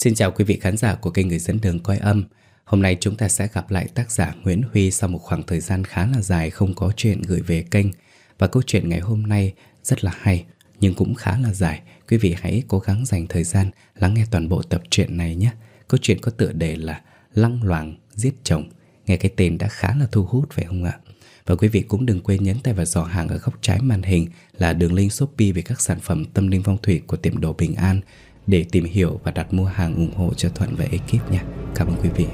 Xin chào quý vị khán giả của kênh Người Dẫn Đường Coi Âm. Hôm nay chúng ta sẽ gặp lại tác giả Nguyễn Huy sau một khoảng thời gian khá là dài không có chuyện gửi về kênh. Và câu chuyện ngày hôm nay rất là hay nhưng cũng khá là dài. Quý vị hãy cố gắng dành thời gian lắng nghe toàn bộ tập truyện này nhé. Câu chuyện có tựa đề là Lăng loàng giết chồng. Nghe cái tên đã khá là thu hút phải không ạ? Và quý vị cũng đừng quên nhấn tay vào giỏ hàng ở góc trái màn hình là đường link Shopee về các sản phẩm tâm linh phong thủy của tiệm đồ Bình An để tìm hiểu và đặt mua hàng ủng hộ cho Thuận và ekip nha. Cảm ơn quý vị.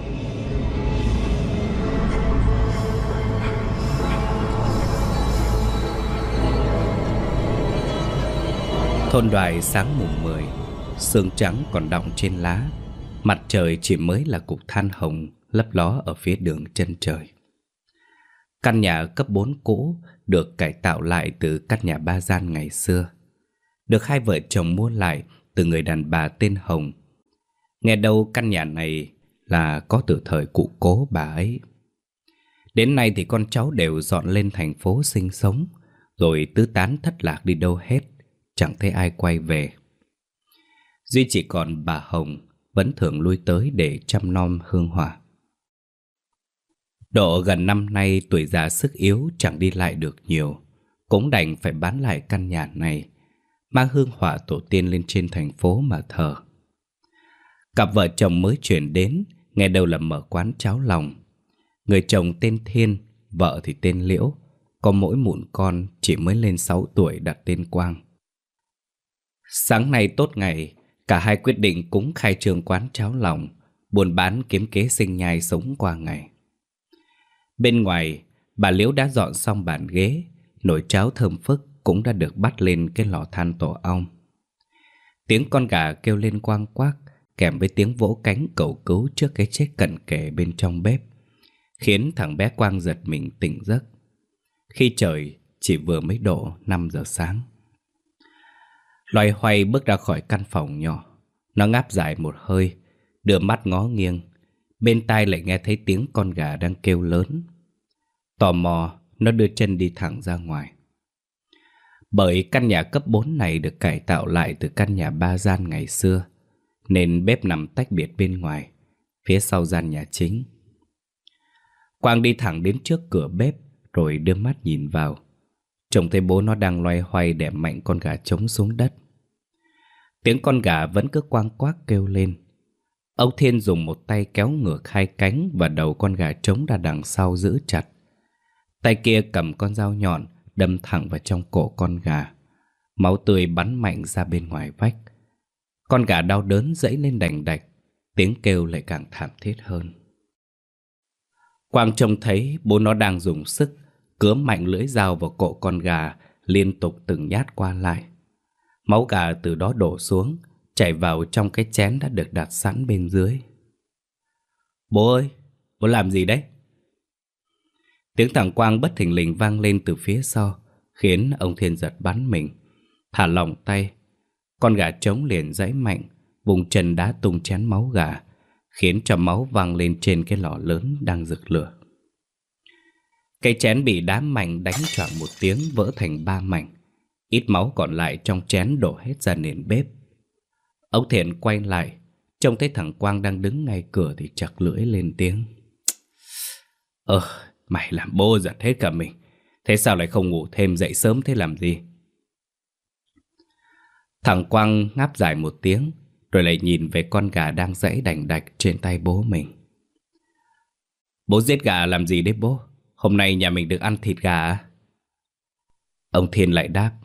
Thôn Đoài sáng mùng 10, sương trắng còn đọng trên lá, mặt trời chỉ mới là cục than hồng lấp ló ở phía đường chân trời. Căn nhà cấp 4 cũ được cải tạo lại từ căn nhà ba gian ngày xưa, được hai vợ chồng mua lại từ người đàn bà tên Hồng. Nghe đâu căn nhà này là có từ thời cụ cố bà ấy. Đến nay thì con cháu đều dọn lên thành phố sinh sống, rồi tứ tán thất lạc đi đâu hết, chẳng thấy ai quay về. Duy chỉ còn bà Hồng vẫn thường lui tới để chăm nom hương hỏa. Độ gần năm nay tuổi già sức yếu chẳng đi lại được nhiều, cũng đành phải bán lại căn nhà này, mang hương hỏa tổ tiên lên trên thành phố mà thờ. Cặp vợ chồng mới chuyển đến, nghe đâu là mở quán cháo lòng. Người chồng tên Thiên, vợ thì tên Liễu, có mỗi mụn con chỉ mới lên 6 tuổi đặt tên Quang. Sáng nay tốt ngày, cả hai quyết định cúng khai trương quán cháo lòng, buôn bán kiếm kế sinh nhai sống qua ngày. Bên ngoài, bà Liễu đã dọn xong bàn ghế, nồi cháo thơm phức cũng đã được bắt lên cái lò than tổ ong. Tiếng con gà kêu lên quang quác, kèm với tiếng vỗ cánh cầu cứu trước cái chết cận kề bên trong bếp, khiến thằng bé Quang giật mình tỉnh giấc, khi trời chỉ vừa mới độ 5 giờ sáng. Loay hoay bước ra khỏi căn phòng nhỏ, nó ngáp dài một hơi, đưa mắt ngó nghiêng, bên tai lại nghe thấy tiếng con gà đang kêu lớn. Tò mò, nó đưa chân đi thẳng ra ngoài. Bởi căn nhà cấp 4 này được cải tạo lại từ căn nhà ba gian ngày xưa, nên bếp nằm tách biệt bên ngoài, phía sau gian nhà chính. Quang đi thẳng đến trước cửa bếp, rồi đưa mắt nhìn vào. Trông thấy bố nó đang loay hoay đè mạnh con gà trống xuống đất. Tiếng con gà vẫn cứ quang quác kêu lên. Ông Thiên dùng một tay kéo ngược hai cánh và đầu con gà trống ra đằng sau giữ chặt. Tay kia cầm con dao nhọn đâm thẳng vào trong cổ con gà. Máu tươi bắn mạnh ra bên ngoài vách. Con gà đau đớn giãy lên đành đạch, tiếng kêu lại càng thảm thiết hơn. Quang trông thấy bố nó đang dùng sức cứa mạnh lưỡi dao vào cổ con gà, liên tục từng nhát qua lại. Máu gà từ đó đổ xuống, chảy vào trong cái chén đã được đặt sẵn bên dưới. Bố ơi, bố làm gì đấy? Tiếng thằng Quang bất thình lình vang lên từ phía sau, khiến ông Thiên giật bắn mình. Thả lỏng tay, con gà trống liền giãy mạnh, vùng chân đá tung chén máu gà, khiến cho máu văng lên trên cái lò lớn đang rực lửa. Cái chén bị đá mạnh đánh choảng một tiếng vỡ thành 3 mảnh. Ít máu còn lại trong chén đổ hết ra nền bếp. Ông Thiện quay lại, trông thấy thằng Quang đang đứng ngay cửa thì chặt lưỡi lên tiếng. Mày làm bố giật hết cả mình. Thế sao lại không ngủ thêm dậy sớm thế làm gì? Thằng Quang ngáp dài một tiếng, rồi lại nhìn về con gà đang giãy đành đạch trên tay bố mình. Bố giết gà làm gì đấy bố? Hôm nay nhà mình được ăn thịt gà à? Ông Thiên lại đáp.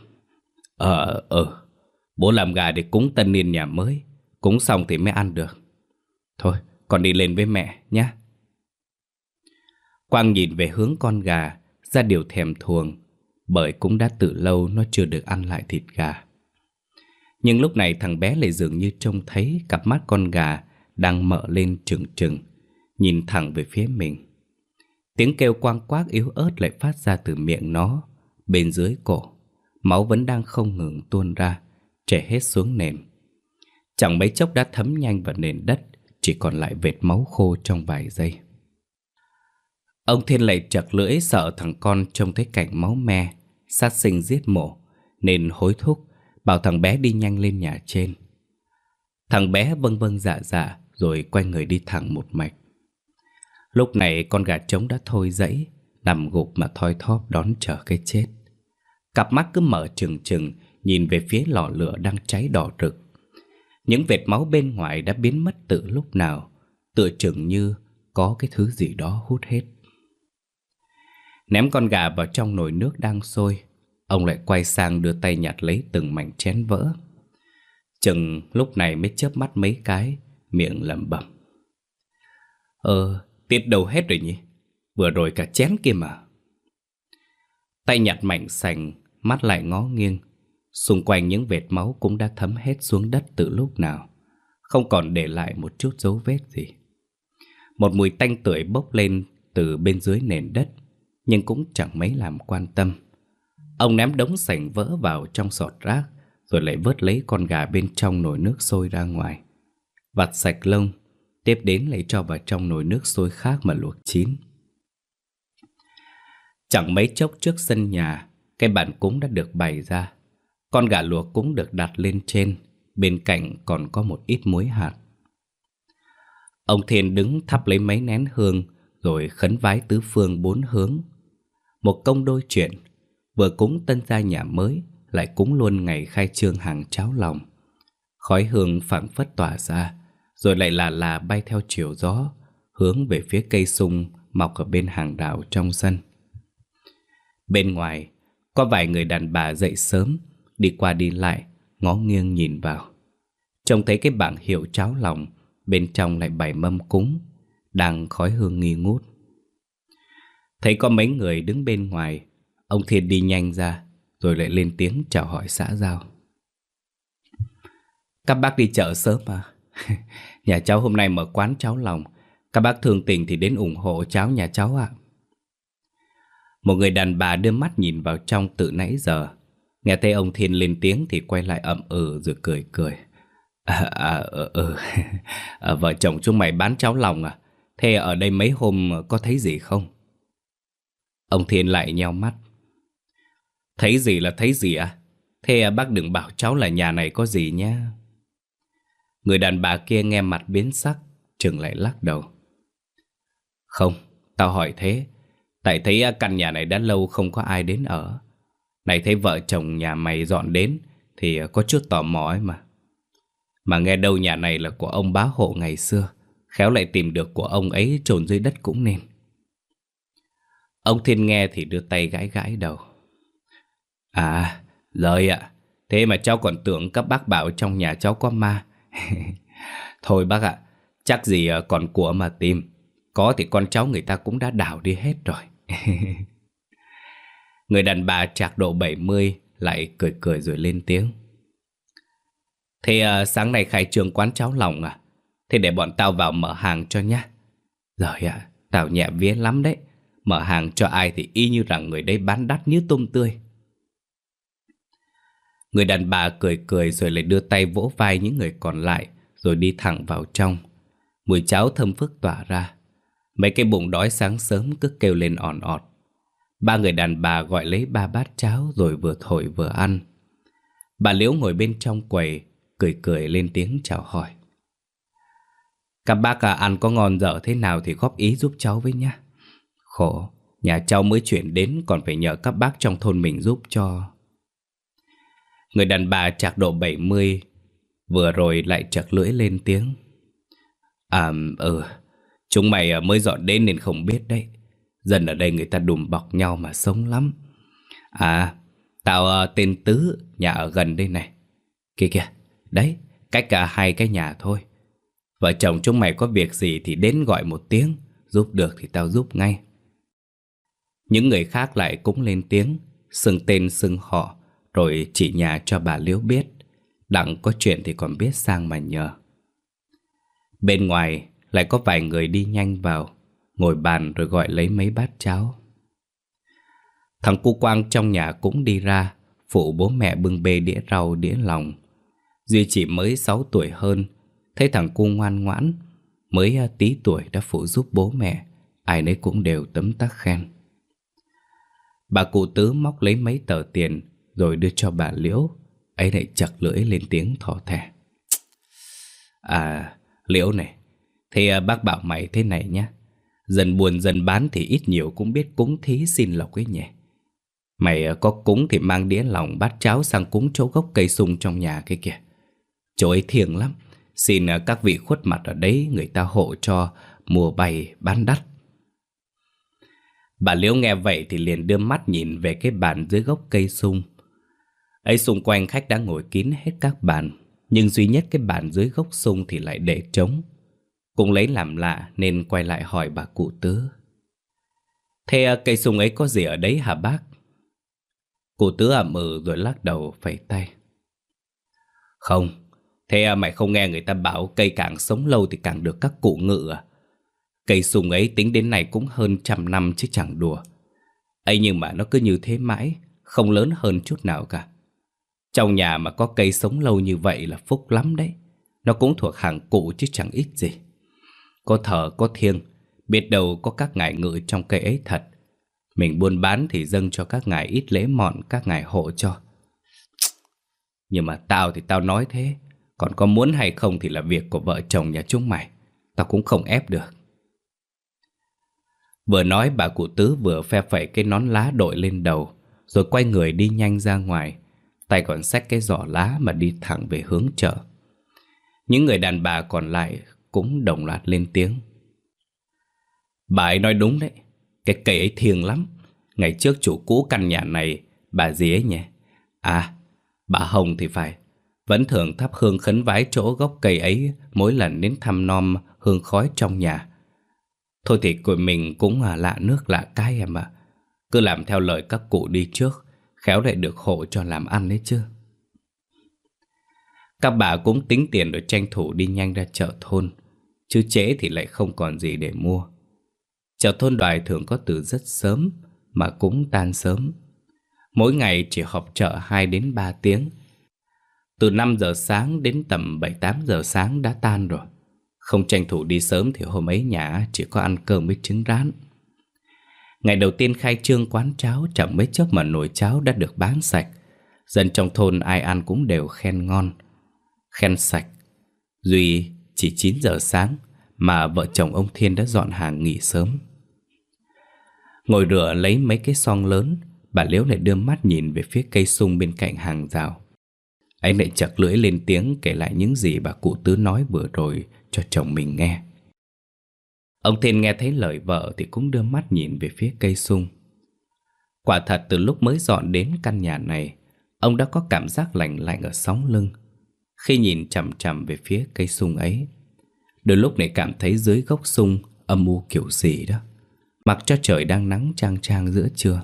Bố làm gà để cúng tân niên nhà mới, cúng xong thì mới ăn được. Thôi, con đi lên với mẹ nhé. Quang nhìn về hướng con gà, ra điều thèm thuồng, bởi cũng đã từ lâu nó chưa được ăn lại thịt gà. Nhưng lúc này thằng bé lại dường như trông thấy cặp mắt con gà đang mở lên trừng trừng, nhìn thẳng về phía mình. Tiếng kêu quang quác yếu ớt lại phát ra từ miệng nó. Bên dưới cổ, máu vẫn đang không ngừng tuôn ra, chảy hết xuống nền. Chẳng mấy chốc đã thấm nhanh vào nền đất, chỉ còn lại vệt máu khô trong vài giây. Ông Thiên lại chặt lưỡi sợ thằng con trông thấy cảnh máu me, sát sinh giết mổ, nên hối thúc bảo thằng bé đi nhanh lên nhà trên. Thằng bé vâng vâng dạ dạ rồi quay người đi thẳng một mạch. Lúc này con gà trống đã thôi dãy, nằm gục mà thoi thóp đón chờ cái chết. Cặp mắt cứ mở trừng trừng nhìn về phía lò lửa đang cháy đỏ rực. Những vệt máu bên ngoài đã biến mất từ lúc nào, tựa chừng như có cái thứ gì đó hút hết. Ném con gà vào trong nồi nước đang sôi, ông lại quay sang đưa tay nhặt lấy từng mảnh chén vỡ. Chừng lúc này mới chớp mắt mấy cái, miệng lẩm bẩm: Tiết đâu hết rồi nhỉ? Vừa rồi cả chén kia mà. Tay nhặt mảnh sành, mắt lại ngó nghiêng. Xung quanh những vệt máu cũng đã thấm hết xuống đất từ lúc nào, không còn để lại một chút dấu vết gì. Một mùi tanh tưởi bốc lên từ bên dưới nền đất, nhưng cũng chẳng mấy làm quan tâm. Ông ném đống sành vỡ vào trong sọt rác, rồi lại vớt lấy con gà bên trong nồi nước sôi ra ngoài, vặt sạch lông, tiếp đến lại cho vào trong nồi nước sôi khác mà luộc chín. Chẳng mấy chốc trước sân nhà, cái bàn cúng đã được bày ra. Con gà luộc cũng được đặt lên trên, bên cạnh còn có một ít muối hạt. Ông Thiên đứng thắp lấy mấy nén hương, rồi khấn vái tứ phương bốn hướng. Một công đôi chuyện, vừa cúng tân gia nhà mới, lại cúng luôn ngày khai trương hàng cháo lòng. Khói hương phảng phất tỏa ra, rồi lại là bay theo chiều gió, hướng về phía cây sung mọc ở bên hàng rào trong sân. Bên ngoài, có vài người đàn bà dậy sớm, đi qua đi lại, ngó nghiêng nhìn vào. Trông thấy cái bảng hiệu cháo lòng, bên trong lại bày mâm cúng, đang khói hương nghi ngút. Thấy có mấy người đứng bên ngoài, ông Thiên đi nhanh ra, rồi lại lên tiếng chào hỏi xã giao. Các bác đi chợ sớm à? Nhà cháu hôm nay mở quán cháo lòng, các bác thương tình thì đến ủng hộ cháu nhà cháu ạ. Một người đàn bà đưa mắt nhìn vào trong từ nãy giờ, nghe thấy ông Thiên lên tiếng thì quay lại ậm rồi cười cười. Vợ chồng chúng mày bán cháo lòng à? Thế ở đây mấy hôm có thấy gì không? Ông Thiên lại nheo mắt. Thấy gì là thấy gì à? Thế bác đừng bảo cháu là nhà này có gì nhé. Người đàn bà kia nghe mặt biến sắc, chừng lại lắc đầu. Không, tao hỏi thế, tại thấy căn nhà này đã lâu không có ai đến ở. Này thấy vợ chồng nhà mày dọn đến thì có chút tò mò ấy mà. Mà nghe đâu nhà này là của ông bá hộ ngày xưa, khéo lại tìm được của ông ấy chôn dưới đất cũng nên. Ông Thiên nghe thì đưa tay gãi gãi đầu. À, lời ạ. Thế mà cháu còn tưởng các bác bảo trong nhà cháu có ma. Thôi bác ạ, chắc gì còn của mà tìm. Có thì con cháu người ta cũng đã đào đi hết rồi. Người đàn bà trạc độ 70 lại cười cười rồi lên tiếng. Thế sáng nay khai trương quán cháo lòng à? Thế để bọn tao vào mở hàng cho nhá. Rồi ạ, tao nhẹ vía lắm đấy. Mở hàng cho ai thì y như rằng người đấy bán đắt như tôm tươi. Người đàn bà cười cười rồi lại đưa tay vỗ vai những người còn lại, rồi đi thẳng vào trong. Mùi cháo thơm phức tỏa ra. Mấy cái bụng đói sáng sớm cứ kêu lên òn ọt. Ba người đàn bà gọi lấy 3 bát cháo rồi vừa thổi vừa ăn. Bà Liễu ngồi bên trong quầy, cười cười lên tiếng chào hỏi. Các bác ăn có ngon dở thế nào thì góp ý giúp cháu với nhá. Khổ, nhà cháu mới chuyển đến còn phải nhờ các bác trong thôn mình giúp cho. Người đàn bà trạc độ 70 vừa rồi lại chật lưỡi lên tiếng. Chúng mày mới dọn đến nên không biết đấy. Dân ở đây người ta đùm bọc nhau mà sống lắm. À, tao tên Tứ, nhà ở gần đây này. Kìa kìa, đấy, cách cả 2 cái nhà thôi. Vợ chồng chúng mày có việc gì thì đến gọi một tiếng, giúp được thì tao giúp ngay. Những người khác lại cũng lên tiếng, xưng tên xưng họ, rồi chỉ nhà cho bà Liễu biết. Đặng có chuyện thì còn biết sang mà nhờ. Bên ngoài lại có vài người đi nhanh vào, ngồi bàn rồi gọi lấy mấy bát cháo. Thằng cu Quang trong nhà cũng đi ra, phụ bố mẹ bưng bê đĩa rau đĩa lòng. Duy chỉ mới 6 tuổi hơn, thấy thằng cu ngoan ngoãn, mới tí tuổi đã phụ giúp bố mẹ, ai nấy cũng đều tấm tắc khen. Bà cụ Tứ móc lấy mấy tờ tiền rồi đưa cho bà Liễu, ấy lại chặt lưỡi lên tiếng thỏ thẻ. À, Liễu này, thế bác bảo mày thế này nhá. Dân buôn dân bán thì ít nhiều cũng biết cúng thí xin lộc ấy nhỉ. Mày có cúng thì mang đĩa lòng bát cháo sang cúng chỗ gốc cây sung trong nhà cái kìa. Chỗ ấy thiêng lắm. Xin các vị khuất mặt ở đấy người ta hộ cho mua bay bán đắt. Bà Liễu nghe vậy thì liền đưa mắt nhìn về cái bàn dưới gốc cây sung. Ấy xung quanh khách đã ngồi kín hết các bàn, nhưng duy nhất cái bàn dưới gốc sung thì lại để trống. Cũng lấy làm lạ nên quay lại hỏi bà cụ Tứ. Thế cây sung ấy có gì ở đấy hả bác? Cụ Tứ ậm ừ rồi lắc đầu phẩy tay. Không, thế mày không nghe người ta bảo cây càng sống lâu thì càng được các cụ ngự à? Cây sung ấy tính đến nay cũng hơn 100 năm chứ chẳng đùa. Ấy nhưng mà nó cứ như thế mãi, không lớn hơn chút nào cả. Trong nhà mà có cây sống lâu như vậy là phúc lắm đấy. Nó cũng thuộc hàng cụ chứ chẳng ít gì. Có thờ có thiêng, biết đâu có các ngài ngự trong cây ấy thật. Mình buôn bán thì dâng cho các ngài ít lễ mọn, các ngài hộ cho. Nhưng mà tao thì tao nói thế, còn có muốn hay không thì là việc của vợ chồng nhà chúng mày. Tao cũng không ép được. Vừa nói bà cụ Tứ vừa phe phẩy cái nón lá đội lên đầu, rồi quay người đi nhanh ra ngoài, tay còn xách cái giỏ lá mà đi thẳng về hướng chợ. Những người đàn bà còn lại cũng đồng loạt lên tiếng. Bà ấy nói đúng đấy, cái cây ấy thiêng lắm. Ngày trước chủ cũ căn nhà này, bà gì ấy nhỉ? À, bà Hồng thì phải. Vẫn thường thắp hương khấn vái chỗ gốc cây ấy mỗi lần đến thăm nom hương khói trong nhà. Thôi thì của mình cũng lạ nước lạ cái em ạ. Cứ làm theo lời các cụ đi trước, khéo lại được hộ cho làm ăn đấy chứ. Các bà cũng tính tiền rồi tranh thủ đi nhanh ra chợ thôn, chứ trễ thì lại không còn gì để mua. Chợ thôn Đoài thường có từ rất sớm mà cũng tan sớm. Mỗi ngày chỉ họp chợ 2 đến 3 tiếng. Từ 5 giờ sáng đến tầm 7-8 giờ sáng đã tan rồi. Không tranh thủ đi sớm thì hôm ấy nhà chỉ có ăn cơm với trứng rán. Ngày đầu tiên khai trương quán cháo, chẳng mấy chốc mà nồi cháo đã được bán sạch. Dân trong thôn ai ăn cũng đều khen ngon, khen sạch. Duy chỉ 9 giờ sáng mà vợ chồng ông Thiên đã dọn hàng nghỉ sớm. Ngồi rửa lấy mấy cái xoong lớn, bà Liễu lại đưa mắt nhìn về phía cây sung bên cạnh hàng rào. Anh lại chật lưỡi lên tiếng kể lại những gì bà cụ Tứ nói vừa rồi cho chồng mình nghe. Ông Thiên nghe thấy lời vợ thì cũng đưa mắt nhìn về phía cây sung. Quả thật từ lúc mới dọn đến căn nhà này, ông đã có cảm giác lạnh lạnh ở xóng lưng khi nhìn chằm chằm về phía cây sung ấy. Đôi lúc này cảm thấy dưới gốc sung âm u kiểu gì đó, mặc cho trời đang nắng chang chang giữa trưa.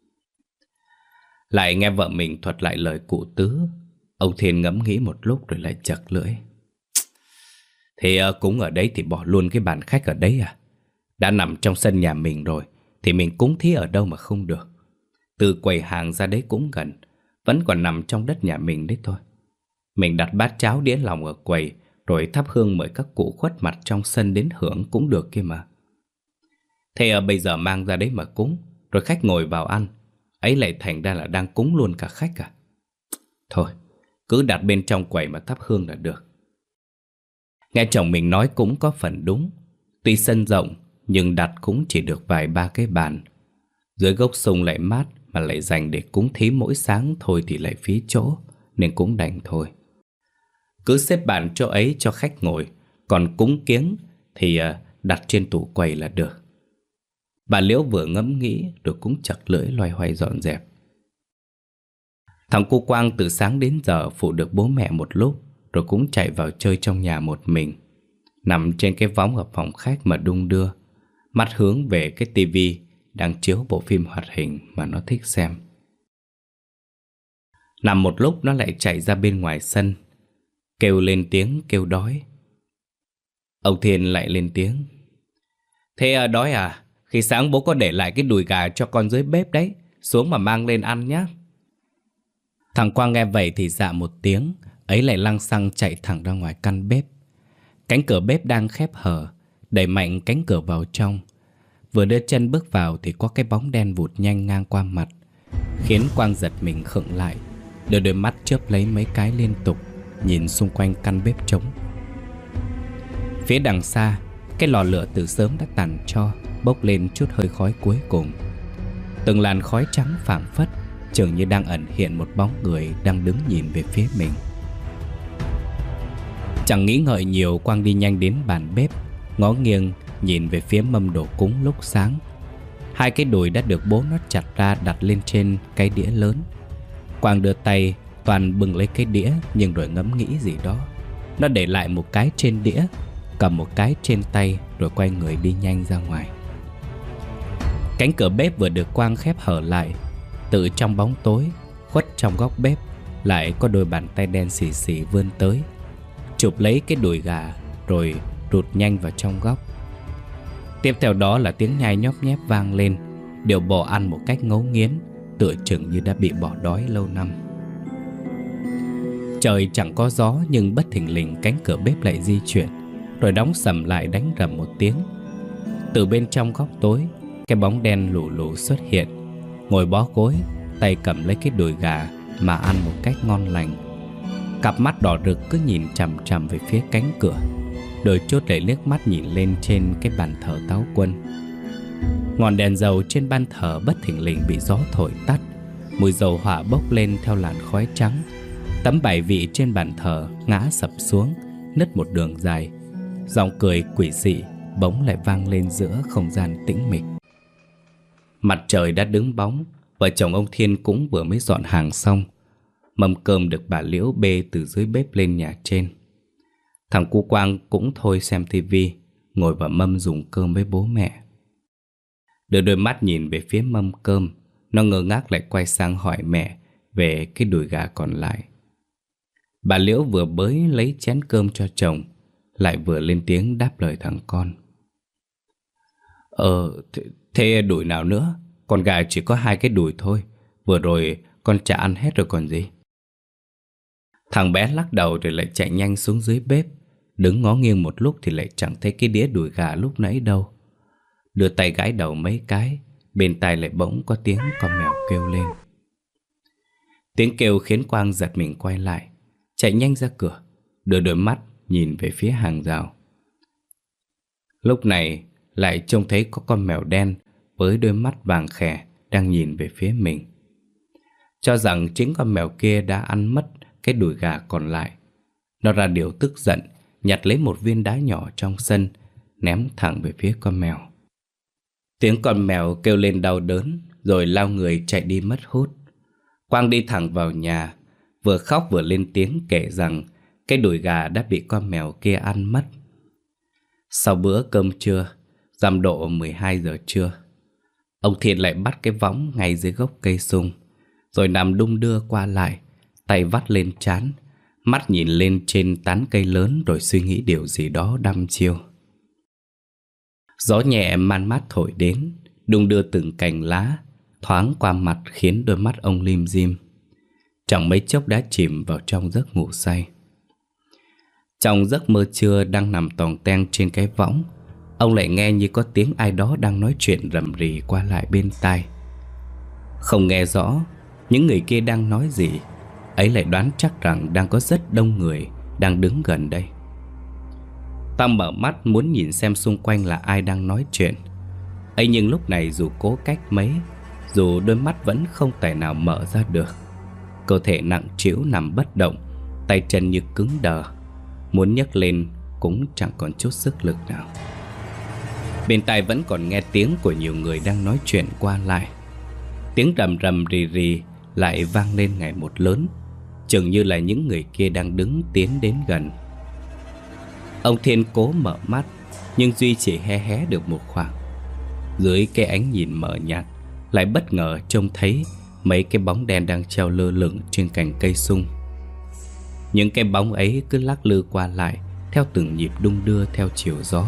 Lại nghe vợ mình thuật lại lời cụ Tứ, ông Thiên ngẫm nghĩ một lúc rồi lại chật lưỡi. Thì cúng ở đấy thì bỏ luôn cái bàn khách ở đấy à? Đã nằm trong sân nhà mình rồi thì mình cúng thí ở đâu mà không được. Từ quầy hàng ra đấy cũng gần, vẫn còn nằm trong đất nhà mình đấy thôi. Mình đặt bát cháo đĩa lòng ở quầy, rồi thắp hương mời các cụ khuất mặt trong sân đến hưởng cũng được kia mà. Thế bây giờ mang ra đấy mà cúng, rồi khách ngồi vào ăn, ấy lại thành ra là đang cúng luôn cả khách à? Thôi, cứ đặt bên trong quầy mà thắp hương là được. Nghe chồng mình nói cũng có phần đúng. Tuy sân rộng nhưng đặt cũng chỉ được vài ba cái bàn. Dưới gốc sung lại mát, mà lại dành để cúng thí mỗi sáng thôi thì lại phí chỗ, nên cũng đành thôi. Cứ xếp bàn chỗ ấy cho khách ngồi, còn cúng kiếng thì đặt trên tủ quầy là được. Bà Liễu vừa ngẫm nghĩ rồi cũng chật lưỡi loay hoay dọn dẹp. Thằng cu Quang từ sáng đến giờ phụ được bố mẹ một lúc, rồi cũng chạy vào chơi trong nhà một mình. Nằm trên cái võng ở phòng khách mà đung đưa, mắt hướng về cái tivi đang chiếu bộ phim hoạt hình mà nó thích xem. Nằm một lúc nó lại chạy ra bên ngoài sân, kêu lên tiếng kêu đói. Ông Thiên lại lên tiếng. Thế đói à? Khi sáng bố có để lại cái đùi gà cho con dưới bếp đấy, xuống mà mang lên ăn nhé. Thằng Quang nghe vậy thì dạ một tiếng, ấy lại lăng xăng chạy thẳng ra ngoài căn bếp. Cánh cửa bếp đang khép hờ, đẩy mạnh cánh cửa vào trong. Vừa đưa chân bước vào thì có cái bóng đen vụt nhanh ngang qua mặt, khiến Quang giật mình khựng lại, đưa đôi mắt chớp lấy mấy cái liên tục, nhìn xung quanh căn bếp trống. Phía đằng xa, cái lò lửa từ sớm đã tàn tro, bốc lên chút hơi khói cuối cùng. Từng làn khói trắng phảng phất, chừng như đang ẩn hiện một bóng người đang đứng nhìn về phía mình. Chẳng nghĩ ngợi nhiều, Quang đi nhanh đến bàn bếp, ngó nghiêng nhìn về phía mâm đồ cúng lúc sáng. Hai cái đùi đã được bố nó chặt ra đặt lên trên cái đĩa lớn. Quang đưa tay toàn bưng lấy cái đĩa, nhưng rồi ngẫm nghĩ gì đó. Nó để lại một cái trên đĩa, cầm một cái trên tay, rồi quay người đi nhanh ra ngoài. Cánh cửa bếp vừa được Quang khép hở lại, từ trong bóng tối khuất trong góc bếp lại có đôi bàn tay đen xì xì vươn tới, chụp lấy cái đùi gà rồi rụt nhanh vào trong góc. Tiếp theo đó là tiếng nhai nhóp nhép vang lên, đều bò ăn một cách ngấu nghiến, tựa chừng như đã bị bỏ đói lâu năm. Trời chẳng có gió, nhưng bất thình lình cánh cửa bếp lại di chuyển, rồi đóng sầm lại đánh rầm một tiếng. Từ bên trong góc tối, cái bóng đen lù lù xuất hiện, ngồi bó gối, tay cầm lấy cái đùi gà mà ăn một cách ngon lành. Cặp mắt đỏ rực cứ nhìn chằm chằm về phía cánh cửa, đôi chút lại liếc mắt nhìn lên trên cái bàn thờ táo quân. Ngọn đèn dầu trên ban thờ bất thình lình bị gió thổi tắt, mùi dầu hỏa bốc lên theo làn khói trắng. Tấm bài vị trên bàn thờ ngã sập xuống, nứt một đường dài. Giọng cười quỷ dị bỗng lại vang lên giữa không gian tĩnh mịch. Mặt trời đã đứng bóng, vợ chồng ông Thiên cũng vừa mới dọn hàng xong. Mâm cơm được bà Liễu bê từ dưới bếp lên nhà trên. Thằng cu Quang cũng thôi xem tivi, ngồi vào mâm dùng cơm với bố mẹ. Đưa đôi mắt nhìn về phía mâm cơm, nó ngơ ngác lại quay sang hỏi mẹ về cái đùi gà còn lại. Bà Liễu vừa bới lấy chén cơm cho chồng, lại vừa lên tiếng đáp lời thằng con. Thế đùi nào nữa? Con gà chỉ có 2 cái đùi thôi, vừa rồi con chả ăn hết rồi còn gì. Thằng bé lắc đầu rồi lại chạy nhanh xuống dưới bếp, đứng ngó nghiêng một lúc thì lại chẳng thấy cái đĩa đùi gà lúc nãy đâu. Đưa tay gãi đầu mấy cái, bên tai lại bỗng có tiếng con mèo kêu lên. Tiếng kêu khiến Quang giật mình quay lại, chạy nhanh ra cửa, đưa đôi mắt nhìn về phía hàng rào. Lúc này lại trông thấy có con mèo đen với đôi mắt vàng khè đang nhìn về phía mình. Cho rằng chính con mèo kia đã ăn mất cái đùi gà còn lại, nó ra điều tức giận, nhặt lấy một viên đá nhỏ trong sân, ném thẳng về phía con mèo. Tiếng con mèo kêu lên đau đớn, rồi lao người chạy đi mất hút. Quang đi thẳng vào nhà, vừa khóc vừa lên tiếng kể rằng cái đùi gà đã bị con mèo kia ăn mất. Sau bữa cơm trưa, rằm độ 12 giờ trưa, ông Thiện lại bắt cái võng ngay dưới gốc cây sung, rồi nằm đung đưa qua lại, tay vắt lên trán, mắt nhìn lên trên tán cây lớn rồi suy nghĩ điều gì đó đăm chiêu. Gió nhẹ man mát thổi đến, đung đưa từng cành lá, thoáng qua mặt khiến đôi mắt ông lim dim. Chẳng mấy chốc đã chìm vào trong giấc ngủ say. Trong giấc mơ trưa đang nằm toòng teng trên cái võng, ông lại nghe như có tiếng ai đó đang nói chuyện rầm rì qua lại bên tai. Không nghe rõ những người kia đang nói gì, ấy lại đoán chắc rằng đang có rất đông người đang đứng gần đây. Ta mở mắt muốn nhìn xem xung quanh là ai đang nói chuyện. ấy nhưng lúc này dù cố cách mấy, dù đôi mắt vẫn không tài nào mở ra được. Cơ thể nặng trĩu nằm bất động, tay chân như cứng đờ, muốn nhấc lên cũng chẳng còn chút sức lực nào. Bên tai vẫn còn nghe tiếng của nhiều người đang nói chuyện qua lại. Tiếng rầm rầm rì rì lại vang lên ngày một lớn, chừng như là những người kia đang đứng tiến đến gần. Ông Thiên cố mở mắt, nhưng duy chỉ hé hé được một khoảng. Dưới cái ánh nhìn mờ nhạt, lại bất ngờ trông thấy mấy cái bóng đen đang treo lơ lửng trên cành cây sung. Những cái bóng ấy cứ lắc lư qua lại theo từng nhịp đung đưa theo chiều gió.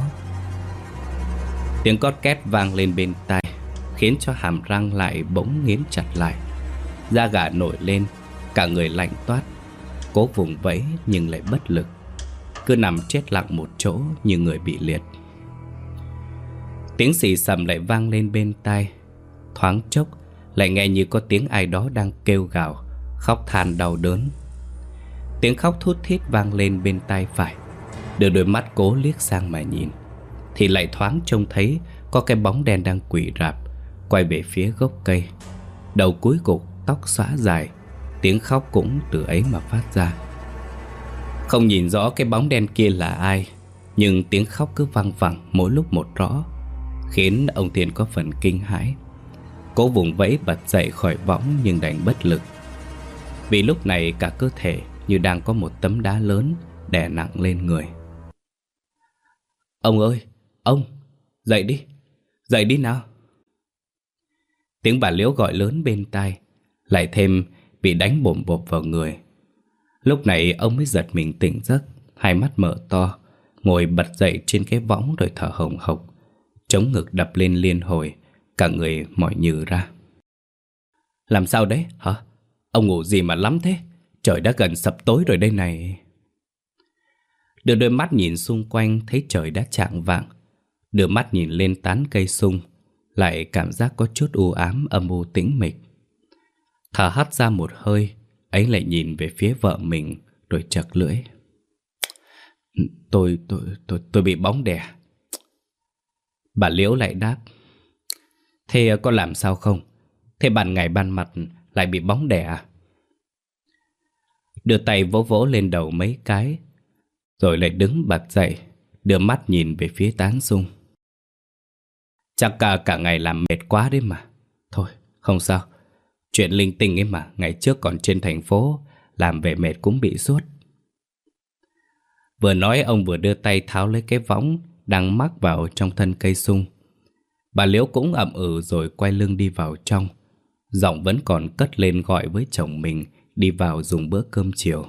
Tiếng cót két vang lên bên tai, khiến cho hàm răng lại bỗng nghiến chặt lại. Da gà nổi lên, cả người lạnh toát, cố vùng vẫy nhưng lại bất lực, cứ nằm chết lặng một chỗ như người bị liệt. Tiếng xì xầm lại vang lên bên tai, thoáng chốc lại nghe như có tiếng ai đó đang kêu gào, khóc than đau đớn. Tiếng khóc thút thít vang lên bên tai phải, đưa đôi mắt cố liếc sang mà nhìn, thì lại thoáng trông thấy có cái bóng đen đang quỳ rạp, quay về phía gốc cây. Đầu cúi gục, tóc xõa dài, tiếng khóc cũng từ ấy mà phát ra. Không nhìn rõ cái bóng đen kia là ai, nhưng tiếng khóc cứ văng vẳng mỗi lúc một rõ, khiến ông Thiên có phần kinh hãi. Cố vùng vẫy bật dậy khỏi võng nhưng đành bất lực, vì lúc này cả cơ thể như đang có một tấm đá lớn đè nặng lên người. Ông ơi, ông, dậy đi nào. Tiếng bà Liễu gọi lớn bên tai, lại thêm bị đánh bộm bộp vào người. Lúc này ông mới giật mình tỉnh giấc, hai mắt mở to, ngồi bật dậy trên cái võng rồi thở hổn hộc, chống ngực đập lên liên hồi, cả người mỏi nhừ ra. Làm sao đấy hả? Ông ngủ gì mà lắm thế? Trời đã gần sập tối rồi đây này. Đưa đôi mắt nhìn xung quanh, thấy trời đã chạng vạng. Đưa mắt nhìn lên tán cây sung, lại cảm giác có chút u ám, âm u tĩnh mịch. Thở hắt ra một hơi, ấy lại nhìn về phía vợ mình rồi chật lưỡi. Tôi bị bóng đè. Bà Liễu lại đáp. Thế có làm sao không? Thế ban ngày ban mặt lại bị bóng đè à? Đưa tay vỗ vỗ lên đầu mấy cái, rồi lại đứng bật dậy, đưa mắt nhìn về phía tán sung. Chắc cả ngày làm mệt quá đấy mà. Thôi, không sao. Chuyện linh tinh ấy mà, ngày trước còn trên thành phố, làm về mệt cũng bị suốt. Vừa nói ông vừa đưa tay tháo lấy cái võng đang mắc vào trong thân cây sung. Bà Liễu cũng ậm ừ rồi quay lưng đi vào trong. Giọng vẫn còn cất lên gọi với chồng mình đi vào dùng bữa cơm chiều.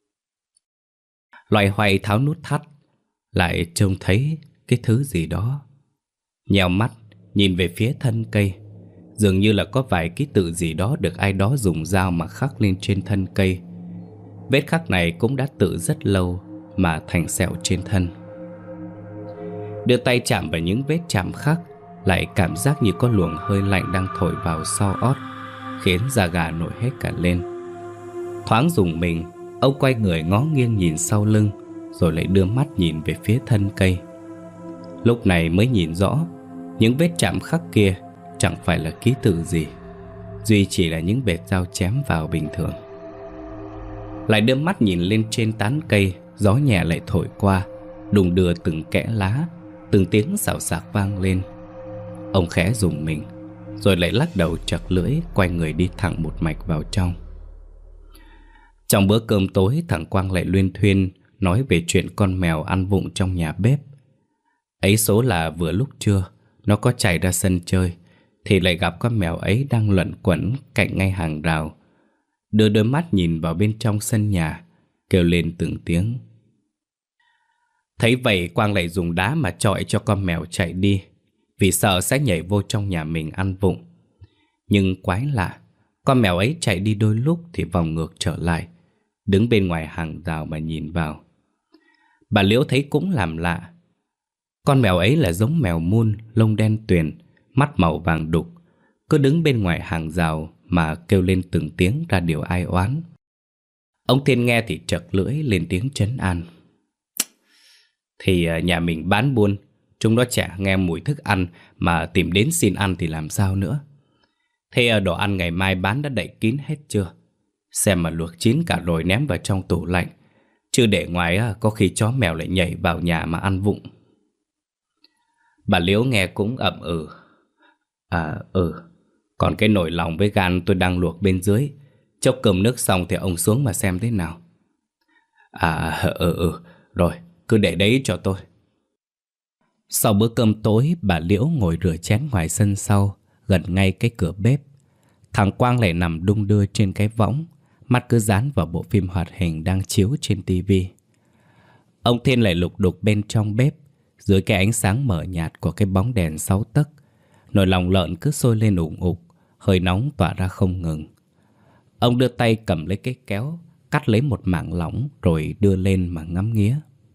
Loay hoay tháo nút thắt, lại trông thấy cái thứ gì đó. Nheo mắt nhìn về phía thân cây, dường như là có vài ký tự gì đó được ai đó dùng dao mà khắc lên trên thân cây. Vết khắc này cũng đã tự rất lâu mà thành sẹo trên thân. Đưa tay chạm vào những vết chạm khắc, lại cảm giác như có luồng hơi lạnh đang thổi vào sau ót, khiến da gà nổi hết cả lên. Thoáng rùng mình, ông quay người ngó nghiêng nhìn sau lưng, rồi lại đưa mắt nhìn về phía thân cây. Lúc này mới nhìn rõ, những vết chạm khắc kia chẳng phải là ký tự gì, duy chỉ là những vệt dao chém vào bình thường. Lại đưa mắt nhìn lên trên tán cây, gió nhẹ lại thổi qua, đùng đưa từng kẽ lá, từng tiếng xào xạc vang lên. Ông khẽ rùng mình, rồi lại lắc đầu chật lưỡi, quay người đi thẳng một mạch vào trong. Trong bữa cơm tối, thằng Quang lại luyên thuyên nói về chuyện con mèo ăn vụng trong nhà bếp. Ấy số là vừa lúc trưa, nó có chạy ra sân chơi, thì lại gặp con mèo ấy đang luẩn quẩn cạnh ngay hàng rào. Đưa đôi mắt nhìn vào bên trong sân nhà, kêu lên từng tiếng. Thấy vậy, Quang lại dùng đá mà chọi cho con mèo chạy đi, vì sợ sẽ nhảy vô trong nhà mình ăn vụng. Nhưng quái lạ, con mèo ấy chạy đi đôi lúc thì vòng ngược trở lại, đứng bên ngoài hàng rào mà nhìn vào. Bà Liễu thấy cũng làm lạ. Con mèo ấy là giống mèo mun, lông đen tuyền, mắt màu vàng đục, cứ đứng bên ngoài hàng rào mà kêu lên từng tiếng ra điều ai oán. Ông Thiên nghe thì chật lưỡi lên tiếng trấn an. Thì nhà mình bán buôn, chúng nó chả nghe mùi thức ăn mà tìm đến xin ăn thì làm sao nữa. Thế đồ ăn ngày mai bán đã đậy kín hết chưa? Xem mà luộc chín cả rồi ném vào trong tủ lạnh, chứ để ngoài có khi chó mèo lại nhảy vào nhà mà ăn vụng. Bà Liễu nghe cũng ậm ừ. Còn cái nồi lòng với gan tôi đang luộc bên dưới, chốc cơm nước xong thì ông xuống mà xem thế nào. Rồi, cứ để đấy cho tôi. Sau bữa cơm tối, bà Liễu ngồi rửa chén ngoài sân sau, gần ngay cái cửa bếp. Thằng Quang lại nằm đung đưa trên cái võng, mắt cứ dán vào bộ phim hoạt hình đang chiếu trên tivi. Ông Thiên lại lục đục bên trong bếp, dưới cái ánh sáng mờ nhạt của cái bóng đèn 6 tấc. Nồi lòng lợn cứ sôi lên ủng ục, hơi nóng tỏa ra không ngừng. Ông đưa tay cầm lấy cái kéo, cắt lấy một mảng lỏng rồi đưa lên mà ngắm nghía.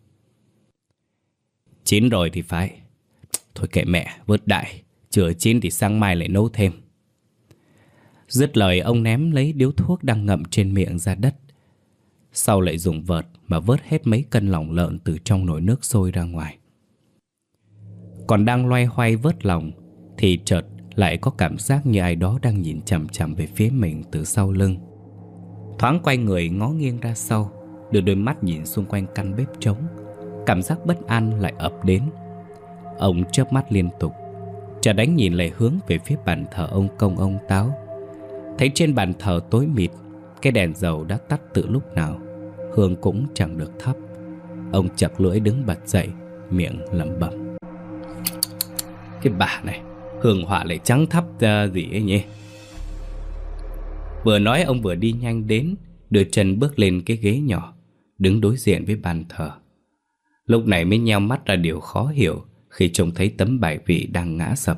Chín rồi thì phải. Thôi kệ mẹ, vớt đại. Chưa chín thì sáng mai lại nấu thêm. Dứt lời, ông ném lấy điếu thuốc đang ngậm trên miệng ra đất. sau lại dùng vợt mà vớt hết mấy cân lòng lợn từ trong nồi nước sôi ra ngoài. Còn đang loay hoay vớt lòng thì chợt lại có cảm giác như ai đó đang nhìn chằm chằm về phía mình từ sau lưng. Thoáng quay người ngó nghiêng ra sau, đưa đôi mắt nhìn xung quanh căn bếp trống. Cảm giác bất an lại ập đến. Ông chớp mắt liên tục, chợt đánh nhìn lại hướng về phía bàn thờ ông Công ông Táo. Thấy trên bàn thờ tối mịt, cái đèn dầu đã tắt từ lúc nào, hương cũng chẳng được thắp. Ông chặt lưỡi đứng bật dậy, miệng lẩm bẩm: cái bà này, hương họa lại chẳng thắp ra gì ấy nhỉ. Vừa nói ông vừa đi nhanh đến, đưa chân bước lên cái ghế nhỏ, đứng đối diện với bàn thờ. Lúc này mới nheo mắt ra điều khó hiểu khi trông thấy tấm bài vị đang ngã sập.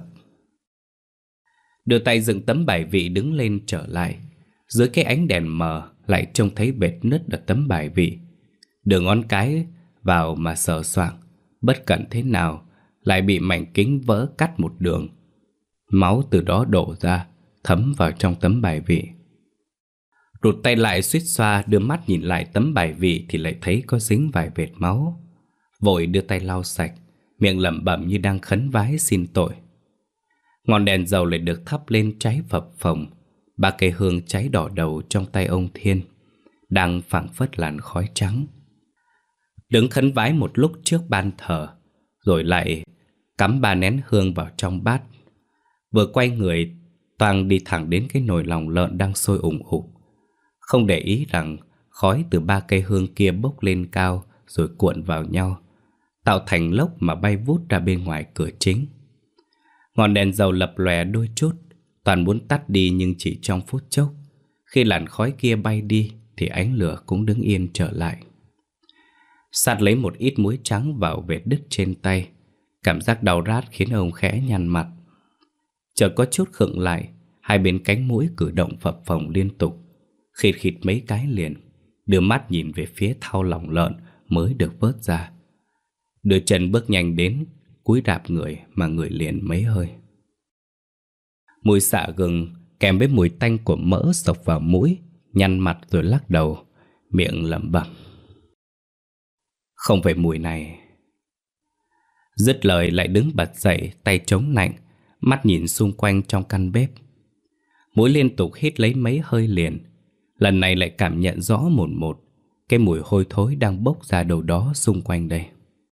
Đưa tay dựng tấm bài vị đứng lên trở lại. Dưới cái ánh đèn mờ lại trông thấy vệt nứt ở tấm bài vị. Đưa ngón cái vào mà sờ soạng, bất cẩn thế nào lại bị mảnh kính vỡ cắt một đường. Máu từ đó đổ ra, thấm vào trong tấm bài vị. Rụt tay lại suýt xoa, đưa mắt nhìn lại tấm bài vị thì lại thấy có dính vài vệt máu. Vội đưa tay lau sạch, miệng lẩm bẩm như đang khấn vái xin tội. Ngọn đèn dầu lại được thắp lên cháy phập phồng. 3 cây hương cháy đỏ đầu trong tay ông Thiên đang phảng phất làn khói trắng. Đứng khấn vái một lúc trước ban thờ, rồi lại cắm 3 nén hương vào trong bát. Vừa quay người, Toàn đi thẳng đến cái nồi lòng lợn đang sôi ủng ục, không để ý rằng khói từ 3 cây hương kia bốc lên cao rồi cuộn vào nhau, tạo thành lốc mà bay vút ra bên ngoài cửa chính. Ngọn đèn dầu lập lòe đôi chút, Toàn muốn tắt đi nhưng chỉ trong phút chốc. Khi làn khói kia bay đi thì ánh lửa cũng đứng yên trở lại. Sát lấy một ít muối trắng vào vết đứt trên tay. Cảm giác đau rát khiến ông khẽ nhăn mặt. Chợt có chút khựng lại, hai bên cánh mũi cử động phập phồng liên tục, khịt khịt mấy cái liền. Đưa mắt nhìn về phía thau lòng lợn mới được vớt ra. Đưa chân bước nhanh đến, cúi rạp người mà ngửi liền mấy hơi. Mùi xạ gừng kèm với mùi tanh của mỡ xộc vào mũi. Nhăn mặt rồi lắc đầu, miệng lẩm bẩm: không phải mùi này. Dứt lời lại đứng bật dậy, tay chống nạnh, mắt nhìn xung quanh trong căn bếp. Mũi liên tục hít lấy mấy hơi liền. Lần này lại cảm nhận rõ một cái mùi hôi thối đang bốc ra đâu đó xung quanh đây.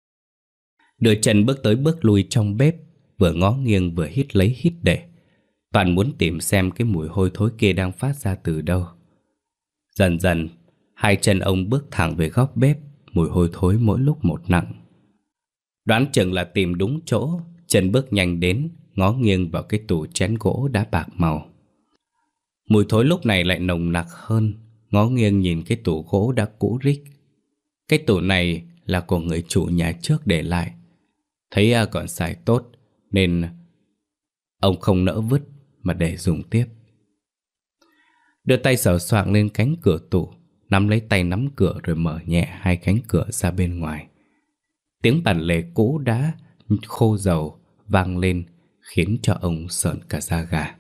Đưa chân bước tới bước lui trong bếp, vừa ngó nghiêng vừa hít lấy hít để. Toàn muốn tìm xem cái mùi hôi thối kia đang phát ra từ đâu. Dần dần, hai chân ông bước thẳng về góc bếp, mùi hôi thối mỗi lúc một nặng. Đoán chừng là tìm đúng chỗ, chân bước nhanh đến, ngó nghiêng vào cái tủ chén gỗ đã bạc màu. Mùi thối lúc này lại nồng nặc hơn, ngó nghiêng nhìn cái tủ gỗ đã cũ rích. Cái tủ này là của người chủ nhà trước để lại. Thấy còn xài tốt nên ông không nỡ vứt mà để dùng tiếp. Đưa tay sờ soạng lên cánh cửa tủ, nắm lấy tay nắm cửa rồi mở nhẹ hai cánh cửa ra bên ngoài. Tiếng bản lề cũ đã khô dầu vang lên khiến cho ông sợn cả da gà.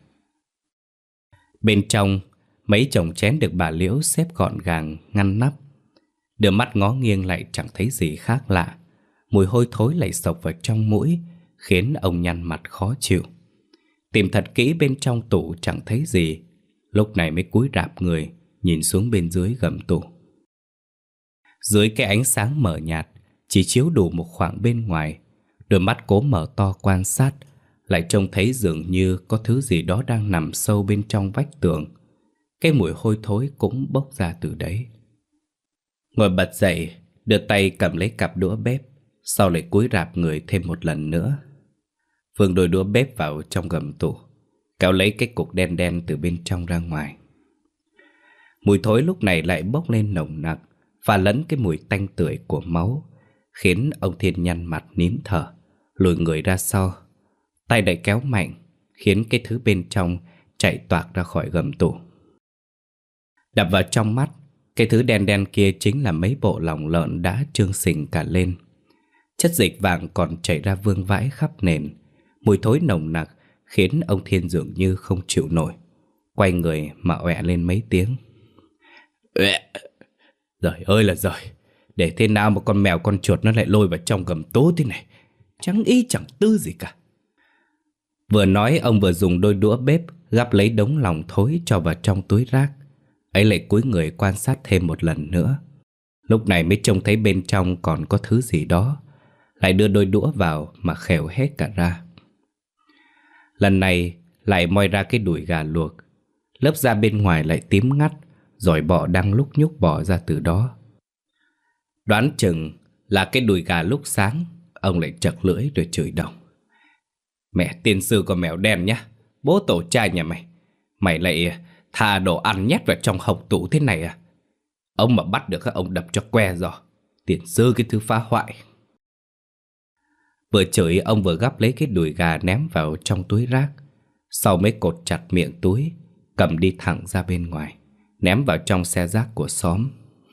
Bên trong, mấy chồng chén được bà Liễu xếp gọn gàng ngăn nắp. Đưa mắt ngó nghiêng lại chẳng thấy gì khác lạ. Mùi hôi thối lại xộc vào trong mũi, khiến ông nhăn mặt khó chịu. Tìm thật kỹ bên trong tủ chẳng thấy gì, lúc này mới cúi rạp người, nhìn xuống bên dưới gầm tủ. Dưới cái ánh sáng mờ nhạt, chỉ chiếu đủ một khoảng bên ngoài. Đôi mắt cố mở to quan sát, lại trông thấy dường như có thứ gì đó đang nằm sâu bên trong vách tường. Cái mùi hôi thối cũng bốc ra từ đấy. Ngồi bật dậy, đưa tay cầm lấy cặp đũa bếp, sau lại cúi rạp người thêm một lần nữa. Phương đôi đũa bếp vào trong gầm tủ, kéo lấy cái cục đen đen từ bên trong ra ngoài. Mùi thối lúc này lại bốc lên nồng nặc, pha lẫn cái mùi tanh tưởi của máu, khiến ông Thiên nhăn mặt nín thở, lùi người ra sau. Tay đẩy kéo mạnh, khiến cái thứ bên trong chạy toạc ra khỏi gầm tủ. Đập vào trong mắt, cái thứ đen đen kia chính là mấy bộ lòng lợn đã trương sình cả lên. Chất dịch vàng còn chảy ra vương vãi khắp nền. Mùi thối nồng nặc khiến ông Thiên dường như không chịu nổi, quay người mà ọe lên mấy tiếng. Giời ơi là giời, để thế nào mà con mèo con chuột nó lại lôi vào trong gầm tố thế này. Chẳng ý chẳng tư gì cả. Vừa nói ông vừa dùng đôi đũa bếp gắp lấy đống lòng thối cho vào trong túi rác. Ấy lại cúi người quan sát thêm một lần nữa. Lúc này mới trông thấy bên trong còn có thứ gì đó. Lại đưa đôi đũa vào mà khều hết cả ra. Lần này lại moi ra cái đùi gà luộc. Lớp da bên ngoài lại tím ngắt, rồi bọ đang lúc nhúc bò ra từ đó. Đoán chừng là cái đùi gà lúc sáng. Ông lại chật lưỡi rồi chửi đồng. Mẹ tiên sư con mèo đen nhá, bố tổ cha nhà mày. Mày lại thà đồ ăn nhét vào trong hộc tủ thế này à? Ông mà bắt được các ông đập cho que rồi. Tiên sư cái thứ phá hoại. Vừa chửi ông vừa gắp lấy cái đùi gà ném vào trong túi rác. Sau mới cột chặt miệng túi, cầm đi thẳng ra bên ngoài, ném vào trong xe rác của xóm.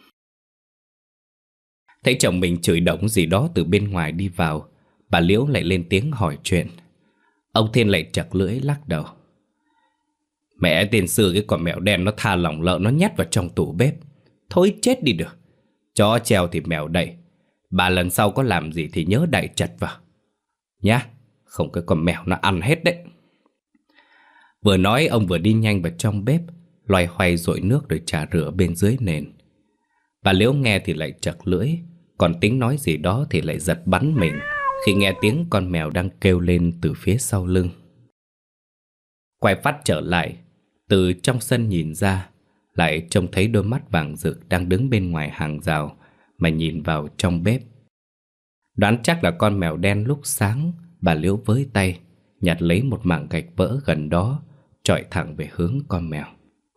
Thấy chồng mình chửi đổng gì đó từ bên ngoài đi vào, bà Liễu lại lên tiếng hỏi chuyện. Ông Thiên lại chặt lưỡi lắc đầu. Mẹ tiên sư cái con mèo đen nó tha lỏng lợn nó nhét vào trong tủ bếp. Thôi chết đi được. Chó treo thì mèo đậy. Bà lần sau có làm gì thì nhớ đậy chặt vào nhá, không cái con mèo nó ăn hết đấy. Vừa nói ông vừa đi nhanh vào trong bếp, loay hoay dội nước rồi chà rửa bên dưới nền. Bà Liễu nghe thì lại chặt lưỡi, còn tính nói gì đó thì lại giật bắn mình khi nghe tiếng con mèo đang kêu lên từ phía sau lưng. Quay phát trở lại, từ trong sân nhìn ra, lại trông thấy đôi mắt vàng rực đang đứng bên ngoài hàng rào mà nhìn vào trong bếp. Đoán chắc là con mèo đen lúc sáng. Bà Liễu với tay nhặt lấy một mảng gạch vỡ gần đó, chọi thẳng về hướng con mèo.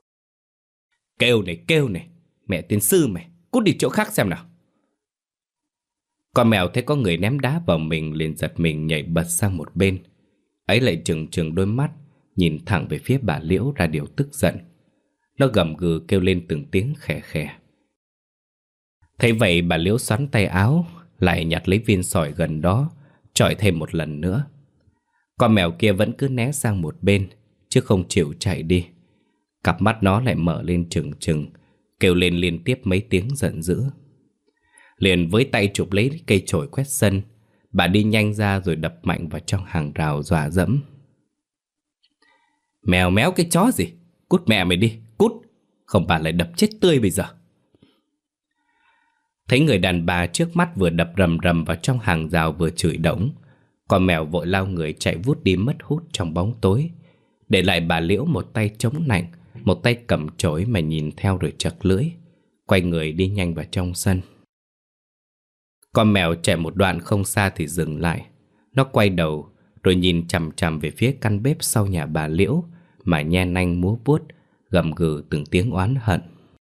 Kêu này, mẹ tiên sư mày, cút đi chỗ khác xem nào. Con mèo thấy có người ném đá vào mình liền giật mình nhảy bật sang một bên. Ấy lại trừng trừng đôi mắt, nhìn thẳng về phía bà Liễu ra điều tức giận. Nó gầm gừ kêu lên từng tiếng khè khè. Thấy vậy bà Liễu xoắn tay áo, lại nhặt lấy viên sỏi gần đó, chọi thêm một lần nữa. Con mèo kia vẫn cứ né sang một bên, chứ không chịu chạy đi. Cặp mắt nó lại mở lên trừng trừng, kêu lên liên tiếp mấy tiếng giận dữ. Liền với tay chụp lấy cây chổi quét sân, bà đi nhanh ra rồi đập mạnh vào trong hàng rào dọa dẫm. Mèo méo cái chó gì, cút mẹ mày đi, cút, không bà lại đập chết tươi bây giờ. Thấy người đàn bà trước mắt vừa đập rầm rầm vào trong hàng rào vừa chửi đổng, con mèo vội lao người chạy vút đi mất hút trong bóng tối, để lại bà Liễu một tay chống nạnh, một tay cầm chổi mà nhìn theo rồi chật lưỡi, quay người đi nhanh vào trong sân. Con mèo chạy một đoạn không xa thì dừng lại. Nó quay đầu rồi nhìn chằm chằm về phía căn bếp sau nhà bà Liễu mà nhe nanh múa vuốt, gầm gừ từng tiếng oán hận.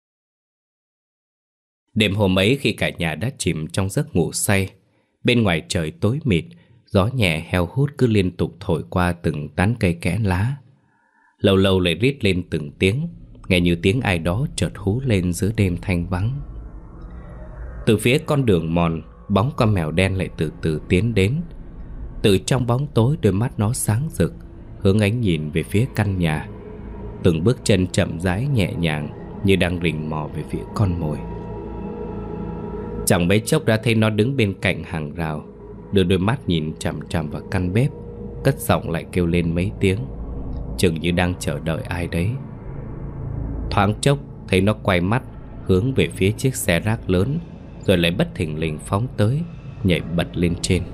Đêm hôm ấy khi cả nhà đã chìm trong giấc ngủ say, bên ngoài trời tối mịt, gió nhẹ heo hút cứ liên tục thổi qua từng tán cây kẽ lá. Lâu lâu lại rít lên từng tiếng, nghe như tiếng ai đó chợt hú lên giữa đêm thanh vắng. Từ phía con đường mòn, bóng con mèo đen lại từ từ tiến đến. Từ trong bóng tối đôi mắt nó sáng rực, hướng ánh nhìn về phía căn nhà. Từng bước chân chậm rãi nhẹ nhàng như đang rình mò về phía con mồi. Chẳng mấy chốc đã thấy nó đứng bên cạnh hàng rào, đưa đôi mắt nhìn chằm chằm vào căn bếp, cất giọng lại kêu lên mấy tiếng, chừng như đang chờ đợi ai đấy. Thoáng chốc thấy nó quay mắt hướng về phía chiếc xe rác lớn, rồi lại bất thình lình phóng tới, nhảy bật lên trên.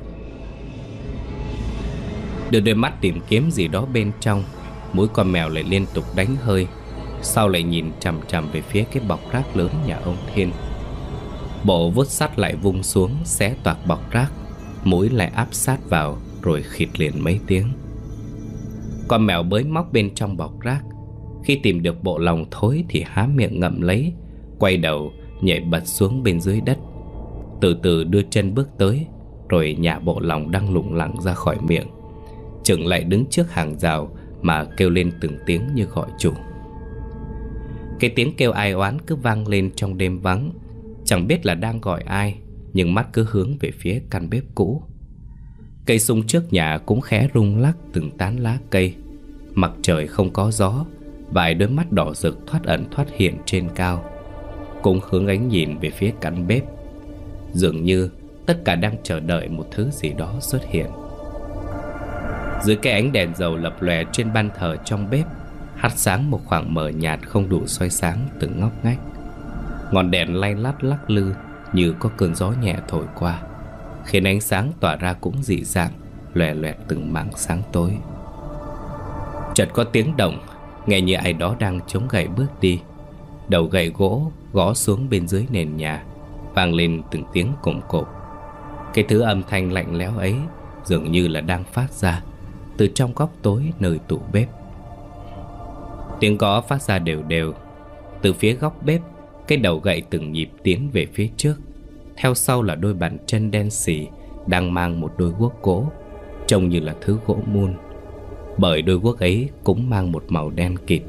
Đưa đôi mắt tìm kiếm gì đó bên trong, mũi con mèo lại liên tục đánh hơi, sau lại nhìn chằm chằm về phía cái bọc rác lớn nhà ông Thiên. Bộ vuốt sắt lại vung xuống xé toạc bọc rác, mũi lại áp sát vào rồi khịt liền mấy tiếng. Con mèo bới móc bên trong bọc rác, khi tìm được bộ lòng thối thì há miệng ngậm lấy, quay đầu nhảy bật xuống bên dưới đất, từ từ đưa chân bước tới, rồi nhả bộ lòng đang lủng lẳng ra khỏi miệng, chừng lại đứng trước hàng rào mà kêu lên từng tiếng như gọi chủ. Cái tiếng kêu ai oán cứ vang lên trong đêm vắng, chẳng biết là đang gọi ai, nhưng mắt cứ hướng về phía căn bếp cũ. Cây sung trước nhà cũng khẽ rung lắc từng tán lá cây. Mặt trời không có gió, vài đôi mắt đỏ rực thoát ẩn thoát hiện trên cao. cũng hướng ánh nhìn về phía căn bếp. Dường như tất cả đang chờ đợi một thứ gì đó xuất hiện. Dưới cái ánh đèn dầu lập lòe trên ban thờ trong bếp, hắt sáng một khoảng mờ nhạt không đủ soi sáng từng ngóc ngách. Ngọn đèn lay lắt lắc lư như có cơn gió nhẹ thổi qua, khiến ánh sáng tỏa ra cũng dị dạng, lòe loẹt từng mảng sáng tối. Chợt có tiếng động, nghe như ai đó đang chống gậy bước đi. Đầu gậy gỗ gõ xuống bên dưới nền nhà, vang lên từng tiếng cộm cộp. Cái thứ âm thanh lạnh lẽo ấy dường như là đang phát ra từ trong góc tối nơi tủ bếp. Tiếng gõ phát ra đều đều. Từ phía góc bếp, cái đầu gậy từng nhịp tiến về phía trước. Theo sau là đôi bàn chân đen xì đang mang một đôi guốc gỗ, trông như là thứ gỗ mun, bởi đôi guốc ấy cũng mang một màu đen kịt.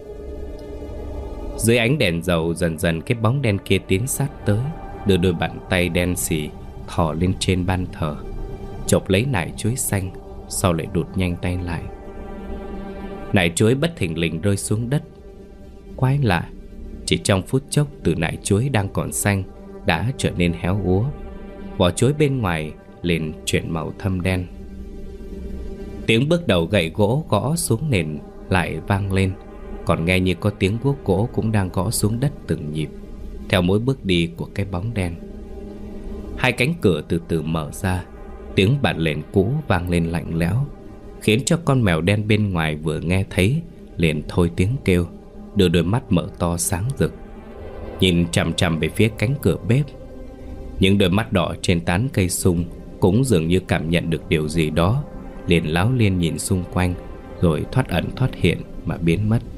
Dưới ánh đèn dầu, dần dần cái bóng đen kia tiến sát tới, đưa đôi bàn tay đen xì thò lên trên ban thờ, chộp lấy nải chuối xanh, sau lại đụt nhanh tay lại. Nải chuối bất thình lình rơi xuống đất. Quái lạ, chỉ trong phút chốc từ nải chuối đang còn xanh đã trở nên héo úa. Vỏ chuối bên ngoài liền chuyển màu thâm đen. Tiếng bước đầu gậy gỗ gõ xuống nền lại vang lên, còn nghe như có tiếng guốc gỗ cũng đang gõ xuống đất từng nhịp, theo mỗi bước đi của cái bóng đen. Hai cánh cửa từ từ mở ra, tiếng bản lệnh cũ vang lên lạnh lẽo, khiến cho con mèo đen bên ngoài vừa nghe thấy liền thôi tiếng kêu, đưa đôi mắt mở to sáng rực, nhìn chằm chằm về phía cánh cửa bếp. Những đôi mắt đỏ trên tán cây sung cũng dường như cảm nhận được điều gì đó, liền láo liên nhìn xung quanh, rồi thoát ẩn thoát hiện mà biến mất.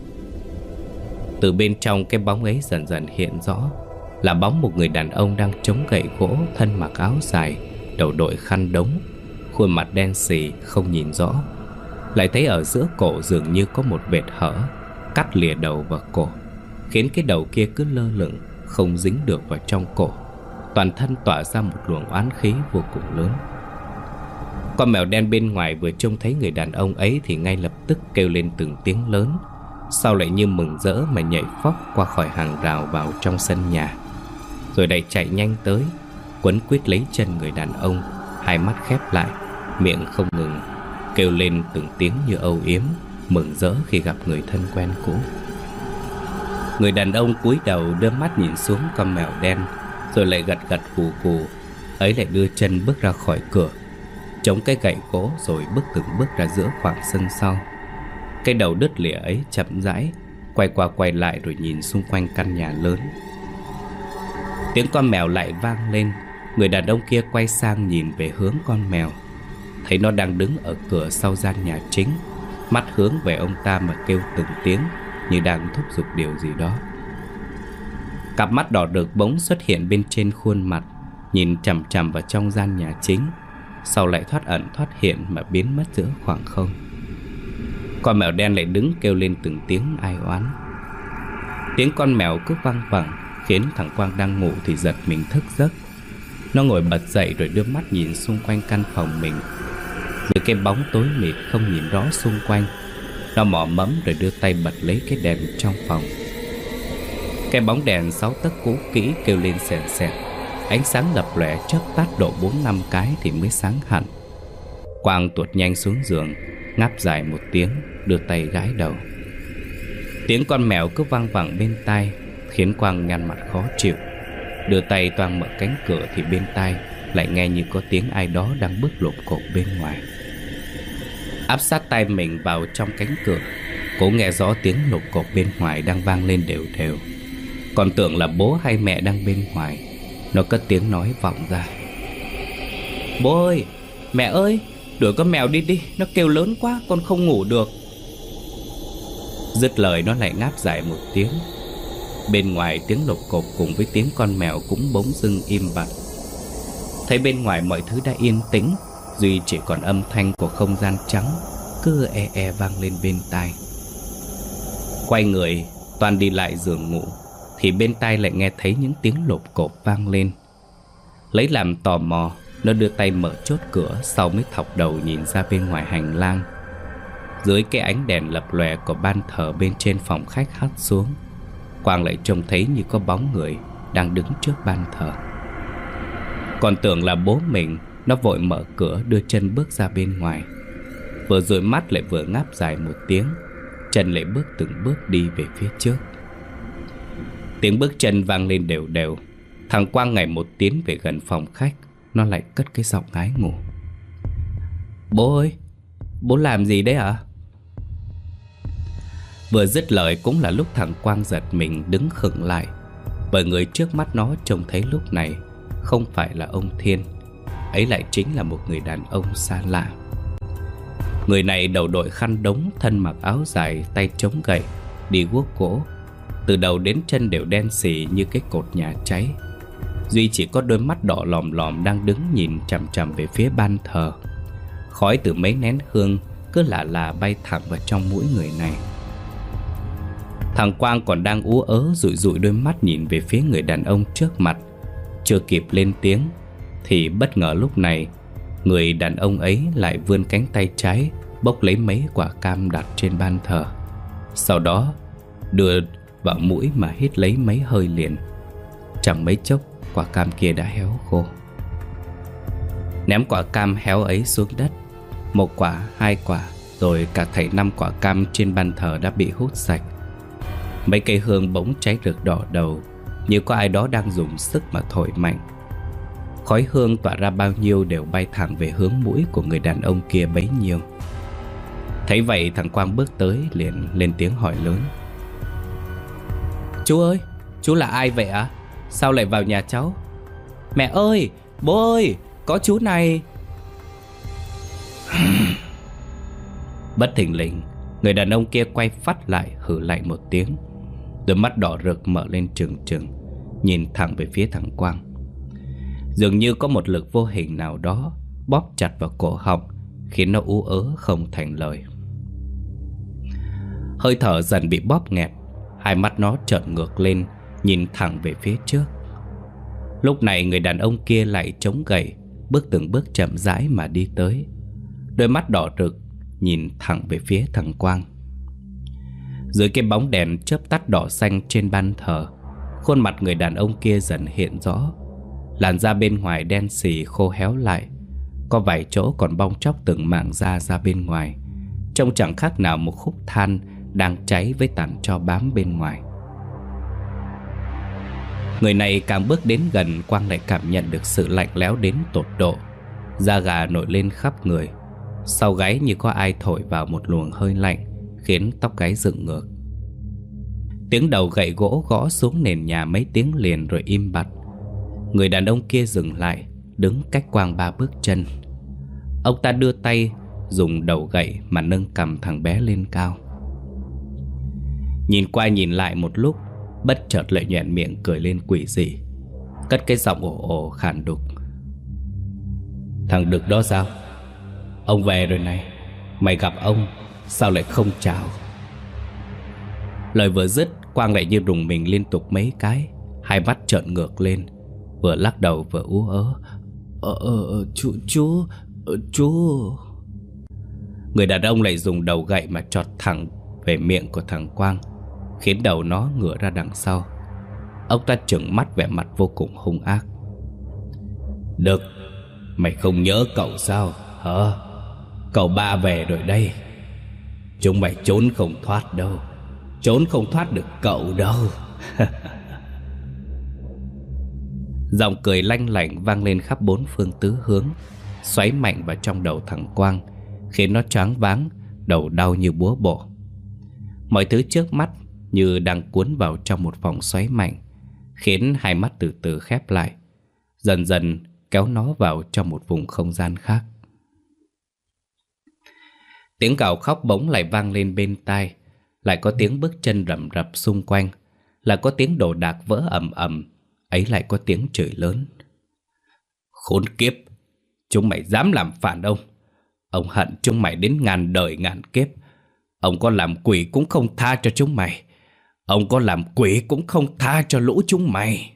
Từ bên trong cái bóng ấy dần dần hiện rõ là bóng một người đàn ông đang chống gậy gỗ, thân mặc áo dài, đầu đội khăn đống, khuôn mặt đen xì không nhìn rõ. Lại thấy ở giữa cổ dường như có một vệt hở cắt lìa đầu và cổ, khiến cái đầu kia cứ lơ lửng, không dính được vào trong cổ. Toàn thân tỏa ra một luồng oán khí vô cùng lớn. Con mèo đen bên ngoài vừa trông thấy người đàn ông ấy thì ngay lập tức kêu lên từng tiếng lớn, sau lại như mừng rỡ mà nhảy phóc qua khỏi hàng rào vào trong sân nhà, rồi đẩy chạy nhanh tới, quấn quýt lấy chân người đàn ông, hai mắt khép lại, miệng không ngừng kêu lên từng tiếng như âu yếm, mừng rỡ khi gặp người thân quen cũ. Người đàn ông cúi đầu đưa mắt nhìn xuống con mèo đen, rồi lại gật gật gù gù, ấy lại đưa chân bước ra khỏi cửa, chống cái gậy gỗ rồi bước từng bước ra giữa khoảng sân sau. Cái đầu đứt lìa ấy chậm rãi quay qua quay lại rồi nhìn xung quanh căn nhà lớn. Tiếng con mèo lại vang lên. Người đàn ông kia quay sang nhìn về hướng con mèo, thấy nó đang đứng ở cửa sau gian nhà chính, mắt hướng về ông ta mà kêu từng tiếng như đang thúc giục điều gì đó. Cặp mắt đỏ rực bỗng xuất hiện bên trên khuôn mặt, nhìn chằm chằm vào trong gian nhà chính, sau lại thoát ẩn thoát hiện mà biến mất giữa khoảng không. Con mèo đen lại đứng kêu lên từng tiếng ai oán. Tiếng con mèo cứ văng vẳng, khiến thằng Quang đang ngủ thì giật mình thức giấc. Nó ngồi bật dậy rồi đưa mắt nhìn xung quanh căn phòng mình. Giữa cái bóng tối mịt không nhìn rõ xung quanh, nó mò mẫm rồi đưa tay bật lấy cái đèn trong phòng. Cái bóng đèn 6 tấc cũ kỹ kêu lên sèn sẹt, ánh sáng lập lòe chớp tắt độ 4-5 cái thì mới sáng hẳn. Quang tuột nhanh xuống giường, ngáp dài một tiếng, đưa tay gãi đầu. Tiếng con mèo cứ văng vẳng bên tai, khiến Quang nhăn mặt khó chịu. Đưa tay toang mở cánh cửa thì bên tai lại nghe như có tiếng ai đó đang bước lộp cộp bên ngoài. Áp sát tai mình vào trong cánh cửa, cố nghe rõ tiếng lộp cộp bên ngoài đang vang lên đều đều. Còn tưởng là bố hay mẹ đang bên ngoài. Nó cất tiếng nói vọng ra: "Bố ơi, mẹ ơi, đuổi con mèo đi đi, nó kêu lớn quá, con không ngủ được." Dứt lời nó lại ngáp dài một tiếng. Bên ngoài tiếng lộp cộp cùng với tiếng con mèo cũng bỗng dưng im bặt. Thấy bên ngoài mọi thứ đã yên tĩnh, duy chỉ còn âm thanh của không gian trắng cứ vang lên bên tai. Quay người Toàn đi lại giường ngủ thì bên tai lại nghe thấy những tiếng lộp cộp vang lên. Lấy làm tò mò, nó đưa tay mở chốt cửa, sau mới thọc đầu nhìn ra bên ngoài hành lang. Dưới cái ánh đèn lập lòe của ban thờ bên trên phòng khách hắt xuống, Quang lại trông thấy như có bóng người đang đứng trước ban thờ. Còn tưởng là bố mình, nó vội mở cửa đưa chân bước ra bên ngoài. Vừa dụi mắt lại vừa ngáp dài một tiếng, chân lại bước từng bước đi về phía trước. Tiếng bước chân vang lên đều đều. Thằng Quang ngày một tiến về gần phòng khách. Nó lại cất cái giọng ngái ngủ: "Bố ơi, bố làm gì đấy ạ?" Vừa dứt lời cũng là lúc thằng Quang giật mình đứng khựng lại, bởi người trước mắt nó trông thấy lúc này không phải là ông Thiên. Ấy lại chính là một người đàn ông xa lạ. Người này đầu đội khăn đống, thân mặc áo dài, tay chống gậy, đi guốc gỗ, từ đầu đến chân đều đen xì như cái cột nhà cháy. Duy chỉ có đôi mắt đỏ lòm lòm đang đứng nhìn chằm chằm về phía ban thờ. Khói từ mấy nén hương cứ lả là bay thẳng vào trong mũi người này. Thằng Quang còn đang ú ớ dụi dụi đôi mắt nhìn về phía người đàn ông trước mặt. Chưa kịp lên tiếng thì bất ngờ lúc này người đàn ông ấy lại vươn cánh tay trái bốc lấy mấy quả cam đặt trên ban thờ. Sau đó đưa vào mũi mà hít lấy mấy hơi liền. Chẳng mấy chốc quả cam kia đã héo khô. Ném quả cam héo ấy xuống đất. Một quả, hai quả, rồi cả thảy 5 quả cam trên ban thờ đã bị hút sạch. Mấy cây hương bỗng cháy rực đỏ đầu, như có ai đó đang dùng sức mà thổi mạnh. Khói hương tỏa ra bao nhiêu đều bay thẳng về hướng mũi của người đàn ông kia bấy nhiêu. Thấy vậy thằng Quang bước tới liền lên tiếng hỏi lớn: "Chú ơi, chú là ai vậy ạ? Sao lại vào nhà cháu?" "Mẹ ơi, bố ơi, có chú này." Bất thình lình, người đàn ông kia quay phắt lại hử lại một tiếng. Đôi mắt đỏ rực mở lên trừng trừng, nhìn thẳng về phía thằng Quang. Dường như có một lực vô hình nào đó bóp chặt vào cổ họng, khiến nó ú ớ không thành lời. Hơi thở dần bị bóp nghẹt. Hai mắt nó trợn ngược lên, nhìn thẳng về phía trước. Lúc này người đàn ông kia lại chống gậy, bước từng bước chậm rãi mà đi tới. Đôi mắt đỏ rực nhìn thẳng về phía thằng Quang. Dưới cái bóng đèn chớp tắt đỏ xanh trên ban thờ, khuôn mặt người đàn ông kia dần hiện rõ. Làn da bên ngoài đen xì khô héo lại, có vài chỗ còn bong tróc từng mảng da ra bên ngoài, trông chẳng khác nào một khúc than đang cháy với tàn tro bám bên ngoài. Người này càng bước đến gần, Quang lại cảm nhận được sự lạnh lẽo đến tột độ. Da gà nổi lên khắp người, sau gáy như có ai thổi vào một luồng hơi lạnh, khiến tóc gáy dựng ngược. Tiếng đầu gậy gỗ gõ xuống nền nhà mấy tiếng liền rồi im bặt. Người đàn ông kia dừng lại, đứng cách Quang 3 bước chân. Ông ta đưa tay dùng đầu gậy mà nâng cằm thằng bé lên cao. Nhìn qua nhìn lại một lúc, bất chợt lại nhoẻn miệng cười lên quỷ dị, cất cái giọng ồ ồ khàn đục: "Thằng Đực đó sao? Ông về rồi này. Mày gặp ông sao lại không chào?" Lời vừa dứt, Quang lại như rùng mình liên tục mấy cái, hai mắt trợn ngược lên, vừa lắc đầu vừa ú ớ: Chú. Người đàn ông lại dùng đầu gậy mà chọt thẳng về miệng của thằng Quang, khiến đầu nó ngửa ra đằng sau. Ông ta trừng mắt vẻ mặt vô cùng hung ác: "Đực, mày không nhớ cậu sao hả? Cậu ba về rồi đây. Chúng mày trốn không thoát đâu. Trốn không thoát được cậu đâu." Giọng cười lanh lảnh vang lên khắp bốn phương tứ hướng, xoáy mạnh vào trong đầu thằng Quang, khiến nó choáng váng, đầu đau như búa bổ. Mọi thứ trước mắt như đang cuốn vào trong một vòng xoáy mạnh, khiến hai mắt từ từ khép lại, dần dần kéo nó vào trong một vùng không gian khác. Tiếng gào khóc bỗng lại vang lên bên tai, lại có tiếng bước chân rầm rập xung quanh, lại có tiếng đồ đạc vỡ ầm ầm, ấy lại có tiếng chửi lớn: "Khốn kiếp, chúng mày dám làm phản ông. Ông hận chúng mày đến ngàn đời ngàn kiếp. Ông có làm quỷ cũng không tha cho chúng mày. Ông có làm quỷ cũng không tha cho lũ chúng mày."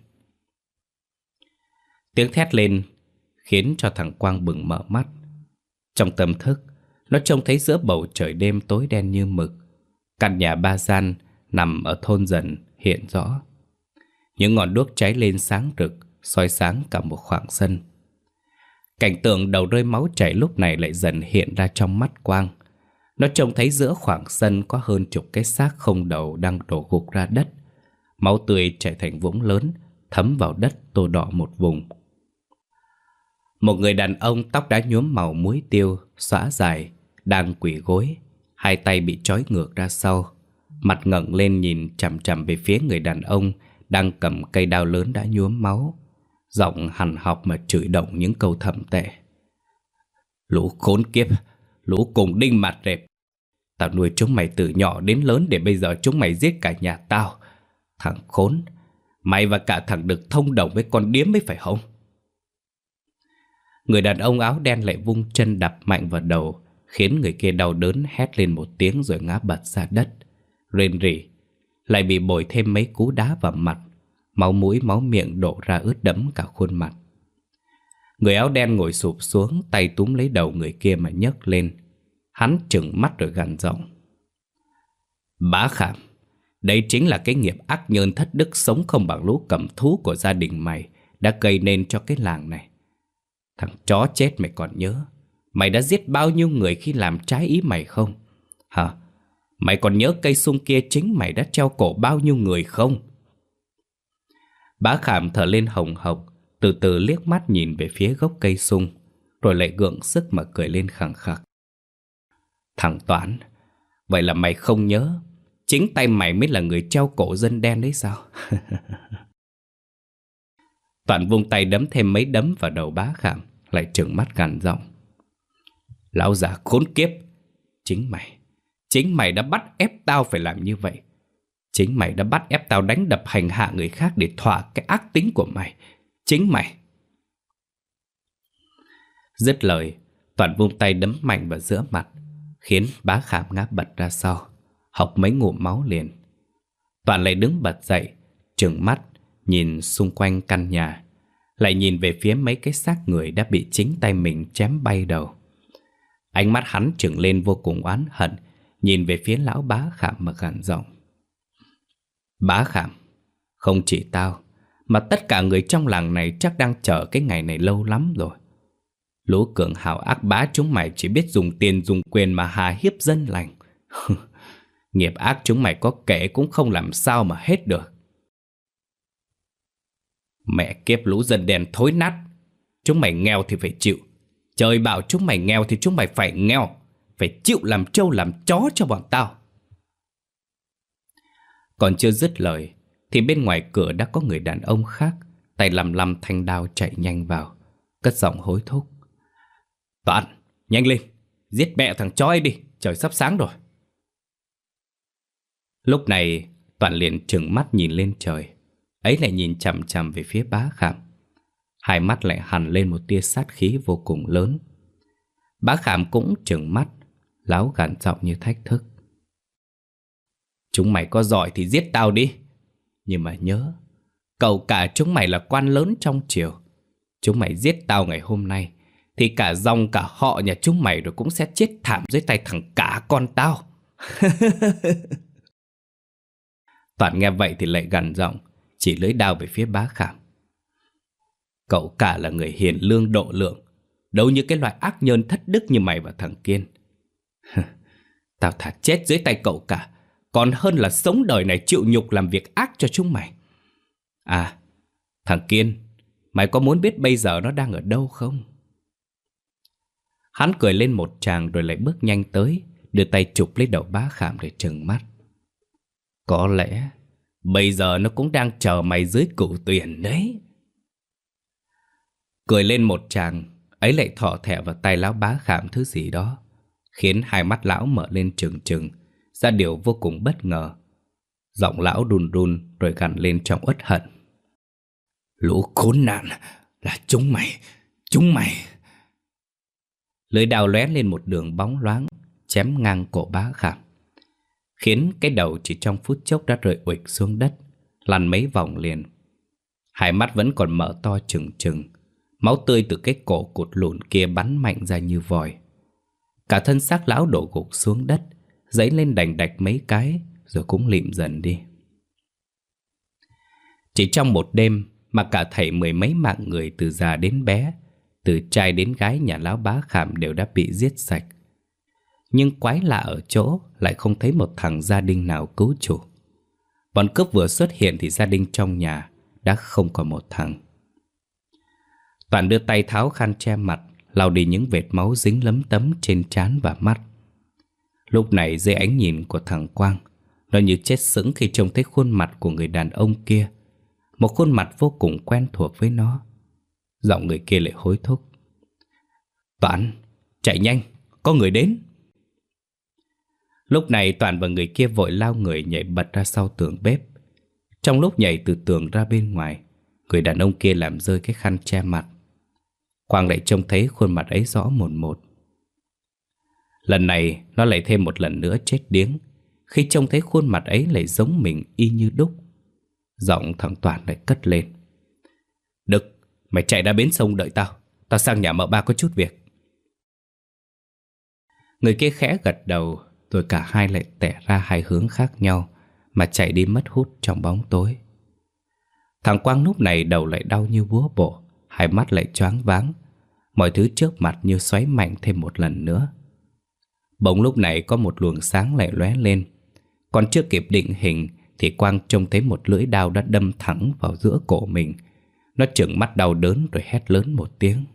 Tiếng thét lên khiến cho thằng Quang bừng mở mắt. Trong tâm thức, nó trông thấy giữa bầu trời đêm tối đen như mực, căn nhà ba gian nằm ở thôn Dần hiện rõ. Những ngọn đuốc cháy lên sáng rực, soi sáng cả một khoảng sân. Cảnh tượng đầu rơi máu chảy lúc này lại dần hiện ra trong mắt Quang. Nó trông thấy giữa khoảng sân có hơn chục cái xác không đầu đang đổ gục ra đất. Máu tươi chảy thành vũng lớn, thấm vào đất tô đỏ một vùng. Một người đàn ông tóc đã nhuốm màu muối tiêu, xõa dài, đang quỳ gối, hai tay bị trói ngược ra sau, mặt ngẩng lên nhìn chằm chằm về phía người đàn ông đang cầm cây đao lớn đã nhuốm máu, giọng hằn học mà chửi động những câu thậm tệ. Lũ khốn kiếp, lũ cùng đinh mặt rệp. Tao nuôi chúng mày từ nhỏ đến lớn để bây giờ chúng mày giết cả nhà tao. Thằng khốn, mày và cả thằng Đực thông đồng với con điếm mới phải không? Người đàn ông áo đen lại vung chân đập mạnh vào đầu, khiến người kia đau đớn hét lên một tiếng rồi ngã bật ra đất. Rên rỉ, lại bị bồi thêm mấy cú đá vào mặt. Máu mũi máu miệng đổ ra ướt đẫm cả khuôn mặt. Người áo đen ngồi sụp xuống, tay túm lấy đầu người kia mà nhấc lên. Hắn trừng mắt rồi gằn giọng. Bá Khảm, đây chính là cái nghiệp ác nhơn thất đức sống không bằng lũ cầm thú của gia đình mày đã gây nên cho cái làng này. Thằng chó chết mày còn nhớ mày đã giết bao nhiêu người khi làm trái ý mày không? Hả? Mày còn nhớ cây sung kia chính mày đã treo cổ bao nhiêu người không? Bá Khảm thở lên hồng hộc, từ từ liếc mắt nhìn về phía gốc cây sung, rồi lại gượng sức mà cười lên khẳng khặc. Thằng Toán, vậy là mày không nhớ chính tay mày mới là người treo cổ dân đen đấy sao? Toán vung tay đấm thêm mấy đấm vào đầu Bá Khảm, lại trừng mắt gằn giọng. Lão già khốn kiếp, chính mày đã bắt ép tao phải làm như vậy. Chính mày đã bắt ép tao đánh đập hành hạ người khác để thỏa cái ác tính của mày. Chính mày. Dứt lời, Toán vung tay đấm mạnh vào giữa mặt, khiến Bá Khảm ngã bật ra sau, hộc mấy ngụm máu liền. Toán lại đứng bật dậy, trừng mắt nhìn xung quanh căn nhà, lại nhìn về phía mấy cái xác người đã bị chính tay mình chém bay đầu. Ánh mắt hắn trừng lên vô cùng oán hận, nhìn về phía lão Bá Khảm mà gằn giọng. Bá Khảm, không chỉ tao mà tất cả người trong làng này chắc đang chờ cái ngày này lâu lắm rồi. Lũ cường hào ác bá chúng mày chỉ biết dùng tiền dùng quyền mà hà hiếp dân lành. Nghiệp ác chúng mày có kể cũng không làm sao mà hết được. Mẹ kiếp lũ dân đen thối nát. Chúng mày nghèo thì phải chịu. Trời bảo chúng mày nghèo thì chúng mày phải nghèo, phải chịu làm trâu làm chó cho bọn tao. Còn chưa dứt lời thì bên ngoài cửa đã có người đàn ông khác, tay lăm lăm thanh đao chạy nhanh vào, cất giọng hối thúc. Toán, nhanh lên, giết mẹ thằng chó ấy đi, trời sắp sáng rồi. Lúc này Toán liền trừng mắt nhìn lên trời, ấy lại nhìn chằm chằm về phía Bá Khảm. Hai mắt lại hằn lên một tia sát khí vô cùng lớn. Bá Khảm cũng trừng mắt, láo gằn giọng như thách thức. Chúng mày có giỏi thì giết tao đi, nhưng mà nhớ, cậu cả chúng mày là quan lớn trong triều. Chúng mày giết tao ngày hôm nay thì cả dòng cả họ nhà chúng mày rồi cũng sẽ chết thảm dưới tay thằng cả con tao. Toán nghe vậy thì lại gằn giọng, chỉ lưỡi đao về phía Bá Khảm. Cậu cả là người hiền lương độ lượng, đâu như cái loại ác nhân thất đức như mày và thằng Kiên. Tao thà chết dưới tay cậu cả còn hơn là sống đời này chịu nhục làm việc ác cho chúng mày. À, thằng Kiên, mày có muốn biết bây giờ nó đang ở đâu không? Hắn cười lên một tràng rồi lại bước nhanh tới, đưa tay chụp lấy đầu Bá Khảm để trừng mắt. Có lẽ bây giờ nó cũng đang chờ mày dưới cửu tuyền đấy. Cười lên một tràng, ấy lại thọ thẻ vào tay lão Bá Khảm thứ gì đó, khiến hai mắt lão mở lên trừng trừng, ra điều vô cùng bất ngờ. Giọng lão run run rồi gằn lên trong uất hận. Lũ khốn nạn, là chúng mày. Lưỡi đao lóe lên một đường bóng loáng, chém ngang cổ Bá Khảm, khiến cái đầu chỉ trong phút chốc đã rơi uịch xuống đất, lăn mấy vòng liền. Hai mắt vẫn còn mở to trừng trừng, máu tươi từ cái cổ cụt lùn kia bắn mạnh ra như vòi. Cả thân xác lão đổ gục xuống đất, giãy lên đành đạch mấy cái rồi cũng lịm dần đi. Chỉ trong một đêm mà cả thảy mười mấy mạng người từ già đến bé, từ trai đến gái nhà lão Bá Khảm đều đã bị giết sạch. Nhưng quái lạ ở chỗ lại không thấy một thằng gia đình nào cứu chủ. Bọn cướp vừa xuất hiện thì gia đình trong nhà đã không còn một thằng. Toàn đưa tay tháo khăn che mặt, lau đi những vệt máu dính lấm tấm trên trán và mắt. Lúc này dưới ánh nhìn của thằng Quang, nó như chết sững khi trông thấy khuôn mặt của người đàn ông kia. Một khuôn mặt vô cùng quen thuộc với nó. Giọng người kia lại hối thúc: Toàn, chạy nhanh, có người đến. Lúc này Toàn và người kia vội lao người nhảy bật ra sau tường bếp. Trong lúc nhảy từ tường ra bên ngoài, người đàn ông kia làm rơi cái khăn che mặt. Quang lại trông thấy khuôn mặt ấy rõ mồn một. Lần này nó lại thêm một lần nữa chết điếng khi trông thấy khuôn mặt ấy lại giống mình y như đúc. Giọng thằng Toàn lại cất lên: Đực, mày chạy ra bến sông đợi tao. Tao sang nhà mợ ba có chút việc. Người kia khẽ gật đầu, rồi cả hai lại tẻ ra hai hướng khác nhau mà chạy đi mất hút trong bóng tối. Thằng Quang lúc này đầu lại đau như búa bổ, hai mắt lại choáng váng, mọi thứ trước mặt như xoáy mạnh thêm một lần nữa. Bỗng lúc này có một luồng sáng lại lóe lên. Còn chưa kịp định hình thì Quang trông thấy một lưỡi dao đã đâm thẳng vào giữa cổ mình. Nó trừng mắt đau đớn rồi hét lớn một tiếng.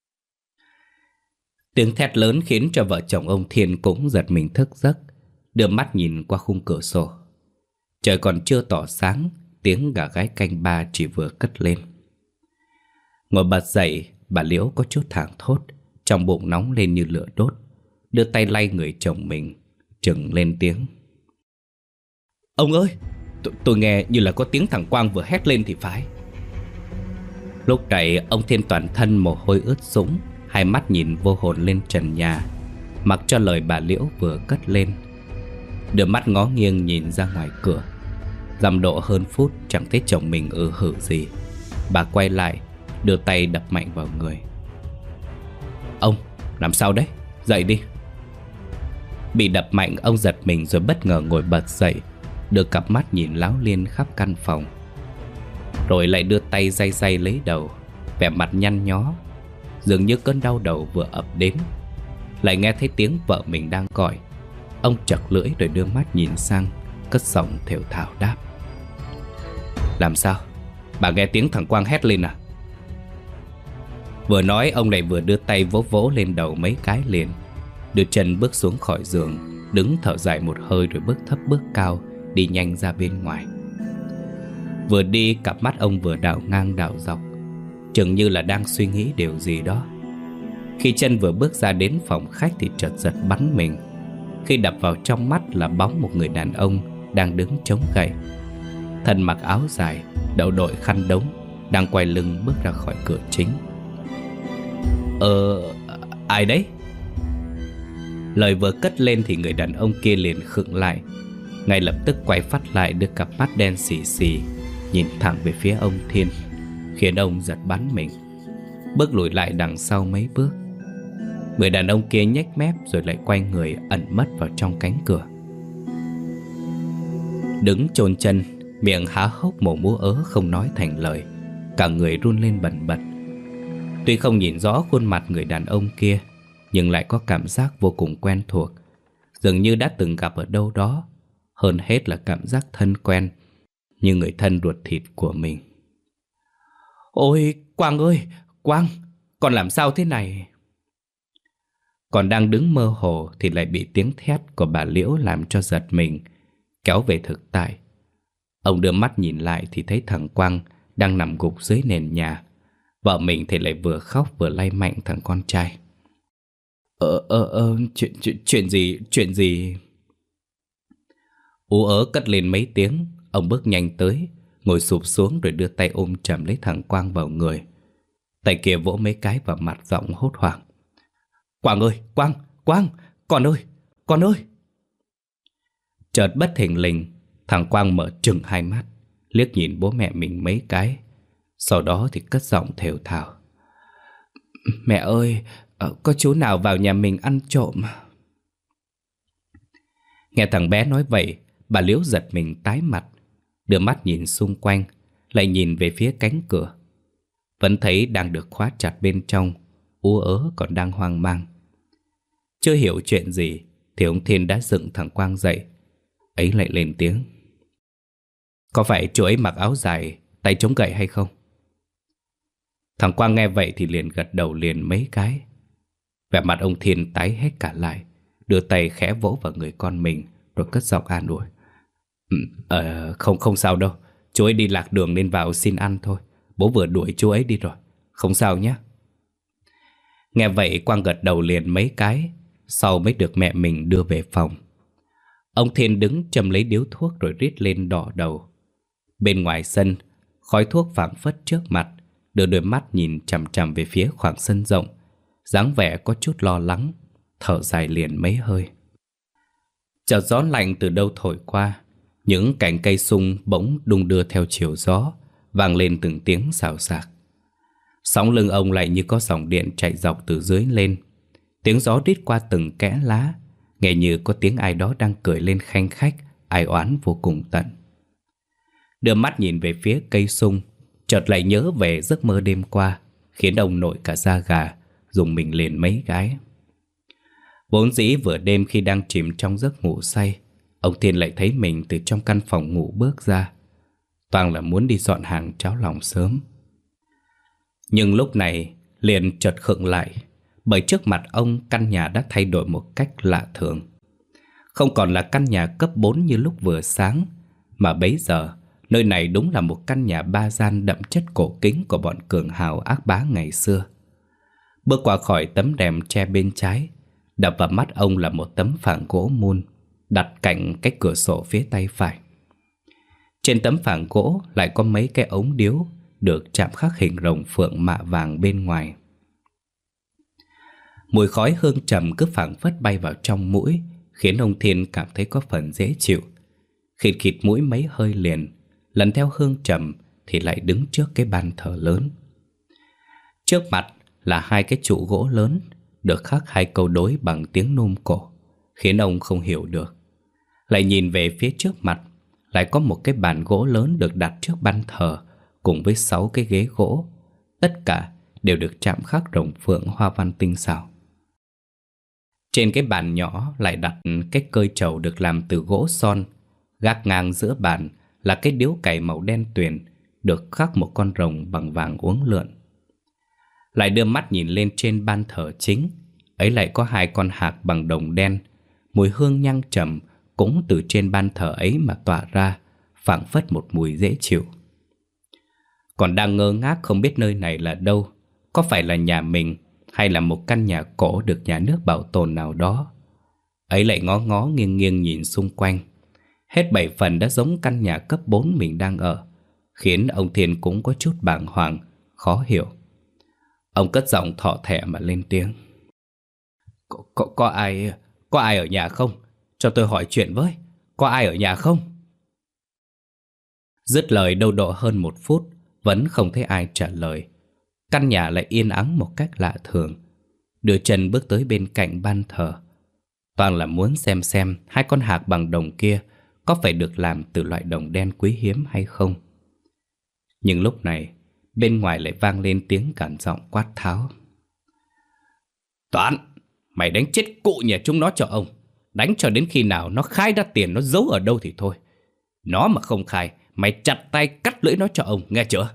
Tiếng thét lớn khiến cho vợ chồng ông Thiên cũng giật mình thức giấc, đưa mắt nhìn qua khung cửa sổ. Trời còn chưa tỏ sáng, tiếng gà gáy canh ba chỉ vừa cất lên. Ngồi bật dậy, bà Liễu có chút thảng thốt, trong bụng nóng lên như lửa đốt, đưa tay lay người chồng mình, chừng lên tiếng: Ông ơi, tôi nghe như là có tiếng thằng Quang vừa hét lên thì phải. Lúc này ông Thiên toàn thân mồ hôi ướt sũng, hai mắt nhìn vô hồn lên trần nhà, mặc cho lời bà Liễu vừa cất lên. Đưa mắt ngó nghiêng nhìn ra ngoài cửa. Dăm độ hơn phút chẳng thấy chồng mình hử gì. Bà quay lại, đưa tay đập mạnh vào người. Ông, làm sao đấy? Dậy đi. Bị đập mạnh, ông giật mình rồi bất ngờ ngồi bật dậy, đưa cặp mắt nhìn láo liên khắp căn phòng. Rồi lại đưa tay day day lấy đầu, vẻ mặt nhăn nhó, dường như cơn đau đầu vừa ập đến. Lại nghe thấy tiếng vợ mình đang gọi. Ông chật lưỡi rồi đưa mắt nhìn sang, cất giọng thều thào đáp: Làm sao? Bà nghe tiếng thằng Quang hét lên à? Vừa nói ông lại vừa đưa tay vỗ vỗ lên đầu mấy cái liền, đưa chân bước xuống khỏi giường, đứng thở dài một hơi rồi bước thấp bước cao, đi nhanh ra bên ngoài. Vừa đi cặp mắt ông vừa đảo ngang đảo dọc, chừng như là đang suy nghĩ điều gì đó. Khi chân vừa bước ra đến phòng khách thì chợt giật bắn mình, khi đập vào trong mắt là bóng một người đàn ông đang đứng chống gậy. Thân mặc áo dài, đầu đội khăn đống, đang quay lưng bước ra khỏi cửa chính. Ai đấy? Lời vừa cất lên thì người đàn ông kia liền khựng lại, ngay lập tức quay phát lại đưa cặp mắt đen xì xì nhìn thẳng về phía ông Thiên, khiến ông giật bắn mình, bước lùi lại đằng sau mấy bước. Người đàn ông kia nhếch mép rồi lại quay người ẩn mất vào trong cánh cửa. Đứng chôn chân, miệng há hốc mồm múa ớ không nói thành lời, cả người run lên bần bật. Tuy không nhìn rõ khuôn mặt người đàn ông kia, nhưng lại có cảm giác vô cùng quen thuộc, dường như đã từng gặp ở đâu đó. Hơn hết là cảm giác thân quen, như người thân ruột thịt của mình. Ôi Quang ơi, Quang, con làm sao thế này? Còn đang đứng mơ hồ thì lại bị tiếng thét của bà Liễu làm cho giật mình, kéo về thực tại. Ông đưa mắt nhìn lại thì thấy thằng Quang đang nằm gục dưới nền nhà. Vợ mình thì lại vừa khóc vừa lay mạnh thằng con trai. Chuyện gì? Ú ớ cất lên mấy tiếng. Ông bước nhanh tới, ngồi sụp xuống rồi đưa tay ôm chầm lấy thằng Quang vào người. Tay kia vỗ mấy cái vào mặt giọng hốt hoảng. Quang ơi, Quang, con ơi. Chợt bất thình lình, thằng Quang mở trừng hai mắt, liếc nhìn bố mẹ mình mấy cái, sau đó thì cất giọng thều thào. Mẹ ơi, có chú nào vào nhà mình ăn trộm? Nghe thằng bé nói vậy, bà Liễu giật mình tái mặt, đưa mắt nhìn xung quanh, lại nhìn về phía cánh cửa. Vẫn thấy đang được khóa chặt bên trong, ú ớ còn đang hoang mang. Chưa hiểu chuyện gì thì ông Thiên đã dựng thằng Quang dậy. Ấy lại lên tiếng: "Có phải chú ấy mặc áo dài, tay chống gậy hay không?" Thằng Quang nghe vậy thì liền gật đầu liền mấy cái. Vẻ mặt ông Thiên tái hết cả lại, đưa tay khẽ vỗ vào người con mình, rồi cất giọng an ủi: Không sao đâu. Chú ấy đi lạc đường nên vào xin ăn thôi. Bố vừa đuổi chú ấy đi rồi. Không sao nhé." Nghe vậy Quang gật đầu liền mấy cái, sau mới được mẹ mình đưa về phòng. Ông Thiên đứng châm lấy điếu thuốc rồi rít lên đỏ đầu. Bên ngoài sân, khói thuốc phảng phất trước mặt, đưa đôi mắt nhìn chằm chằm về phía khoảng sân rộng, dáng vẻ có chút lo lắng, thở dài liền mấy hơi. Chợt gió lạnh từ đâu thổi qua, những cành cây sung bỗng đung đưa theo chiều gió, vang lên từng tiếng xào xạc. Sóng lưng ông lại như có dòng điện chạy dọc từ dưới lên. Tiếng gió rít qua từng kẽ lá, nghe như có tiếng ai đó đang cười lên khanh khách, ai oán vô cùng tận. Đưa mắt nhìn về phía cây sung, chợt lại nhớ về giấc mơ đêm qua, khiến ông nổi cả da gà, rùng mình liền mấy cái. Vốn dĩ vừa đêm khi đang chìm trong giấc ngủ say, ông Thiên lại thấy mình từ trong căn phòng ngủ bước ra. Toàn là muốn đi dọn hàng cháo lòng sớm. Nhưng lúc này liền chợt khựng lại, bởi trước mặt ông căn nhà đã thay đổi một cách lạ thường. Không còn là căn nhà cấp 4 như lúc vừa sáng, mà bấy giờ nơi này đúng là một căn nhà ba gian đậm chất cổ kính của bọn cường hào ác bá ngày xưa. Bước qua khỏi tấm rèm tre bên trái, đập vào mắt ông là một tấm phản gỗ mun đặt cạnh cái cửa sổ phía tay phải. Trên tấm phản gỗ lại có mấy cái ống điếu được chạm khắc hình rồng phượng mạ vàng bên ngoài. Mùi khói hương trầm cứ phảng phất bay vào trong mũi, khiến ông Thiên cảm thấy có phần dễ chịu. Khịt khịt mũi mấy hơi liền, lần theo hương trầm thì lại đứng trước cái bàn thờ lớn. Trước mặt là hai cái trụ gỗ lớn được khắc hai câu đối bằng tiếng Nôm cổ, khiến ông không hiểu được. Lại nhìn về phía trước mặt, lại có một cái bàn gỗ lớn được đặt trước ban thờ, cùng với 6 cái ghế gỗ. Tất cả đều được chạm khắc rồng phượng hoa văn tinh xảo. Trên cái bàn nhỏ lại đặt cái cơi trầu được làm từ gỗ son. Gác ngang giữa bàn là cái điếu cày màu đen tuyền, được khắc một con rồng bằng vàng uốn lượn. Lại đưa mắt nhìn lên trên ban thờ chính, ấy lại có hai con hạc bằng đồng đen. Mùi hương nhang trầm cũng từ trên ban thờ ấy mà tỏa ra, phảng phất một mùi dễ chịu. Còn đang ngơ ngác không biết nơi này là đâu, có phải là nhà mình hay là một căn nhà cổ được nhà nước bảo tồn nào đó. Ấy lại ngó ngó nghiêng nghiêng nhìn xung quanh, hết 7 phần đã giống căn nhà cấp 4 mình đang ở, khiến ông Thiên cũng có chút bàng hoàng, khó hiểu. Ông cất giọng thọ thẹ mà lên tiếng: Có ai ở nhà không? Cho tôi hỏi chuyện với, có ai ở nhà không? Dứt lời đâu độ hơn 1 phút, vẫn không thấy ai trả lời. Căn nhà lại yên ắng một cách lạ thường. Đưa chân bước tới bên cạnh ban thờ, toàn là muốn xem hai con hạc bằng đồng kia có phải được làm từ loại đồng đen quý hiếm hay không. Nhưng lúc này bên ngoài lại vang lên tiếng cản giọng quát tháo: Toán, mày đánh chết cụ nhà chúng nó cho ông. Đánh cho đến khi nào nó khai ra tiền nó giấu ở đâu thì thôi. Nó mà không khai, mày chặt tay cắt lưỡi nó cho ông, nghe chưa?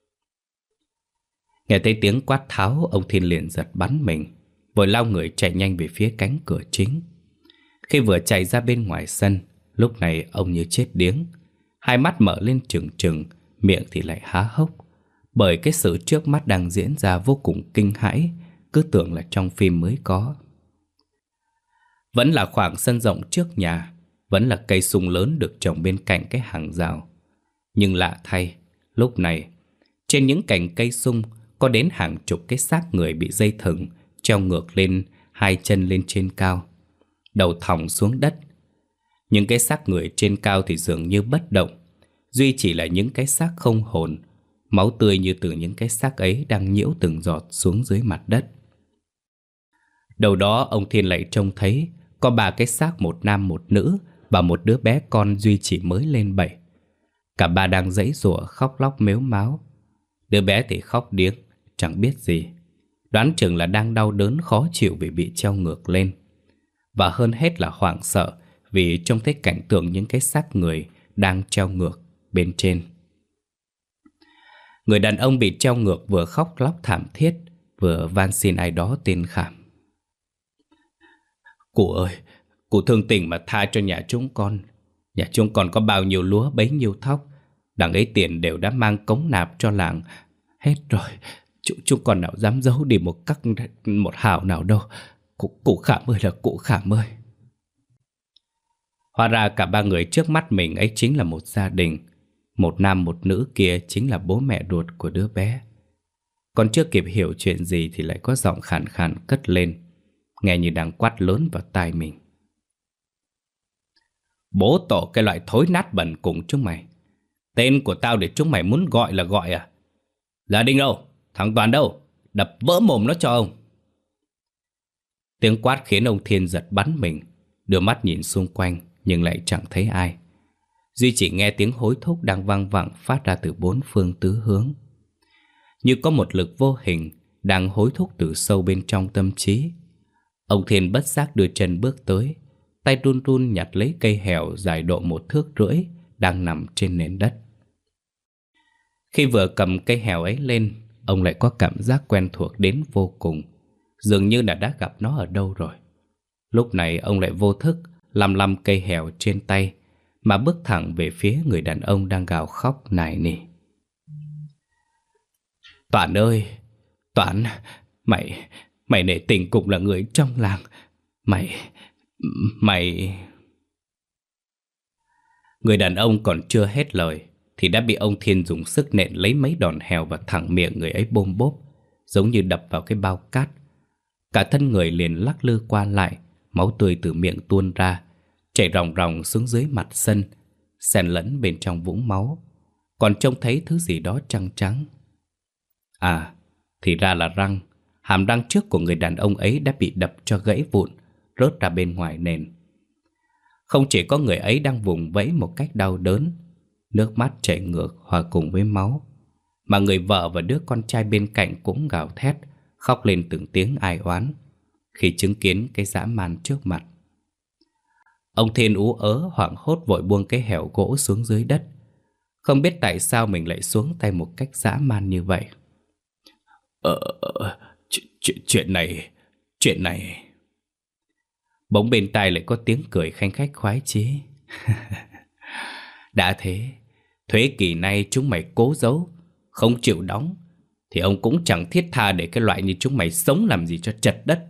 Nghe thấy tiếng quát tháo, ông Thiên liền giật bắn mình, vội lao người chạy nhanh về phía cánh cửa chính. Khi vừa chạy ra bên ngoài sân, lúc này ông như chết điếng, hai mắt mở lên trừng trừng, miệng thì lại há hốc, bởi cái sự trước mắt đang diễn ra vô cùng kinh hãi, cứ tưởng là trong phim mới có. Vẫn là khoảng sân rộng trước nhà, vẫn là cây sung lớn được trồng bên cạnh cái hàng rào. Nhưng lạ thay, lúc này trên những cành cây sung có đến hàng chục cái xác người bị dây thừng treo ngược lên, hai chân lên trên cao, đầu thòng xuống đất. Những cái xác người trên cao thì dường như bất động, duy chỉ là những cái xác không hồn. Máu tươi như từ những cái xác ấy đang nhiễu từng giọt xuống dưới mặt đất. Đầu đó ông Thiên lại trông thấy có 3 cái xác, một nam một nữ và một đứa bé con duy chỉ mới lên 7. Cả ba đang giãy giụa khóc lóc mếu máo. Đứa bé thì khóc điếc, chẳng biết gì. Đoán chừng là đang đau đớn khó chịu vì bị treo ngược lên. Và hơn hết là hoảng sợ vì trông thấy cảnh tượng những cái xác người đang treo ngược bên trên. Người đàn ông bị treo ngược vừa khóc lóc thảm thiết, vừa van xin ai đó tên Khảm. Cụ ơi, cụ thương tình mà tha cho nhà chúng con. Nhà chúng con có bao nhiêu lúa bấy nhiêu thóc. Đằng ấy tiền đều đã mang cống nạp cho làng hết rồi. Chúng con nào dám giấu đi một hào nào đâu. Cụ Khảm ơi là cụ Khảm ơi. Hóa ra cả ba người trước mắt mình ấy chính là một gia đình. Một nam một nữ kia chính là bố mẹ ruột của đứa bé. Còn chưa kịp hiểu chuyện gì thì lại có giọng khàn khàn cất lên, nghe như đang quát lớn vào tai mình. Bố tổ cái loại thối nát bẩn cùng chúng mày. Tên của tao để chúng mày muốn gọi là gọi à? Gia đình đâu? Thằng Toàn đâu? Đập vỡ mồm nó cho ông. Tiếng quát khiến ông Thiên giật bắn mình, đưa mắt nhìn xung quanh nhưng lại chẳng thấy ai. Duy chỉ nghe tiếng hối thúc đang vang vẳng phát ra từ bốn phương tứ hướng. Như có một lực vô hình đang hối thúc từ sâu bên trong tâm trí. Ông Thiên bất giác đưa chân bước tới, tay run run nhặt lấy cây hẻo dài độ 1,5 thước đang nằm trên nền đất. Khi vừa cầm cây hẻo ấy lên, ông lại có cảm giác quen thuộc đến vô cùng, dường như là đã gặp nó ở đâu rồi. Lúc này ông lại vô thức lăm lăm cây hẻo trên tay mà bước thẳng về phía người đàn ông đang gào khóc nài nỉ. Toản ơi, Toản, mày nể tình cũng là người trong làng. Mày... Người đàn ông còn chưa hết lời thì đã bị ông Thiên dùng sức nện lấy mấy đòn hèo vào thẳng miệng người ấy bôm bốp, giống như đập vào cái bao cát. Cả thân người liền lắc lư qua lại, máu tươi từ miệng tuôn ra, chảy ròng ròng xuống dưới mặt sân, xen lẫn bên trong vũng máu. Còn trông thấy thứ gì đó trắng trắng. À, thì ra là răng. Hàm răng trước của người đàn ông ấy đã bị đập cho gãy vụn, rớt ra bên ngoài nền. Không chỉ có người ấy đang vùng vẫy một cách đau đớn, nước mắt chảy ngược hòa cùng với máu, mà người vợ và đứa con trai bên cạnh cũng gào thét, khóc lên từng tiếng ai oán khi chứng kiến cái dã man trước mặt. Ông Thiên ú ớ hoảng hốt vội buông cái hẻo gỗ xuống dưới đất, không biết tại sao mình lại xuống tay một cách dã man như vậy. Chuyện này... Bỗng bên tai lại có tiếng cười khanh khách khoái chí. Đã thế, thuế kỳ nay chúng mày cố giấu, không chịu đóng, thì ông cũng chẳng thiết tha để cái loại như chúng mày sống làm gì cho chật đất.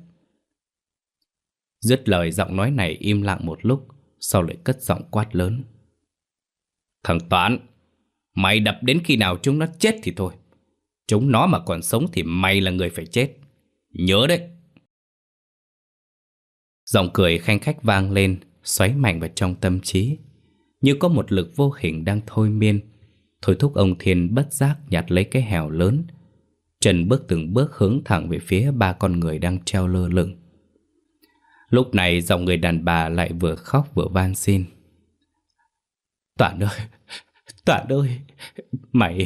Dứt lời giọng nói này im lặng một lúc, sau lại cất giọng quát lớn. Thằng Toán, mày đập đến khi nào chúng nó chết thì thôi. Chúng nó mà còn sống thì mày là người phải chết. Nhớ đấy. Giọng cười khanh khách vang lên, xoáy mạnh vào trong tâm trí, như có một lực vô hình đang thôi miên, thôi thúc ông Thiên bất giác nhặt lấy cái hẻo lớn, chân bước từng bước hướng thẳng về phía ba con người đang treo lơ lửng. Lúc này giọng người đàn bà lại vừa khóc vừa van xin. Toản ơi, mày...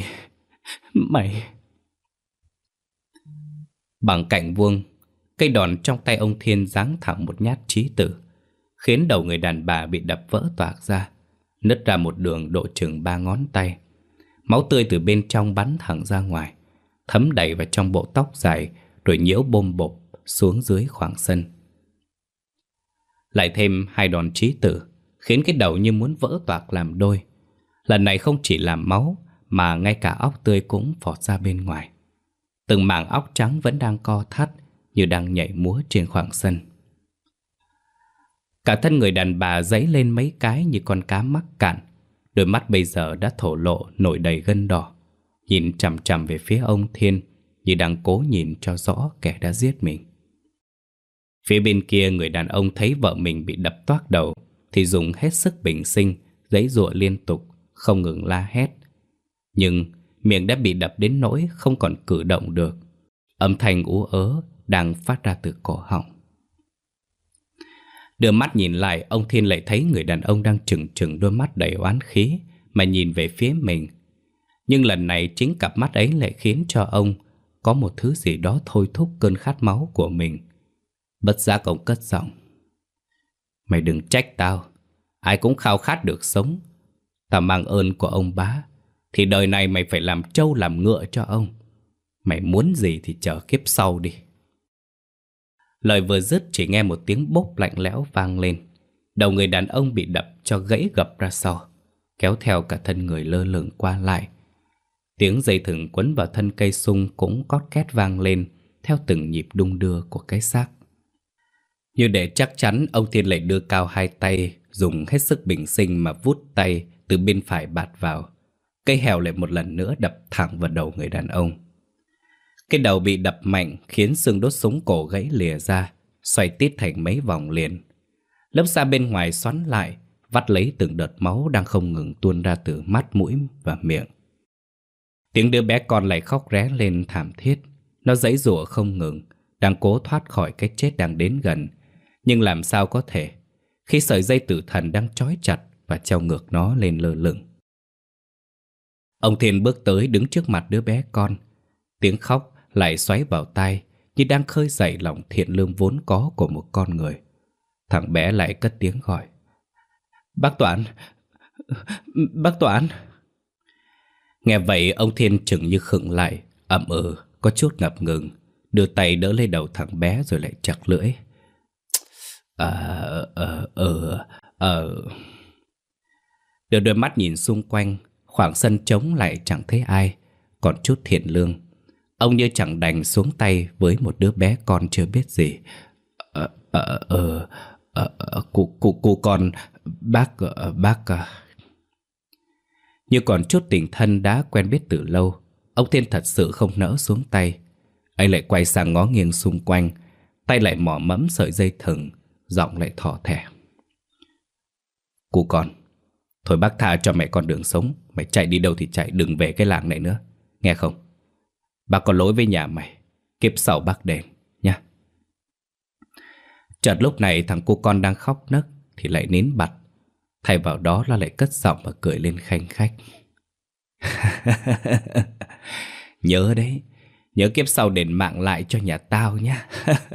Bằng cạnh vuông, cây đòn trong tay ông Thiên giáng thẳng một nhát chí tử, khiến đầu người đàn bà bị đập vỡ toạc ra, nứt ra một đường độ chừng 3 ngón tay. Máu tươi từ bên trong bắn thẳng ra ngoài, thấm đầy vào trong bộ tóc dài, rồi nhiễu bôm bộp xuống dưới khoảng sân. Lại thêm 2 đòn chí tử, khiến cái đầu như muốn vỡ toạc làm đôi. Lần này không chỉ làm máu, mà ngay cả óc tươi cũng phọt ra bên ngoài. Từng mảng óc trắng vẫn đang co thắt, như đang nhảy múa trên khoảng sân. Cả thân người đàn bà giãy lên mấy cái như con cá mắc cạn. Đôi mắt bây giờ đã thổ lộ nổi đầy gân đỏ, nhìn chằm chằm về phía ông Thiên, như đang cố nhìn cho rõ kẻ đã giết mình. Phía bên kia, người đàn ông thấy vợ mình bị đập toác đầu thì dùng hết sức bình sinh, giãy giụa liên tục, không ngừng la hét. Nhưng miệng đã bị đập đến nỗi không còn cử động được. Âm thanh ú ớ đang phát ra từ cổ họng. Đưa mắt nhìn lại, ông Thiên lại thấy người đàn ông đang trừng trừng đôi mắt đầy oán khí mà nhìn về phía mình. Nhưng lần này chính cặp mắt ấy lại khiến cho ông có một thứ gì đó thôi thúc cơn khát máu của mình. Bất giác ông cất giọng: "Mày đừng trách tao. Ai cũng khao khát được sống. Tao mang ơn của ông bá, thì đời này mày phải làm trâu làm ngựa cho ông. Mày muốn gì thì chờ kiếp sau đi." Lời vừa dứt chỉ nghe một tiếng bốp lạnh lẽo vang lên. Đầu người đàn ông bị đập cho gãy gập ra sau, kéo theo cả thân người lơ lửng qua lại. Tiếng dây thừng quấn vào thân cây sung cũng cót két vang lên theo từng nhịp đung đưa của cái xác. Như để chắc chắn, ông Thiên lại đưa cao hai tay, dùng hết sức bình sinh mà vút tay từ bên phải bạt vào. Cây hèo lại một lần nữa đập thẳng vào đầu người đàn ông. Cái đầu bị đập mạnh khiến xương đốt sống cổ gãy lìa ra, xoay tít thành mấy vòng liền. Lớp da bên ngoài xoắn lại, vắt lấy từng đợt máu đang không ngừng tuôn ra từ mắt, mũi và miệng. Tiếng đứa bé con lại khóc ré lên thảm thiết. Nó giãy giụa không ngừng, đang cố thoát khỏi cái chết đang đến gần. Nhưng làm sao có thể, khi sợi dây tử thần đang trói chặt và treo ngược nó lên lơ lửng. Ông Thiên bước tới đứng trước mặt đứa bé con. Tiếng khóc lại xoáy vào tai, như đang khơi dậy lòng thiện lương vốn có của một con người. Thằng bé lại cất tiếng gọi: "Bác Toán! Bác Toán!" Nghe vậy, ông Thiên chừng như khựng lại, ậm có chút ngập ngừng, đưa tay đỡ lấy đầu thằng bé rồi lại chặt lưỡi. Đưa đôi mắt nhìn xung quanh, khoảng sân trống lại chẳng thấy ai, còn chút thiện lương. Ông như chẳng đành xuống tay với một đứa bé con chưa biết gì. Cụ con, bác. Như còn chút tình thân đã quen biết từ lâu, ông Thiên thật sự không nỡ xuống tay. Anh lại quay sang ngó nghiêng xung quanh, tay lại mò mẫm sợi dây thừng, giọng lại thỏ thẻ: "Cụ con, thôi bác tha cho mẹ con đường sống. Mày chạy đi đâu thì chạy, đừng về cái làng này nữa, nghe không? Bác có lỗi với nhà mày, kiếp sau bác đền nha." Chợt lúc này thằng cu con đang khóc nấc thì lại nín bặt. Thay vào đó nó lại cất giọng và cười lên khanh khách. "Nhớ đấy, nhớ kiếp sau đền mạng lại cho nhà tao nhá."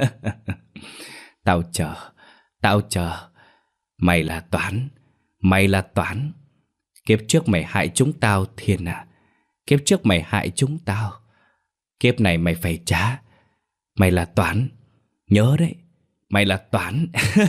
Tao chờ. Mày là Toán. Kiếp trước mày hại chúng tao, Thiên à. Kiếp trước mày hại chúng tao, kiếp này mày phải trả. Mày là Toán, nhớ đấy, mày là Toán.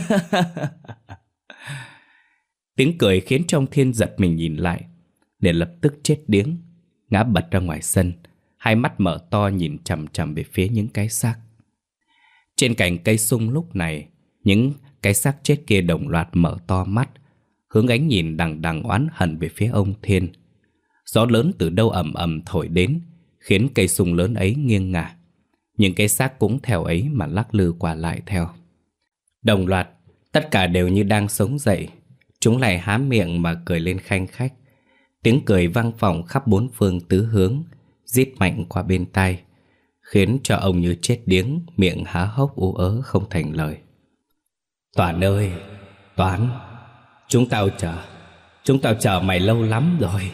Tiếng cười khiến cho ông Thiên giật mình nhìn lại, để lập tức chết điếng, ngã bật ra ngoài sân, hai mắt mở to nhìn chằm chằm về phía những cái xác. Trên cành cây sung lúc này, những cái xác chết kia đồng loạt mở to mắt, hướng ánh nhìn đằng đằng oán hận về phía ông Thiên. Gió lớn từ đâu ầm ầm thổi đến, khiến cây sung lớn ấy nghiêng ngả. Những cái xác cũng theo ấy mà lắc lư qua lại theo. Đồng loạt, tất cả đều như đang sống dậy. Chúng lại há miệng mà cười lên khanh khách. Tiếng cười vang vọng khắp bốn phương tứ hướng, rít mạnh qua bên tai, khiến cho ông như chết điếng, miệng há hốc ú ớ không thành lời. "Toán ơi, Toán, chúng tao chờ mày lâu lắm rồi."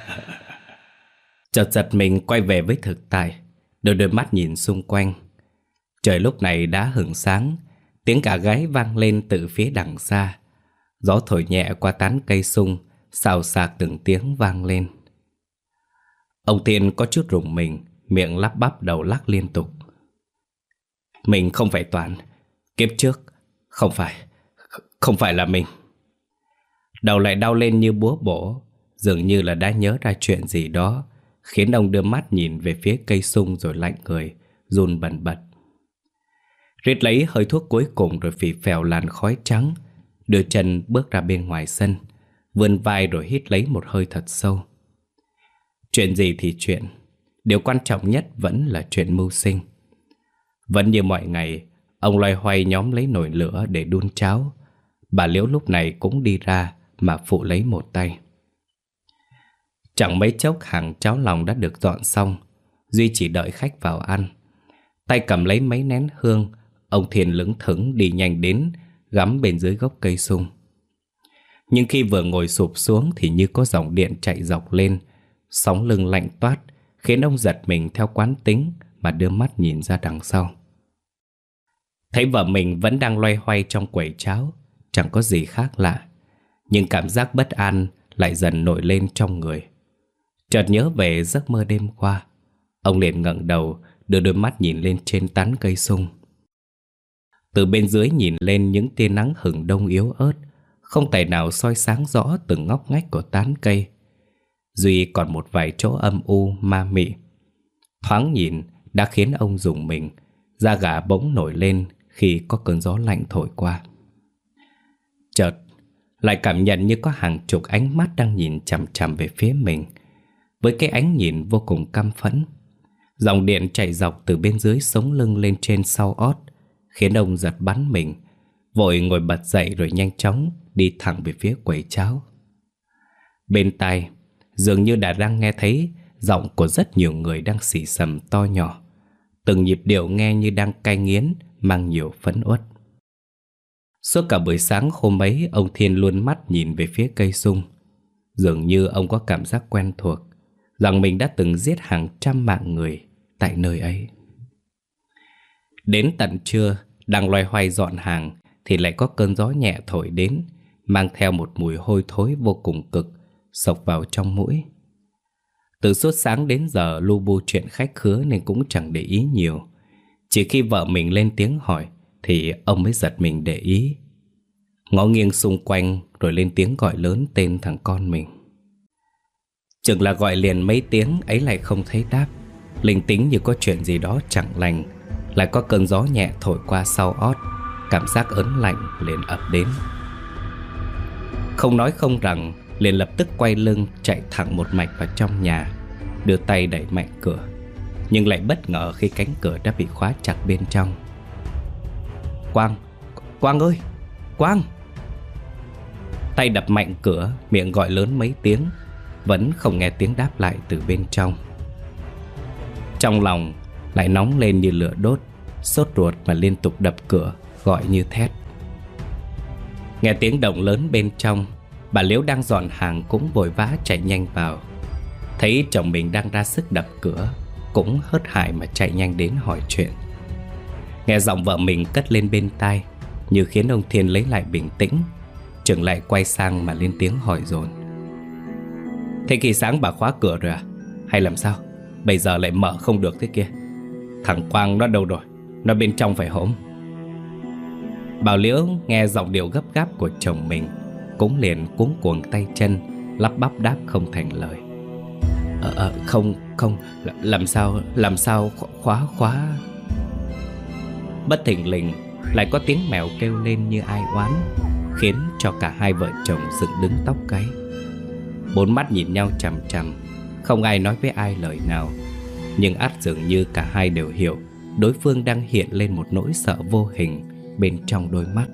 Chợt giật mình quay về với thực tại, đôi mắt nhìn xung quanh. Trời lúc này đã hửng sáng, tiếng gà gáy vang lên từ phía đằng xa. Gió thổi nhẹ qua tán cây sung, xào xạc từng tiếng vang lên. Ông Thiên có chút rùng mình, miệng lắp bắp đầu lắc liên tục. "Mình không phải Toán, kiếp trước không phải là mình." Đầu lại đau lên như búa bổ, dường như là đã nhớ ra chuyện gì đó, khiến ông đưa mắt nhìn về phía cây sung rồi lạnh người, run bần bật. Rít lấy hơi thuốc cuối cùng rồi phì phèo làn khói trắng, đưa chân bước ra bên ngoài sân, vươn vai rồi hít lấy một hơi thật sâu. Chuyện gì thì chuyện, điều quan trọng nhất vẫn là chuyện mưu sinh. Vẫn như mọi ngày, ông loay hoay nhóm lấy nồi lửa để đun cháo. Bà Liễu lúc này cũng đi ra mà phụ lấy một tay. Chẳng mấy chốc hàng cháo lòng đã được dọn xong, Duy chỉ đợi khách vào ăn. Tay cầm lấy mấy nén hương, ông Thiên lững thững đi nhanh đến, gắm bên dưới gốc cây sung. Nhưng khi vừa ngồi sụp xuống thì như có dòng điện chạy dọc lên, sóng lưng lạnh toát, khiến ông giật mình theo quán tính mà đưa mắt nhìn ra đằng sau. Thấy vợ mình vẫn đang loay hoay trong quầy cháo, chẳng có gì khác lạ, nhưng cảm giác bất an lại dần nổi lên trong người. Chợt nhớ về giấc mơ đêm qua, ông liền ngẩng đầu, đưa đôi mắt nhìn lên trên tán cây sung. Từ bên dưới nhìn lên, những tia nắng hừng đông yếu ớt không tài nào soi sáng rõ từng ngóc ngách của tán cây. Duy còn một vài chỗ âm u ma mị. Thoáng nhìn đã khiến ông rùng mình, da gà bỗng nổi lên khi có cơn gió lạnh thổi qua. Chợt lại cảm nhận như có hàng chục ánh mắt đang nhìn chằm chằm về phía mình, với cái ánh nhìn vô cùng căm phẫn. Dòng điện chạy dọc từ bên dưới sống lưng lên trên sau ót, khiến ông giật bắn mình, vội ngồi bật dậy rồi nhanh chóng đi thẳng về phía quầy cháo. Bên tai dường như đã đang nghe thấy giọng của rất nhiều người đang xì xầm to nhỏ, từng nhịp điệu nghe như đang cay nghiến, mang nhiều phẫn uất. Suốt cả buổi sáng hôm ấy, ông Thiên luôn mắt nhìn về phía cây sung. Dường như ông có cảm giác quen thuộc rằng mình đã từng giết hàng trăm mạng người tại nơi ấy. Đến tận trưa, đang loay hoay dọn hàng thì lại có cơn gió nhẹ thổi đến, mang theo một mùi hôi thối vô cùng cực, xộc vào trong mũi. Từ suốt sáng đến giờ lu bu chuyện khách khứa nên cũng chẳng để ý nhiều. Chỉ khi vợ mình lên tiếng hỏi thì ông mới giật mình để ý. Ngó nghiêng xung quanh rồi lên tiếng gọi lớn tên thằng con mình. Chừng là gọi liền mấy tiếng ấy lại không thấy đáp. Linh tính như có chuyện gì đó chẳng lành. Lại có cơn gió nhẹ thổi qua sau ót, cảm giác ớn lạnh liền ập đến. Không nói không rằng, liền lập tức quay lưng chạy thẳng một mạch vào trong nhà, đưa tay đẩy mạnh cửa. Nhưng lại bất ngờ khi cánh cửa đã bị khóa chặt bên trong. Quang, Quang ơi, Quang! Tay đập mạnh cửa, miệng gọi lớn mấy tiếng, vẫn không nghe tiếng đáp lại từ bên trong. Trong lòng lại nóng lên như lửa đốt, sốt ruột mà liên tục đập cửa, gọi như thét. Nghe tiếng động lớn bên trong, bà Liễu đang dọn hàng cũng vội vã chạy nhanh vào. Thấy chồng mình đang ra sức đập cửa, cũng hớt hải mà chạy nhanh đến hỏi chuyện. Nghe giọng vợ mình cất lên bên tai, như khiến ông Thiên lấy lại bình tĩnh, chừng lại quay sang mà lên tiếng hỏi dồn. Thế khi sáng bà khóa cửa rồi à? Hay làm sao? Bây giờ lại mở không được thế kia. Thằng Quang nó đâu rồi? Nó bên trong phải hổm? Bà Liễu nghe giọng điệu gấp gáp của chồng mình, cũng liền cuống cuồng tay chân, lắp bắp đáp không thành lời. Không, làm sao khóa. Bất thình lình lại có tiếng mèo kêu lên như ai oán, khiến cho cả hai vợ chồng dựng đứng tóc gáy. Bốn mắt nhìn nhau chằm chằm, không ai nói với ai lời nào. Nhưng ắt dường như cả hai đều hiểu đối phương đang hiện lên một nỗi sợ vô hình bên trong đôi mắt.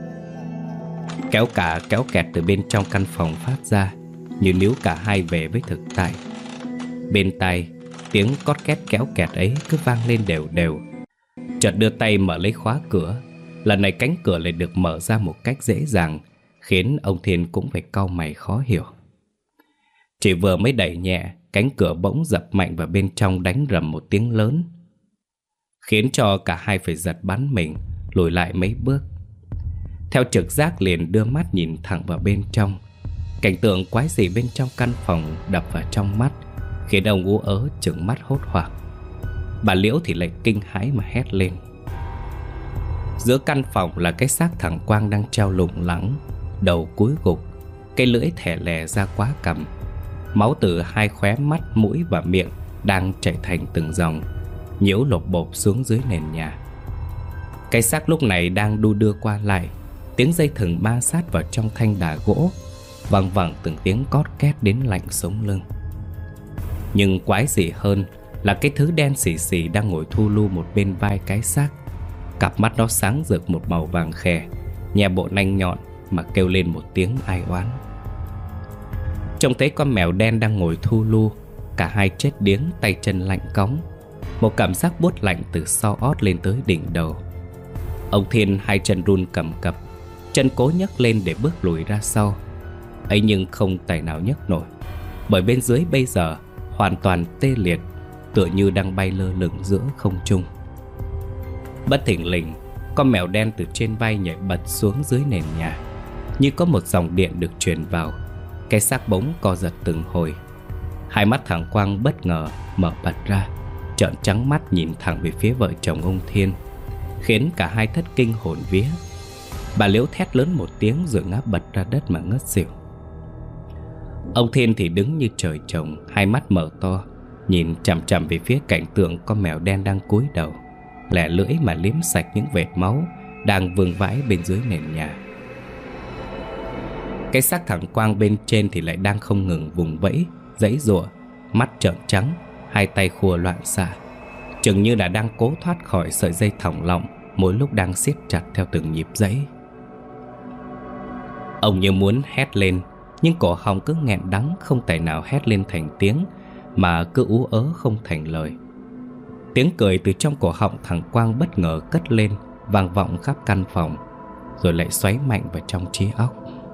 Kéo kẹt từ bên trong căn phòng phát ra, như níu cả hai về với thực tại. Bên tai, tiếng cót két kéo kẹt ấy cứ vang lên đều đều. Chợt đưa tay mở lấy khóa cửa. Lần này cánh cửa lại được mở ra một cách dễ dàng, khiến ông Thiên cũng phải cau mày khó hiểu. Chỉ vừa mới đẩy nhẹ, cánh cửa bỗng dập mạnh vào bên trong, đánh rầm một tiếng lớn, khiến cho cả hai phải giật bắn mình, lùi lại mấy bước. Theo trực giác liền đưa mắt nhìn thẳng vào bên trong. Cảnh tượng quái dị bên trong căn phòng đập vào trong mắt, khiến ông ú ớ trừng mắt hốt hoảng. Bà Liễu thì lại kinh hãi mà hét lên. Giữa căn phòng là cái xác thằng Quang đang treo lủng lẳng, đầu cúi gục, cái lưỡi thẻ lè ra quá cằm. Máu từ hai khóe mắt, mũi và miệng đang chảy thành từng dòng, nhiễu lộp bộp xuống dưới nền nhà. Cái xác lúc này đang đu đưa qua lại, tiếng dây thừng ma sát vào trong thanh đà gỗ, văng vẳng từng tiếng cót két đến lạnh sống lưng. Nhưng quái dị hơn là cái thứ đen xì xì đang ngồi thu lu một bên vai cái xác. Cặp mắt nó sáng rực một màu vàng khè, nhè bộ nanh nhọn mà kêu lên một tiếng ai oán. Trông thấy con mèo đen đang ngồi thu lu, cả hai chết điếng, tay chân lạnh cóng. Một cảm giác buốt lạnh từ sau ót lên tới đỉnh đầu. Ông Thiên hai chân run cầm cập, chân cố nhấc lên để bước lùi ra sau, ấy nhưng không tài nào nhấc nổi, bởi bên dưới bây giờ hoàn toàn tê liệt, tựa như đang bay lơ lửng giữa không trung. Bất thình lình, con mèo đen từ trên vai nhảy bật xuống dưới nền nhà, như có một dòng điện được truyền vào. Cái xác bỗng co giật từng hồi. Hai mắt thằng Quang bất ngờ mở bật ra, trợn trắng mắt nhìn thẳng về phía vợ chồng ông Thiên, khiến cả hai thất kinh hồn vía. Bà Liễu thét lớn một tiếng rồi ngã bật ra đất mà ngất xỉu. Ông Thiên thì đứng như trời trồng, hai mắt mở to, nhìn chằm chằm về phía cảnh tượng con mèo đen đang cúi đầu, lẻ lưỡi mà liếm sạch những vệt máu đang vương vãi bên dưới nền nhà. Cái xác thằng Quang bên trên thì lại đang không ngừng vùng vẫy, giãy giụa, mắt trợn trắng, hai tay khua loạn xạ, chừng như là đang cố thoát khỏi sợi dây thòng lọng mỗi lúc đang siết chặt theo từng nhịp giãy. Ông như muốn hét lên, nhưng cổ họng cứ nghẹn đắng, không tài nào hét lên thành tiếng, mà cứ ú ớ không thành lời. Tiếng cười từ trong cổ họng thằng Quang bất ngờ cất lên, vang vọng khắp căn phòng, rồi lại xoáy mạnh vào trong trí óc.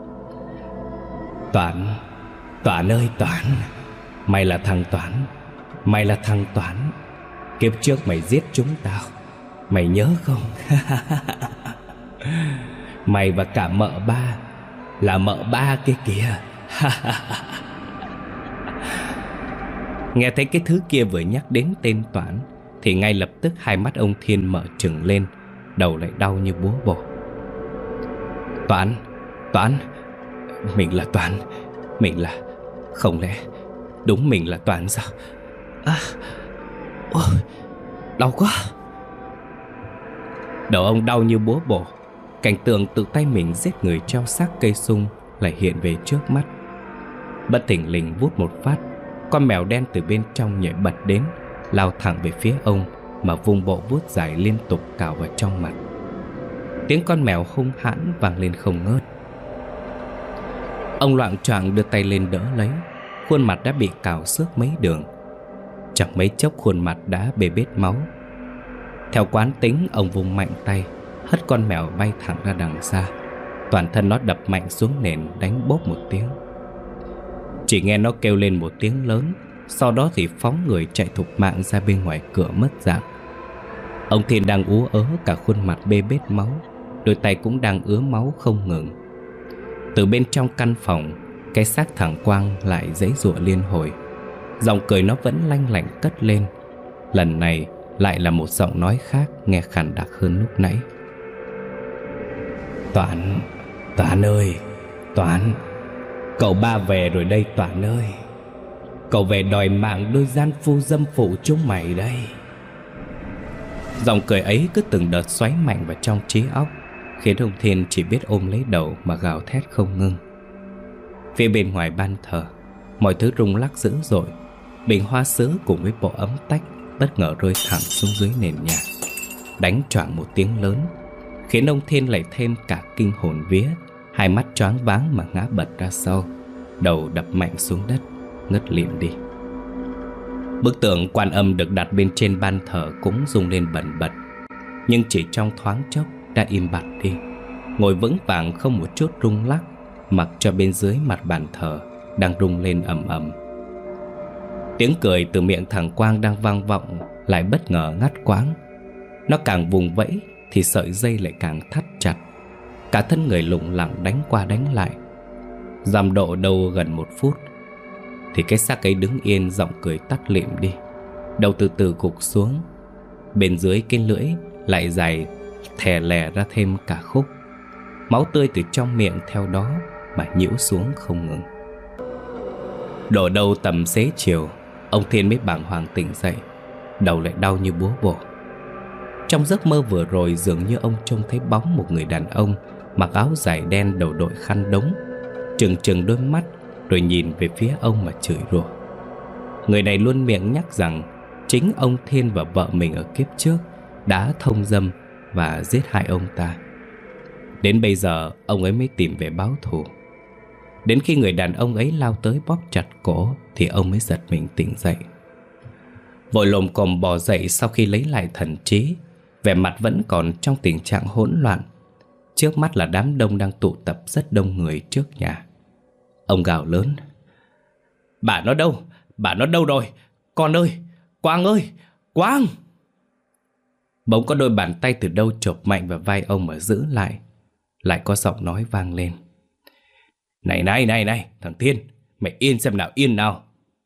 Toán, Toán ơi Toán, mày là thằng Toán, mày là thằng Toán. Kiếp trước mày giết chúng tao, mày nhớ không? Mày và cả mợ ba, là mợ ba kia kìa. Nghe thấy cái thứ kia vừa nhắc đến tên Toán thì ngay lập tức hai mắt ông Thiên mở trừng lên, đầu lại đau như búa bổ. Toán, mình là Toán, mình là... Không lẽ đúng mình là Toán sao? Ôi, đau quá. Đầu ông đau như búa bổ. Cảnh tượng tự tay mình giết người treo xác cây sung lại hiện về trước mắt. Bất thình lình vút một phát, con mèo đen từ bên trong nhảy bật đến, lao thẳng về phía ông mà vung bộ vuốt dài liên tục cào vào trong mặt. Tiếng con mèo hung hãn vang lên không ngớt. Ông loạng choạng đưa tay lên đỡ lấy, khuôn mặt đã bị cào xước mấy đường. Chẳng mấy chốc khuôn mặt đã bê bết máu. Theo quán tính, ông vung mạnh tay, hất con mèo bay thẳng ra đằng xa. Toàn thân nó đập mạnh xuống nền, đánh bốp một tiếng. Chỉ nghe nó kêu lên một tiếng lớn, sau đó thì phóng người chạy thục mạng ra bên ngoài cửa mất dạng. Ông Thiên đang ú ớ, cả khuôn mặt bê bết máu, đôi tay cũng đang ứa máu không ngừng. Từ bên trong căn phòng, cái xác thằng Quang lại giãy giụa liên hồi. Giọng cười nó vẫn lanh lảnh cất lên. Lần này lại là một giọng nói khác, nghe khàn đặc hơn lúc nãy. Toán ơi, Toán, cậu ba về rồi đây Toán ơi. Cậu về đòi mạng đôi gian phu dâm phụ chúng mày đây. Giọng cười ấy cứ từng đợt xoáy mạnh vào trong trí óc, khiến ông Thiên chỉ biết ôm lấy đầu mà gào thét không ngưng. Phía bên ngoài ban thờ, mọi thứ rung lắc dữ dội. Bình hoa sứ cùng với bộ ấm tách bất ngờ rơi thẳng xuống dưới nền nhà, đánh choạng một tiếng lớn, khiến ông Thiên lại thêm cả kinh hồn vía, hai mắt choáng váng mà ngã bật ra sau, đầu đập mạnh xuống đất, ngất lịm đi. Bức tượng Quan Âm được đặt bên trên ban thờ cũng rung lên bần bật, nhưng chỉ trong thoáng chốc đã im bặt đi, ngồi vững vàng không một chút rung lắc, mặc cho bên dưới mặt bàn thờ đang rung lên ầm ầm. Tiếng cười từ miệng thằng Quang đang vang vọng lại bất ngờ ngắt quãng. Nó càng vùng vẫy thì sợi dây lại càng thắt chặt, cả thân người lủng lẳng đánh qua đánh lại. Dằm độ đâu gần 1 phút thì cái xác ấy đứng yên, giọng cười tắt lịm đi, đầu từ từ gục xuống. Bên dưới cái lưỡi lại dài thè lè ra thêm cả khúc. Máu tươi từ trong miệng theo đó mà nhiễu xuống không ngừng. Đổ đâu tầm xế chiều, ông Thiên mới bàng hoàng tỉnh dậy, đầu lại đau như búa bổ. Trong giấc mơ vừa rồi, dường như ông trông thấy bóng một người đàn ông mặc áo dài đen, đầu đội khăn đống, trừng trừng đôi mắt rồi nhìn về phía ông mà chửi rủa. Người này luôn miệng nhắc rằng chính ông Thiên và vợ mình ở kiếp trước đã thông dâm và giết hại ông ta. Đến bây giờ ông ấy mới tìm về báo thù. Đến khi người đàn ông ấy lao tới bóp chặt cổ thì ông mới giật mình tỉnh dậy. Vội lồm cồm bò dậy sau khi lấy lại thần trí, vẻ mặt vẫn còn trong tình trạng hỗn loạn. Trước mắt là đám đông đang tụ tập rất đông người trước nhà. Ông gào lớn: Bà nó đâu? Bà nó đâu rồi? Con ơi! Quang ơi! Quang! Bỗng có đôi bàn tay từ đâu chộp mạnh vào vai ông mà giữ lại. Lại có giọng nói vang lên: Này, thằng Thiên, mày yên xem nào, yên nào.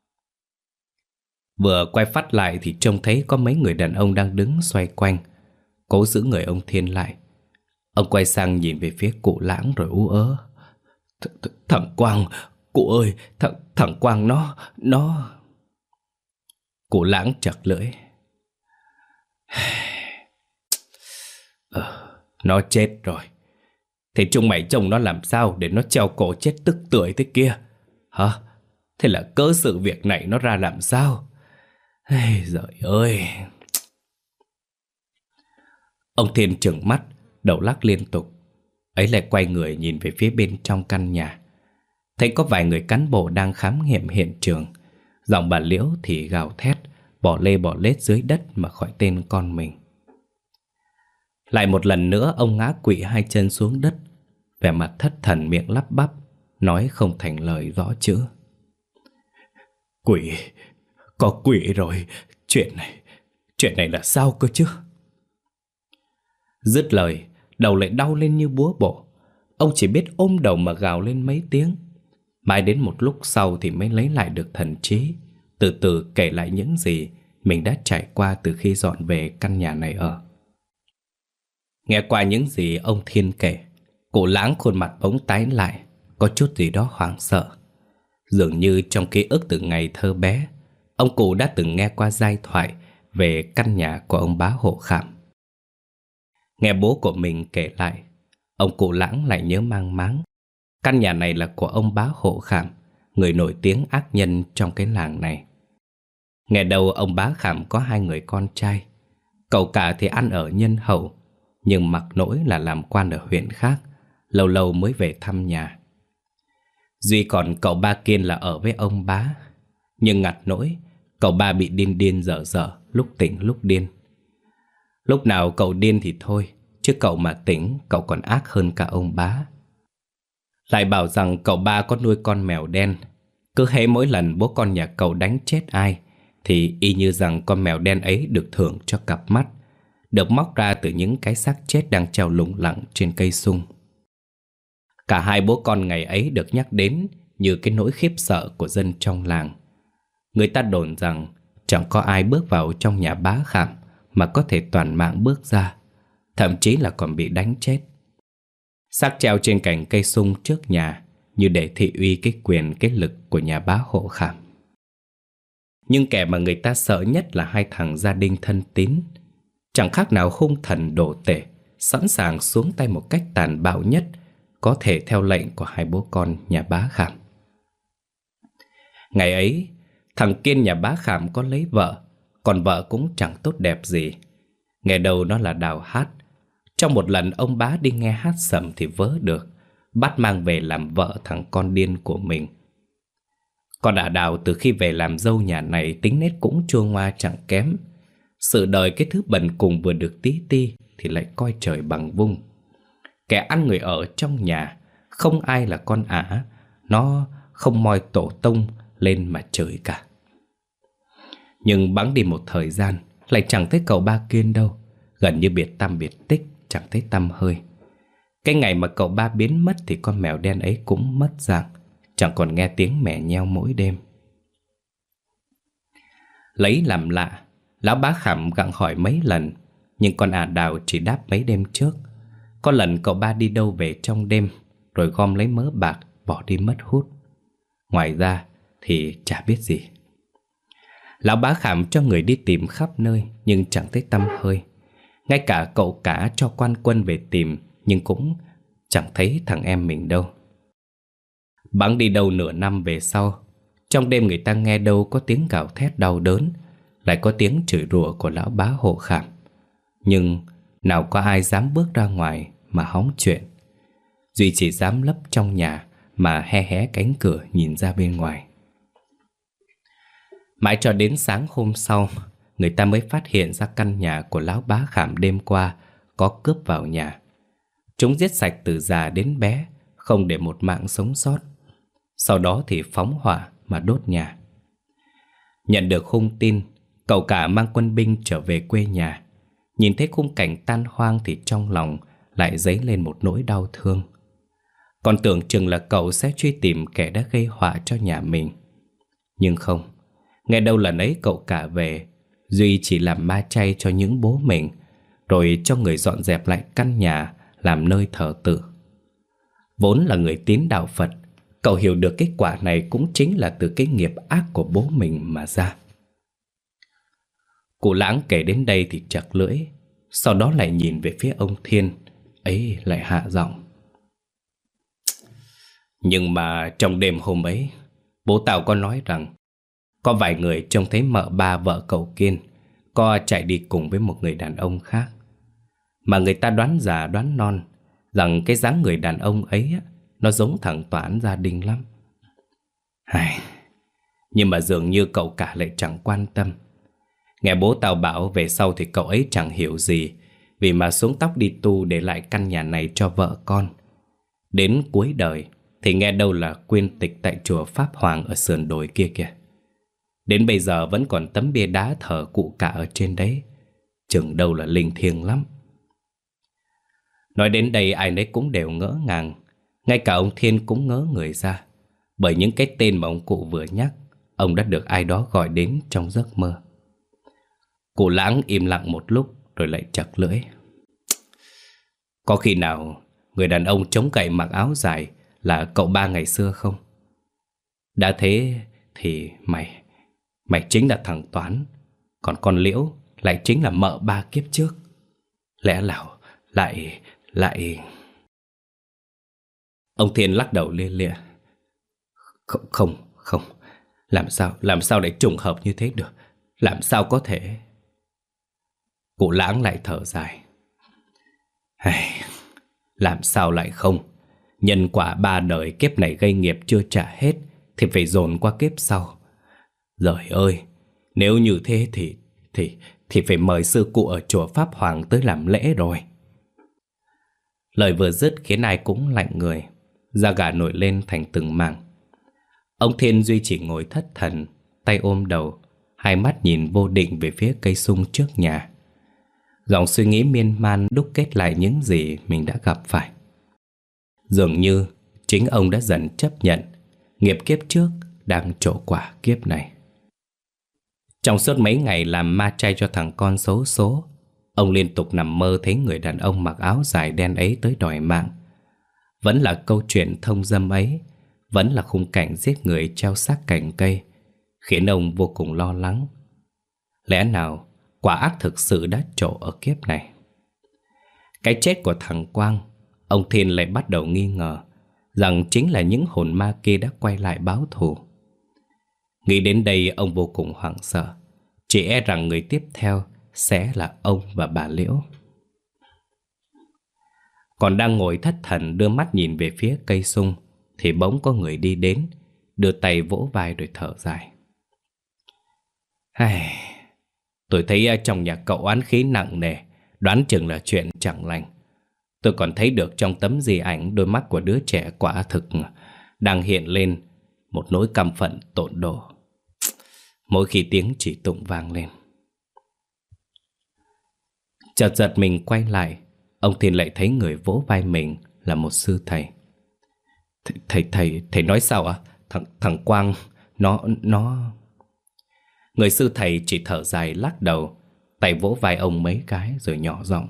Vừa quay phát lại thì trông thấy có mấy người đàn ông đang đứng xoay quanh, cố giữ người ông Thiên lại. Ông quay sang nhìn về phía cụ Lãng rồi ú ớ: Thằng Quang, cụ ơi, thằng Quang nó... Cụ Lãng chặt lưỡi: Nó chết rồi. Thế chúng mày trông nó làm sao để nó treo cổ chết tức tưởi thế kia? Hả? Thế là cớ sự việc này nó ra làm sao? Giời ơi! Ông Thiên trừng mắt, đầu lắc liên tục. Ấy lại quay người nhìn về phía bên trong căn nhà. Thấy có vài người cán bộ đang khám nghiệm hiện trường. Giọng bà Liễu thì gào thét, bỏ lê bỏ lết dưới đất mà khỏi tên con mình. Lại một lần nữa ông ngã quỵ hai chân xuống đất, vẻ mặt thất thần, miệng lắp bắp, nói không thành lời rõ chữ. Quỷ! Có quỷ rồi! Chuyện này là sao cơ chứ? Dứt lời, đầu lại đau lên như búa bổ. Ông chỉ biết ôm đầu mà gào lên mấy tiếng. Mãi đến một lúc sau thì mới lấy lại được thần trí, từ từ kể lại những gì mình đã trải qua từ khi dọn về căn nhà này ở. Nghe qua những gì ông Thiên kể, cụ Lãng khuôn mặt bỗng tái lại, có chút gì đó hoảng sợ. Dường như trong ký ức từ ngày thơ bé, ông cụ đã từng nghe qua giai thoại về căn nhà của ông bá Hộ Khảm. Nghe bố của mình kể lại, ông cụ Lãng lại nhớ mang máng. Căn nhà này là của ông bá Hộ Khảm, người nổi tiếng ác nhân trong cái làng này. Nghe đầu ông bá Khảm có hai người con trai. Cậu cả thì ăn ở nhân hậu, nhưng mặc nỗi là làm quan ở huyện khác, lâu lâu mới về thăm nhà. Duy còn cậu ba Kiên là ở với ông bá. Nhưng ngặt nỗi cậu ba bị điên điên dở dở, lúc tỉnh lúc điên. Lúc nào cậu điên thì thôi, chứ cậu mà tỉnh cậu còn ác hơn cả ông bá. Lại bảo rằng cậu ba có nuôi con mèo đen. Cứ hễ mỗi lần bố con nhà cậu đánh chết ai thì y như rằng con mèo đen ấy được thưởng cho cặp mắt, được móc ra từ những cái xác chết đang treo lủng lẳng trên cây sung. Cả hai bố con ngày ấy được nhắc đến như cái nỗi khiếp sợ của dân trong làng. Người ta đồn rằng chẳng có ai bước vào trong nhà bá Khảm mà có thể toàn mạng bước ra, thậm chí là còn bị đánh chết. Xác treo trên cành cây sung trước nhà như để thị uy cái quyền cái lực của nhà bá Hộ Khảm. Nhưng kẻ mà người ta sợ nhất là hai thằng gia đình thân tín, chẳng khác nào hung thần đồ tể, sẵn sàng xuống tay một cách tàn bạo nhất có thể theo lệnh của hai bố con nhà bá Khảm. Ngày ấy, thằng Kiên nhà bá Khảm có lấy vợ, còn vợ cũng chẳng tốt đẹp gì. Nghe đầu nó là đào hát. Trong một lần ông bá đi nghe hát sẩm thì vớ được, bắt mang về làm vợ thằng con điên của mình. Con ả Đào từ khi về làm dâu nhà này tính nết cũng chua ngoa chẳng kém. Sự đời cái thứ bần cùng vừa được tí ti thì lại coi trời bằng vung. Kẻ ăn người ở trong nhà, không ai là con ả, nó không moi tổ tông lên mà chửi cả. Nhưng bẵng đi một thời gian, lại chẳng thấy cậu ba Kiên đâu. Gần như biệt tăm biệt tích, chẳng thấy tăm hơi. Cái ngày mà cậu ba biến mất thì con mèo đen ấy cũng mất dạng, chẳng còn nghe tiếng mẹ nheo mỗi đêm. Lấy làm lạ, lão bá Khảm gặng hỏi mấy lần, nhưng con ả Đào chỉ đáp mấy đêm trước. Có lần cậu ba đi đâu về trong đêm, rồi gom lấy mớ bạc bỏ đi mất hút. Ngoài ra thì chả biết gì. Lão bá Khảm cho người đi tìm khắp nơi, nhưng chẳng thấy tăm hơi. Ngay cả cậu cả cho quan quân về tìm, nhưng cũng chẳng thấy thằng em mình đâu. Bẵng đi đâu nửa năm về sau, trong đêm người ta nghe đâu có tiếng gào thét đau đớn, lại có tiếng chửi rủa của lão bá Hộ Khảm. Nhưng nào có ai dám bước ra ngoài mà hóng chuyện. Duy chỉ dám lấp trong nhà mà hé hé cánh cửa nhìn ra bên ngoài. Mãi cho đến sáng hôm sau, người ta mới phát hiện ra căn nhà của lão bá Khảm đêm qua có cướp vào nhà. Chúng giết sạch từ già đến bé, không để một mạng sống sót. sau đó thì phóng hỏa mà đốt nhà. Nhận được hung tin, cậu cả mang quân binh trở về quê nhà. Nhìn thấy khung cảnh tan hoang thì trong lòng lại dấy lên một nỗi đau thương. Còn tưởng chừng là cậu sẽ truy tìm kẻ đã gây họa cho nhà mình. Nhưng không, nghe đâu lần ấy cậu cả về, Duy chỉ làm ma chay cho những bố mình, rồi cho người dọn dẹp lại căn nhà làm nơi thờ tự. Vốn là người tín đạo Phật, cậu hiểu được kết quả này cũng chính là từ cái nghiệp ác của bố mình mà ra. Cụ Lãng kể đến đây thì chặt lưỡi, sau đó lại nhìn về phía ông Thiên, ấy lại hạ giọng. Nhưng mà trong đêm hôm ấy, bố tao có nói rằng có vài người trông thấy mợ ba vợ cậu Kiên có chạy đi cùng với một người đàn ông khác. Mà người ta đoán già đoán non rằng cái dáng người đàn ông ấy nó giống thằng Toán gia đình lắm. Nhưng mà dường như cậu cả lại chẳng quan tâm. Nghe bố tao bảo về sau thì cậu ấy chẳng hiểu gì, vì mà xuống tóc đi tu để lại căn nhà này cho vợ con. Đến cuối đời thì nghe đâu là quyên tịch tại chùa Pháp Hoàng ở sườn đồi kia kìa. Đến bây giờ vẫn còn tấm bia đá thờ cụ cả ở trên đấy, chừng đâu là linh thiêng lắm. Nói đến đây ai nấy cũng đều ngỡ ngàng. Ngay cả ông Thiên cũng ngớ người ra, bởi những cái tên mà ông cụ vừa nhắc, ông đã được ai đó gọi đến trong giấc mơ. Cụ Lãng im lặng một lúc rồi lại chặt lưỡi. Có khi nào người đàn ông chống cậy mặc áo dài là cậu ba ngày xưa không? Đã thế thì mày chính là thằng Toán, còn con Liễu lại chính là mợ ba kiếp trước. Lẽ nào lại... Ông Thiên lắc đầu lia lịa. Không, làm sao lại trùng hợp như thế được? Làm sao có thể? Cụ Lãng lại thở dài. Làm sao lại không? Nhân quả 3 đời kiếp này gây nghiệp chưa trả hết thì phải dồn qua kiếp sau. Giời ơi, nếu như thế thì phải mời sư cụ ở chùa Pháp Hoàng tới làm lễ rồi. Lời vừa dứt khiến ai cũng lạnh người, da gà nổi lên thành từng mảng. Ông Thiên duy chỉ ngồi thất thần, tay ôm đầu, hai mắt nhìn vô định về phía cây sung trước nhà. Dòng suy nghĩ miên man đúc kết lại những gì mình đã gặp phải. Dường như chính ông đã dần chấp nhận nghiệp kiếp trước đang trổ quả kiếp này. Trong suốt mấy ngày làm ma chay cho thằng con xấu số, ông liên tục nằm mơ thấy người đàn ông mặc áo dài đen ấy tới đòi mạng. Vẫn là câu chuyện thông dâm ấy, vẫn là khung cảnh giết người treo xác cành cây, khiến ông vô cùng lo lắng. Lẽ nào quả ác thực sự đã trổ ở kiếp này? Cái chết của thằng Quang, ông Thiên lại bắt đầu nghi ngờ rằng chính là những hồn ma kia đã quay lại báo thù. Nghĩ đến đây ông vô cùng hoảng sợ, chỉ e rằng người tiếp theo sẽ là ông và bà Liễu. Còn đang ngồi thất thần đưa mắt nhìn về phía cây sung thì bỗng có người đi đến, đưa tay vỗ vai rồi thở dài. Tôi thấy trong nhà cậu oán khí nặng nề, đoán chừng là chuyện chẳng lành. Tôi còn thấy được trong tấm di ảnh đôi mắt của đứa trẻ quả thực đang hiện lên một nỗi căm phẫn tột độ mỗi khi tiếng chỉ tụng vang lên. Chợt giật mình quay lại, ông Thiên lại thấy người vỗ vai mình là một sư thầy. Thầy nói sao ạ? Thằng Quang nó... Người sư thầy chỉ thở dài lắc đầu, tay vỗ vai ông mấy cái rồi nhỏ giọng.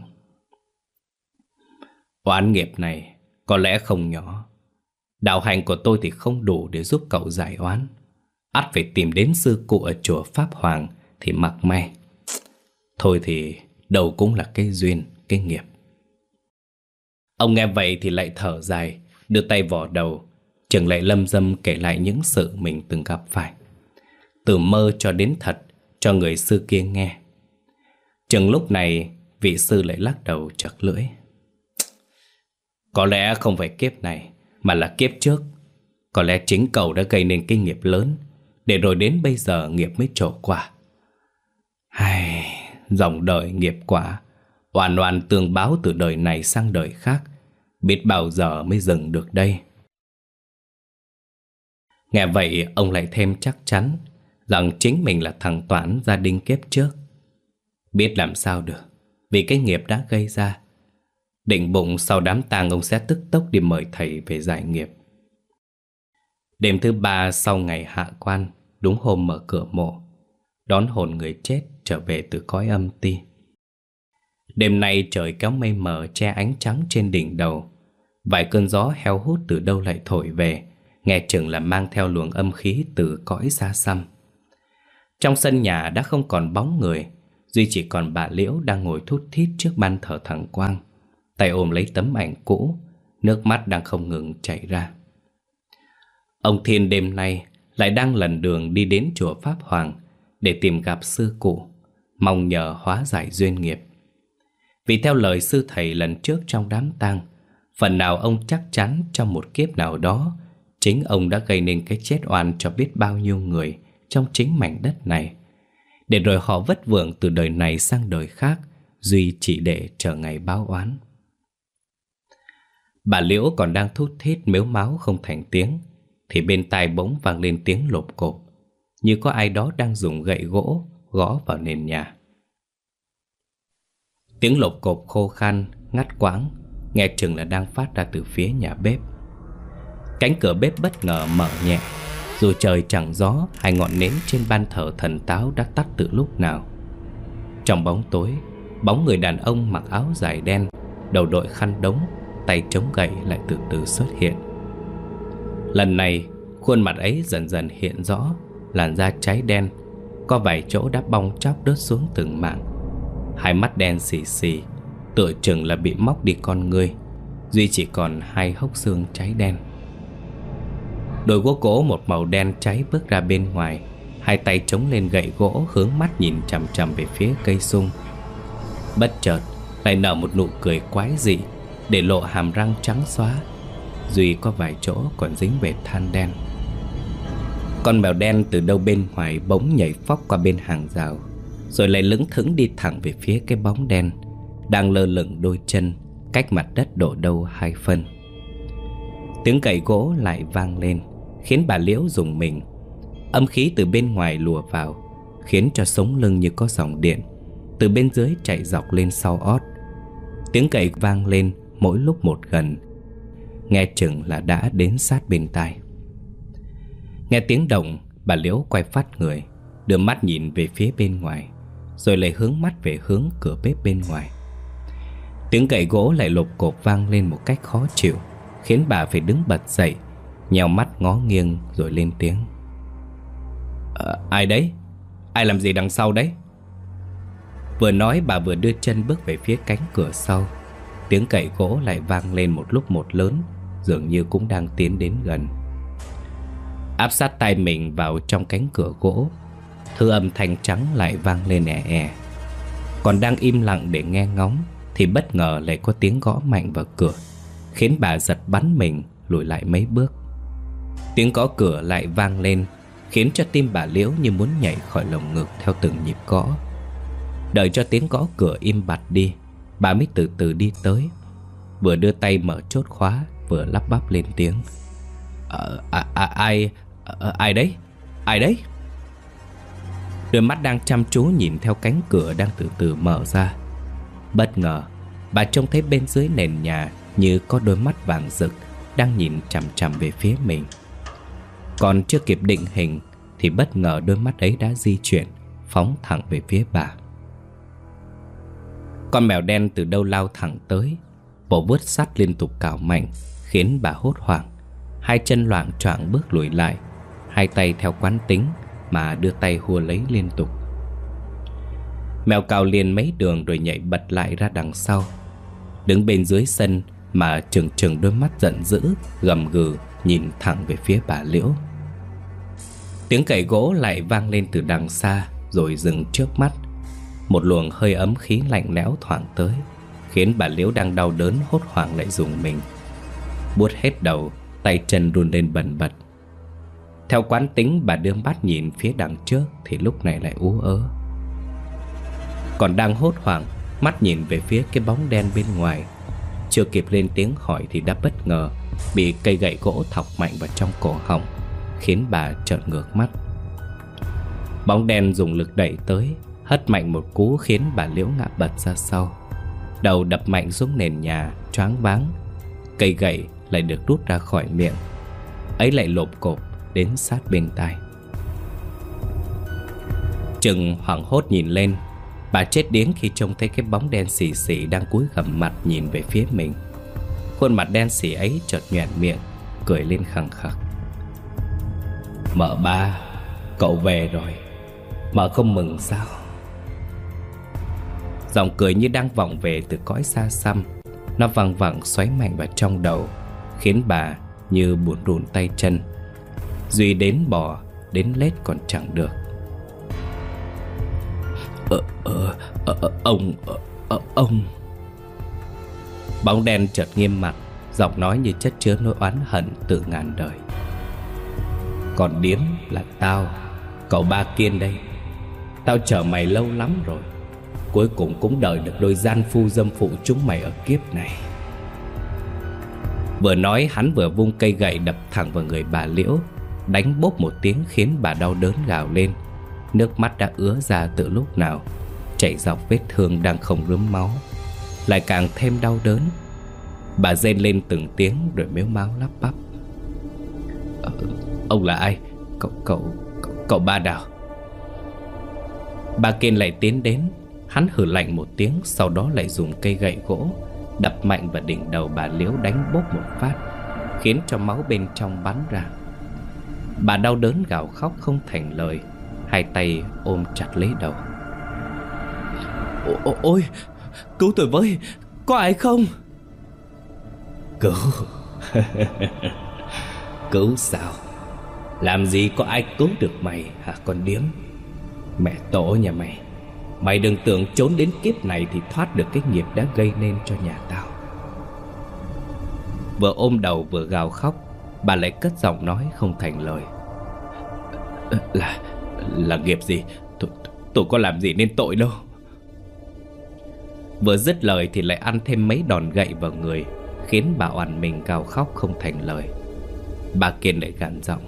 Oán nghiệp này có lẽ không nhỏ. Đạo hành của tôi thì không đủ để giúp cậu giải oán. Ắt phải tìm đến sư cụ ở chùa Pháp Hoàng thì mặc may. Thôi thì đâu cũng là cái duyên, cái nghiệp. Ông nghe vậy thì lại thở dài, đưa tay vò đầu, chừng lại lâm dâm kể lại những sự mình từng gặp phải, từ mơ cho đến thật, cho người sư kia nghe. Chừng lúc này vị sư lại lắc đầu chật lưỡi. Có lẽ không phải kiếp này mà là kiếp trước. Có lẽ chính cậu đã gây nên cái nghiệp lớn, để rồi đến bây giờ nghiệp mới trổ quả. Dòng đời nghiệp quả, oan oan tương báo từ đời này sang đời khác, biết bao giờ mới dừng được đây. Nghe vậy ông lại thêm chắc chắn rằng chính mình là thằng Toán gia đình kiếp trước. Biết làm sao được, vì cái nghiệp đã gây ra. Định bụng sau đám tang ông sẽ tức tốc đi mời thầy về giải nghiệp. Đêm thứ 3 sau ngày hạ quan, đúng hôm mở cửa mộ, đón hồn người chết trở về từ cõi âm ti. Đêm nay trời kéo mây mờ che ánh trắng trên đỉnh đầu. Vài cơn gió heo hút từ đâu lại thổi về, nghe chừng là mang theo luồng âm khí từ cõi xa xăm. Trong sân nhà đã không còn bóng người, duy chỉ còn bà Liễu đang ngồi thút thít trước ban thờ thằng Quang, tay ôm lấy tấm ảnh cũ, nước mắt đang không ngừng chảy ra. Ông Thiên đêm nay lại đang lần đường đi đến chùa Pháp Hoàng để tìm gặp sư cụ, mong nhờ hóa giải duyên nghiệp. Vì theo lời sư thầy lần trước trong đám tang, phần nào ông chắc chắn trong một kiếp nào đó, chính ông đã gây nên cái chết oan cho biết bao nhiêu người trong chính mảnh đất này, để rồi họ vất vưởng từ đời này sang đời khác, duy chỉ để chờ ngày báo oán. Bà Liễu còn đang thút thít mếu máo không thành tiếng, thì bên tai bỗng vang lên tiếng lộp cộp, như có ai đó đang dùng gậy gỗ gõ vào nền nhà. Tiếng lộp cộp khô khan, ngắt quãng, nghe chừng là đang phát ra từ phía nhà bếp. Cánh cửa bếp bất ngờ mở nhẹ, dù trời chẳng gió, hai ngọn nến trên ban thờ thần táo đã tắt từ lúc nào. Trong bóng tối, bóng người đàn ông mặc áo dài đen, đầu đội khăn đống, tay chống gậy lại từ từ xuất hiện. Lần này, khuôn mặt ấy dần dần hiện rõ, làn da cháy đen, có vài chỗ đã bong chóc đớt xuống từng mảng. Hai mắt đen xì xì, tựa chừng là bị móc đi con ngươi, duy chỉ còn hai hốc xương cháy đen. Đôi guốc gỗ một màu đen cháy bước ra bên ngoài, hai tay chống lên gậy gỗ, hướng mắt nhìn chằm chằm về phía cây sung. Bất chợt lại nở một nụ cười quái dị, để lộ hàm răng trắng xóa, duy có vài chỗ còn dính vệt than đen. Con mèo đen từ đâu bên ngoài bỗng nhảy phóc qua bên hàng rào, rồi lại lững thững đi thẳng về phía cái bóng đen đang lơ lửng đôi chân cách mặt đất độ đâu 2 phân. Tiếng gậy gỗ lại vang lên, khiến bà Liễu rùng mình. Âm khí từ bên ngoài lùa vào, khiến cho sống lưng như có dòng điện từ bên dưới chạy dọc lên sau ót. Tiếng gậy vang lên mỗi lúc một gần, nghe chừng là đã đến sát bên tai. Nghe tiếng động, bà Liễu quay phát người, đưa mắt nhìn về phía bên ngoài, rồi lại hướng mắt về hướng cửa bếp bên ngoài. Tiếng gậy gỗ lại lộp cộp vang lên một cách khó chịu, khiến bà phải đứng bật dậy, nheo mắt ngó nghiêng rồi lên tiếng. Ai đấy? Ai làm gì đằng sau đấy? Vừa nói bà vừa đưa chân bước về phía cánh cửa sau. Tiếng gậy gỗ lại vang lên một lúc một lớn, dường như cũng đang tiến đến gần. Áp sát tay mình vào trong cánh cửa gỗ, thứ âm thanh trắng lại vang lên è è. Còn đang im lặng để nghe ngóng, thì bất ngờ lại có tiếng gõ mạnh vào cửa, khiến bà giật bắn mình lùi lại mấy bước. Tiếng gõ cửa lại vang lên, khiến cho tim bà Liễu như muốn nhảy khỏi lồng ngực theo từng nhịp gõ. Đợi cho tiếng gõ cửa im bặt đi, bà mới từ từ đi tới, vừa đưa tay mở chốt khóa, vừa lắp bắp lên tiếng. Ai đấy? Ai đấy? Đôi mắt đang chăm chú nhìn theo cánh cửa đang từ từ mở ra. Bất ngờ, bà trông thấy bên dưới nền nhà như có đôi mắt vàng rực đang nhìn chằm chằm về phía mình. Còn chưa kịp định hình thì bất ngờ đôi mắt ấy đã di chuyển, phóng thẳng về phía bà. Con mèo đen từ đâu lao thẳng tới, bộ vuốt sắt liên tục cào mạnh, khiến bà hốt hoảng. Hai chân loạng choạng bước lùi lại, hai tay theo quán tính mà đưa tay hùa lấy liên tục. Mèo cào liền mấy đường rồi nhảy bật lại ra đằng sau, đứng bên dưới sân mà trừng trừng đôi mắt giận dữ, gầm gừ nhìn thẳng về phía bà Liễu. Tiếng gậy gỗ lại vang lên từ đằng xa rồi dừng trước mắt. Một luồng hơi ấm khí lạnh lẽo thoảng tới, khiến bà Liễu đang đau đớn hốt hoảng lại rùng mình. Buốt hết đầu, tay chân run lên bần bật. Theo quán tính, bà đưa mắt nhìn phía đằng trước thì lúc này lại ú ớ. Còn đang hốt hoảng, mắt nhìn về phía cái bóng đen bên ngoài, chưa kịp lên tiếng hỏi thì đã bất ngờ bị cây gậy gỗ thọc mạnh vào trong cổ họng, khiến bà trợn ngược mắt. Bóng đen dùng lực đẩy tới, hất mạnh một cú khiến bà Liễu ngã bật ra sau. Đầu đập mạnh xuống nền nhà, choáng váng. Cây gậy lại được rút ra khỏi miệng, ấy lại lộp cộp đến sát bên tai. Trừng hoảng hốt nhìn lên. Bà chết điếng khi trông thấy cái bóng đen xì xì đang cúi gằm mặt nhìn về phía mình. Khuôn mặt đen xì ấy chợt nhoẻn miệng, cười lên khằng khặc. Mợ ba, cậu về rồi. Mợ không mừng sao? Giọng cười như đang vọng về từ cõi xa xăm. Nó văng vẳng xoáy mạnh vào trong đầu, khiến bà như buồn rùn tay chân. Duy đến bò, đến lết còn chẳng được. Ông. Bóng đen chợt nghiêm mặt, giọng nói như chất chứa nỗi oán hận từ ngàn đời. Còn điếm là tao, cậu Ba Kiên đây. Tao chờ mày lâu lắm rồi, cuối cùng cũng đợi được đôi gian phu dâm phụ chúng mày ở kiếp này. Vừa nói hắn vừa vung cây gậy đập thẳng vào người bà Liễu, đánh bốp một tiếng khiến bà đau đớn gào lên. Nước mắt đã ứa ra từ lúc nào, chảy dọc vết thương đang không rướm máu, lại càng thêm đau đớn. Bà rên lên từng tiếng rồi mếu máo lắp bắp. Ông là ai? Cậu Ba Đào. Ba Kiên lại tiến đến. Hắn hừ lạnh một tiếng, sau đó lại dùng cây gậy gỗ đập mạnh vào đỉnh đầu bà Liễu, đánh bốp một phát, khiến cho máu bên trong bắn ra. Bà đau đớn gào khóc không thành lời, hai tay ôm chặt lấy đầu. Ôi, cứu tôi với, có ai không? Cứu? Cứu sao? Làm gì có ai cứu được mày hả con điếm? Mẹ tổ nhà mày, mày đừng tưởng trốn đến kiếp này thì thoát được cái nghiệp đã gây nên cho nhà tao. Vừa ôm đầu vừa gào khóc, bà lại cất giọng nói không thành lời. Là nghiệp gì? Tôi có làm gì nên tội đâu. Vừa dứt lời thì lại ăn thêm mấy đòn gậy vào người, khiến bà oằn mình gào khóc không thành lời. Bà Kiên lại gằn giọng.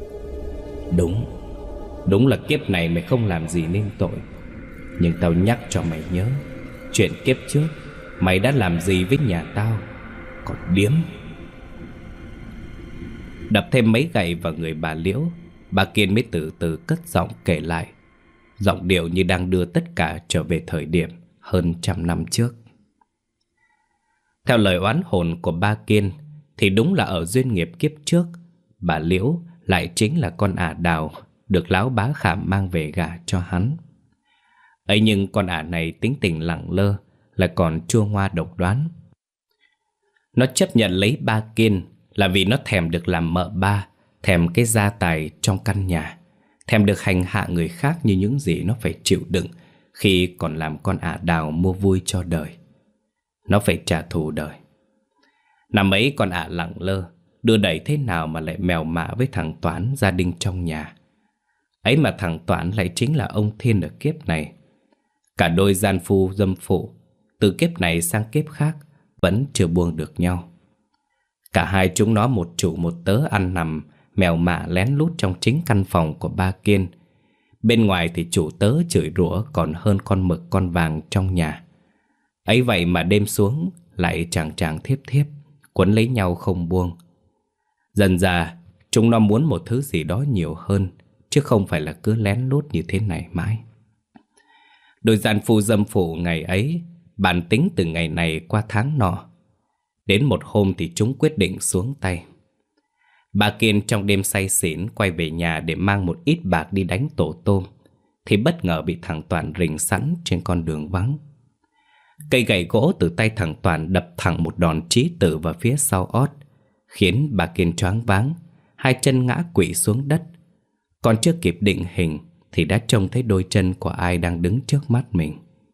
Đúng là kiếp này mày không làm gì nên tội, nhưng tao nhắc cho mày nhớ chuyện kiếp trước mày đã làm gì với nhà tao, còn điếm. Đập thêm mấy gậy vào người bà Liễu, bà Kiên mới từ từ cất giọng kể lại, giọng điệu như đang đưa tất cả trở về thời điểm hơn 100 năm trước. Theo lời oán hồn của ba Kiên thì đúng là ở duyên nghiệp kiếp trước, bà Liễu lại chính là con ả Đào được Lão Bá Khảm mang về gả cho hắn. Ấy nhưng con ả này tính tình lẳng lơ, lại còn chua ngoa độc đoán. Nó chấp nhận lấy ba Kiên là vì nó thèm được làm mợ ba, thèm cái gia tài trong căn nhà, thèm được hành hạ người khác như những gì nó phải chịu đựng khi còn làm con ả Đào mua vui cho đời. Nó phải trả thù đời. Năm ấy con ả lẳng lơ, đưa đẩy thế nào mà lại mèo mả với thằng Toán gia đình trong nhà. Ấy mà thằng Toán lại chính là ông Thiên ở kiếp này. Cả đôi gian phu dâm phụ, từ kiếp này sang kiếp khác vẫn chưa buông được nhau. Cả hai chúng nó một chủ một tớ ăn nằm mèo mả lén lút trong chính căn phòng của ba Kiên. Bên ngoài thì chủ tớ chửi rủa còn hơn con mực con vàng trong nhà. Ấy vậy mà đêm xuống lại chàng thiếp thiếp, quấn lấy nhau không buông. Dần dà chúng nó muốn một thứ gì đó nhiều hơn, chứ không phải là cứ lén lút như thế này mãi. Đôi gian phu dâm phụ ngày ấy bàn tính từ ngày này qua tháng nọ. Đến một hôm thì chúng quyết định xuống tay. Bà Kiên trong đêm say xỉn quay về nhà để mang một ít bạc đi đánh tổ tôm, thì bất ngờ bị thằng Toàn rình sẵn trên con đường vắng. Cây gậy gỗ từ tay thằng Toàn đập thẳng một đòn chí tử vào phía sau ót, khiến bà Kiên choáng váng, hai chân ngã quỵ xuống đất. Còn chưa kịp định hình thì đã trông thấy đôi chân của ai đang đứng trước mắt mình.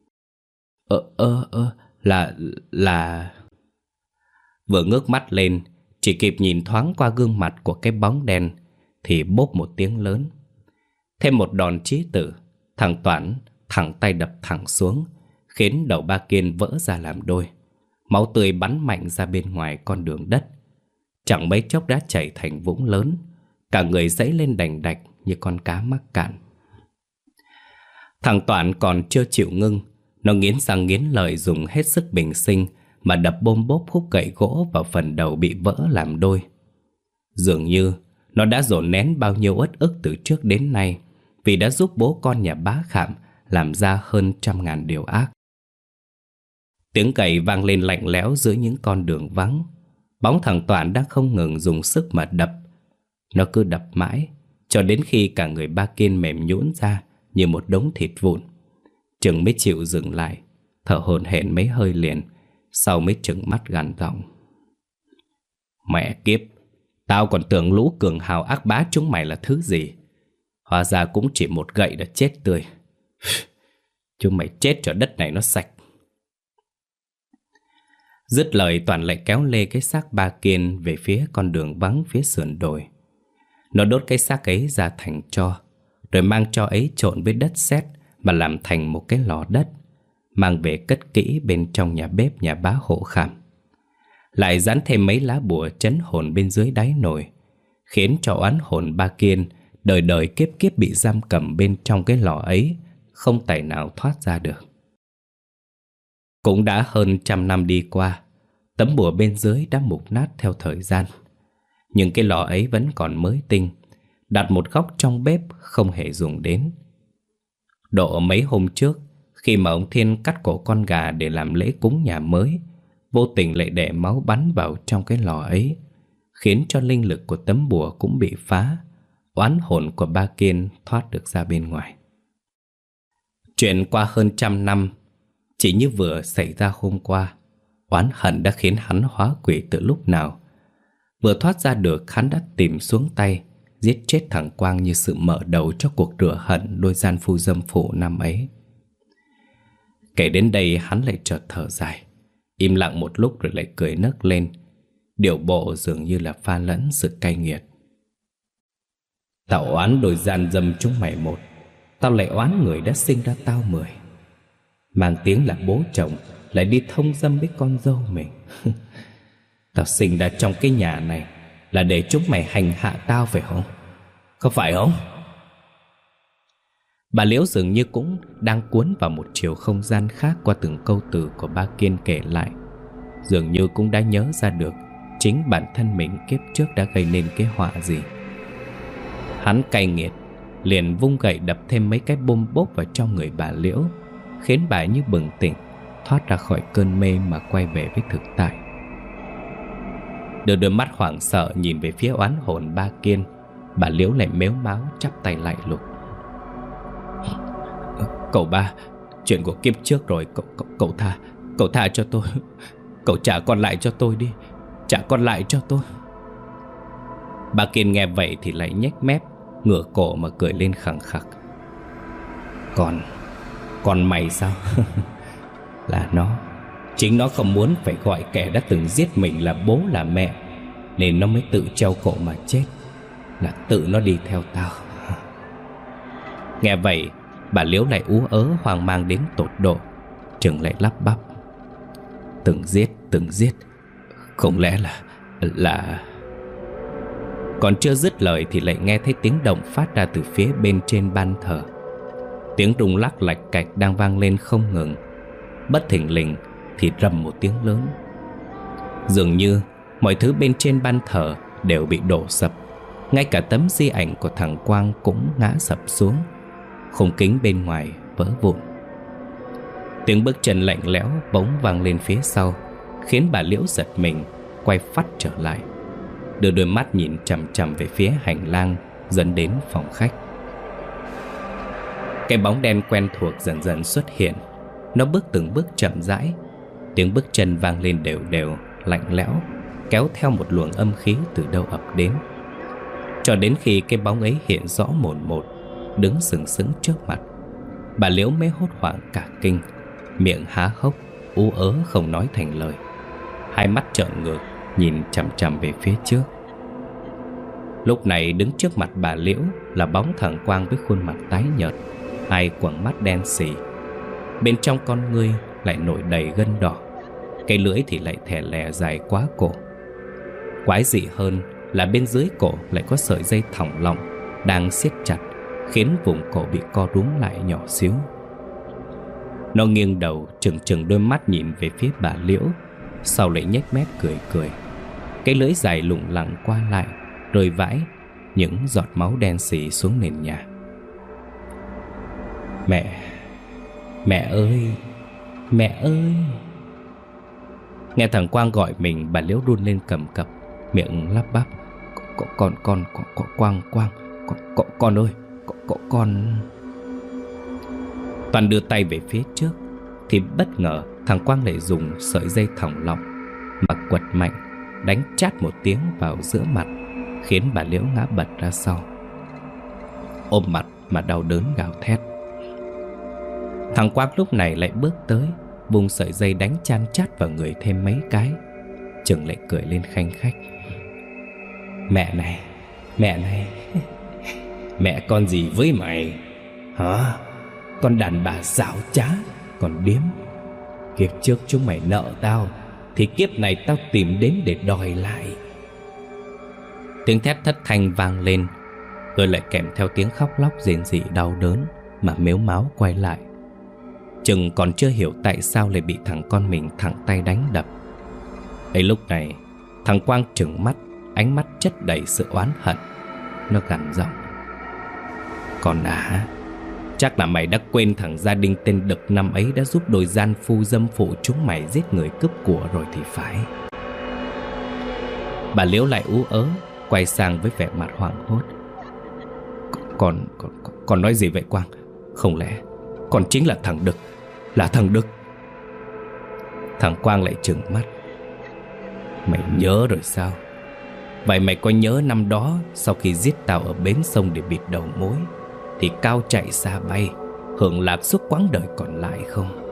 Là... Vừa ngước mắt lên, chỉ kịp nhìn thoáng qua gương mặt của cái bóng đen thì bốp một tiếng lớn. Thêm một đòn chí tử, thằng Toán thẳng tay đập thẳng xuống, khiến đầu ba Kiên vỡ ra làm đôi. Máu tươi bắn mạnh ra bên ngoài con đường đất. Chẳng mấy chốc đã chảy thành vũng lớn. Cả người dãy lên đành đạch như con cá mắc cạn. Thằng Toản còn chưa chịu ngưng. Nó nghiến răng nghiến lợi dùng hết sức bình sinh mà đập bôm bốp khúc gậy gỗ vào phần đầu bị vỡ làm đôi. Dường như nó đã dồn nén bao nhiêu uất ức từ trước đến nay, vì đã giúp bố con nhà bá Khảm làm ra hơn 100.000 điều ác. Tiếng cày vang lên lạnh lẽo giữa những con đường vắng. Bóng thằng Toản đang không ngừng dùng sức mà đập. Nó cứ đập mãi cho đến khi cả người ba Kiên mềm nhũn ra như một đống thịt vụn. Trừng mới chịu dừng lại, thở hổn hển mấy hơi liền, sau mới trừng mắt gằn giọng: Mẹ kiếp, tao còn tưởng lũ cường hào ác bá chúng mày là thứ gì, hóa ra cũng chỉ một gậy đã chết tươi. Chúng mày chết cho đất này nó sạch. Dứt lời, Toàn lại kéo lê cái xác ba Kiên về phía con đường vắng phía sườn đồi. Nó đốt cái xác ấy ra thành tro, rồi mang tro ấy trộn với đất sét mà làm thành một cái lò đất, mang về cất kỹ bên trong nhà bếp nhà bá Hộ Khảm. Lại dán thêm mấy lá bùa trấn hồn bên dưới đáy nồi, khiến cho oán hồn ba Kiên đời đời kiếp kiếp bị giam cầm bên trong cái lò ấy, không tài nào thoát ra được. Cũng đã hơn 100 năm đi qua, tấm bùa bên dưới đã mục nát theo thời gian, nhưng cái lò ấy vẫn còn mới tinh, đặt một góc trong bếp không hề dùng đến. Độ mấy hôm trước, khi mà ông Thiên cắt cổ con gà để làm lễ cúng nhà mới, vô tình lại để máu bắn vào trong cái lò ấy, khiến cho linh lực của tấm bùa cũng bị phá, oán hồn của ba Kiên thoát được ra bên ngoài. Chuyện qua hơn 100 năm, chỉ như vừa xảy ra hôm qua. Oán hận đã khiến hắn hóa quỷ từ lúc nào. Vừa thoát ra được, hắn đã tìm xuống tay giết chết thằng Quang như sự mở đầu cho cuộc rửa hận đôi gian phu dâm phụ năm ấy. Kể đến đây, hắn lại chợt thở dài, im lặng một lúc rồi lại cười nấc lên, điệu bộ dường như là pha lẫn sự cay nghiệt. Tao oán đôi gian dâm chúng mày một, tao lại oán người đã sinh ra tao 10. Mang tiếng là bố chồng lại đi thông dâm với con dâu mình. Tao sinh ra trong cái nhà này là để chúng mày hành hạ tao phải không? Có phải không? Bà Liễu dường như cũng đang cuốn vào một chiều không gian khác qua từng câu từ của ba Kiên kể lại. Dường như cũng đã nhớ ra được chính bản thân mình kiếp trước đã gây nên cái họa gì. Hắn cay nghiệt, liền vung gậy đập thêm mấy cái bôm bốp vào trong người bà Liễu, khiến bà như bừng tỉnh, thoát ra khỏi cơn mê mà quay về với thực tại. Đưa đôi mắt hoảng sợ nhìn về phía oán hồn ba Kiên, bà Liễu lại mếu máo chắp tay lại lục. Cậu ba, chuyện của kiếp trước rồi, cậu tha cho tôi. Cậu trả con lại cho tôi đi, trả con lại cho tôi. Bà Kiên nghe vậy thì lại nhếch mép, ngửa cổ mà cười lên khẳng khặc. Còn mày sao? Là nó, chính nó không muốn phải gọi kẻ đã từng giết mình là bố là mẹ, nên nó mới tự treo cổ mà chết, là tự nó đi theo tao. Nghe vậy, bà Liễu lại ú ớ hoang mang đến tột độ, chừng lại lắp bắp. Từng giết, không lẽ là... Còn chưa dứt lời thì lại nghe thấy tiếng động phát ra từ phía bên trên ban thờ. Tiếng rung lắc lạch cạch đang vang lên không ngừng. Bất thình lình thì rầm một tiếng lớn. Dường như mọi thứ bên trên ban thờ đều bị đổ sập, ngay cả tấm di ảnh của thằng Quang cũng ngã sập xuống. Khung kính bên ngoài vỡ vụn. Tiếng bước chân lạnh lẽo bỗng vang lên phía sau, khiến bà Liễu giật mình, quay phắt trở lại, đưa đôi mắt nhìn chằm chằm về phía hành lang dẫn đến phòng khách. Cái bóng đen quen thuộc dần dần xuất hiện. Nó bước từng bước chậm rãi. Tiếng bước chân vang lên đều đều, lạnh lẽo, kéo theo một luồng âm khí từ đâu ập đến, cho đến khi cái bóng ấy hiện rõ mồn một, đứng sừng sững trước mặt. Bà Liễu mới hốt hoảng cả kinh, miệng há hốc, ú ớ không nói thành lời, hai mắt trợn ngược nhìn chằm chằm về phía trước. Lúc này đứng trước mặt bà Liễu là bóng thằng Quang với khuôn mặt tái nhợt, hai quầng mắt đen sì. Bên trong con ngươi lại nổi đầy gân đỏ, cái lưỡi thì lại thè lè dài quá cổ. Quái dị hơn là bên dưới cổ lại có sợi dây thòng lọng đang siết chặt, khiến vùng cổ bị co rúm lại nhỏ xíu. Nó nghiêng đầu trừng trừng đôi mắt nhìn về phía bà Liễu, sau lại nhếch mép cười cười. Cái lưỡi dài lủng lẳng qua lại, rơi vãi những giọt máu đen xì xuống nền nhà. Mẹ ơi, mẹ ơi. Nghe thằng Quang gọi mình, bà Liễu run lên cầm cập, miệng lắp bắp: Con ơi, con. Toàn đưa tay về phía trước thì bất ngờ thằng Quang lại dùng sợi dây thòng lọng mà quật mạnh, đánh chát một tiếng vào giữa mặt, khiến bà Liễu ngã bật ra sau, ôm mặt mà đau đớn gào thét. Thằng Quang lúc này lại bước tới, vùng sợi dây đánh chan chát vào người thêm mấy cái. Chừng lại cười lên khanh khách: Mẹ này mẹ con gì với mày hả? Con đàn bà xảo trá, còn điếm. Kiếp trước chúng mày nợ tao, thì kiếp này tao tìm đến để đòi lại. Tiếng thét thất thanh vang lên, rồi lại kèm theo tiếng khóc lóc rền rỉ đau đớn mà mếu máo quay lại. Chừng còn chưa hiểu tại sao lại bị thằng con mình thẳng tay đánh đập. Ấy lúc này thằng Quang trừng mắt, ánh mắt chất đầy sự oán hận. Nó gằn giọng: Con à, chắc là mày đã quên thằng gia đình tên Đực năm ấy đã giúp đôi gian phu dâm phụ chúng mày giết người cướp của rồi thì phải. Bà Liễu lại ú ớ, quay sang với vẻ mặt hoảng hốt: Con nói gì vậy Quang? Không lẽ con chính là thằng Đực? Là thằng Đực? Thằng Quang lại trừng mắt: Mày nhớ rồi sao? Vậy mày có nhớ năm đó sau khi giết tao ở bến sông để bịt đầu mối thì Cao chạy xa bay, hưởng lạc suốt quãng đời còn lại không?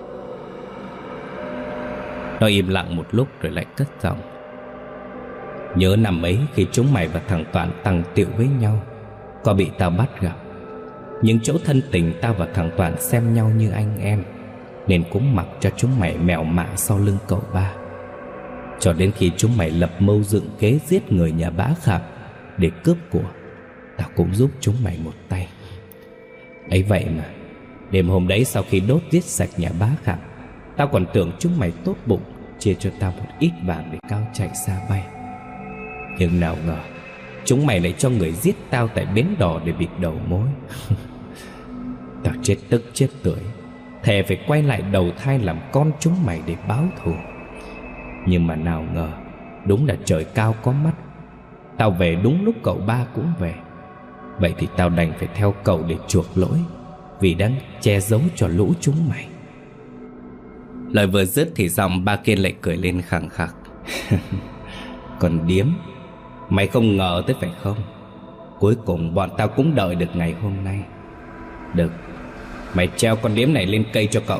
Nó im lặng một lúc rồi lại cất giọng: Nhớ năm ấy khi chúng mày và thằng Toàn tằng tiệu với nhau, có bị tao bắt gặp. Nhưng chỗ thân tình tao và thằng Toàn xem nhau như anh em, nên cũng mặc cho chúng mày mèo mạ sau lưng cậu ba. Cho đến khi chúng mày lập mưu dựng kế giết người nhà Bá Khạp để cướp của, tao cũng giúp chúng mày một tay. Ấy vậy mà đêm hôm đấy sau khi đốt giết sạch nhà Bá Khạp, tao còn tưởng chúng mày tốt bụng chia cho tao một ít vàng để Cao chạy xa bay. Nhưng nào ngờ chúng mày lại cho người giết tao tại bến đò để bịt đầu mối. Tao chết tức chết tưởi, thề phải quay lại đầu thai làm con chúng mày để báo thù. Nhưng mà nào ngờ đúng là trời cao có mắt, tao về đúng lúc cậu ba cũng về. Vậy thì tao đành phải theo cậu để chuộc lỗi, vì đang che giấu cho lũ chúng mày. Lời vừa dứt thì giọng ba kia lại cười lên khẳng khặc: Còn điếm, mày không ngờ tới phải không? Cuối cùng bọn tao cũng đợi được ngày hôm nay. Được, mày treo con điếm này lên cây cho cậu.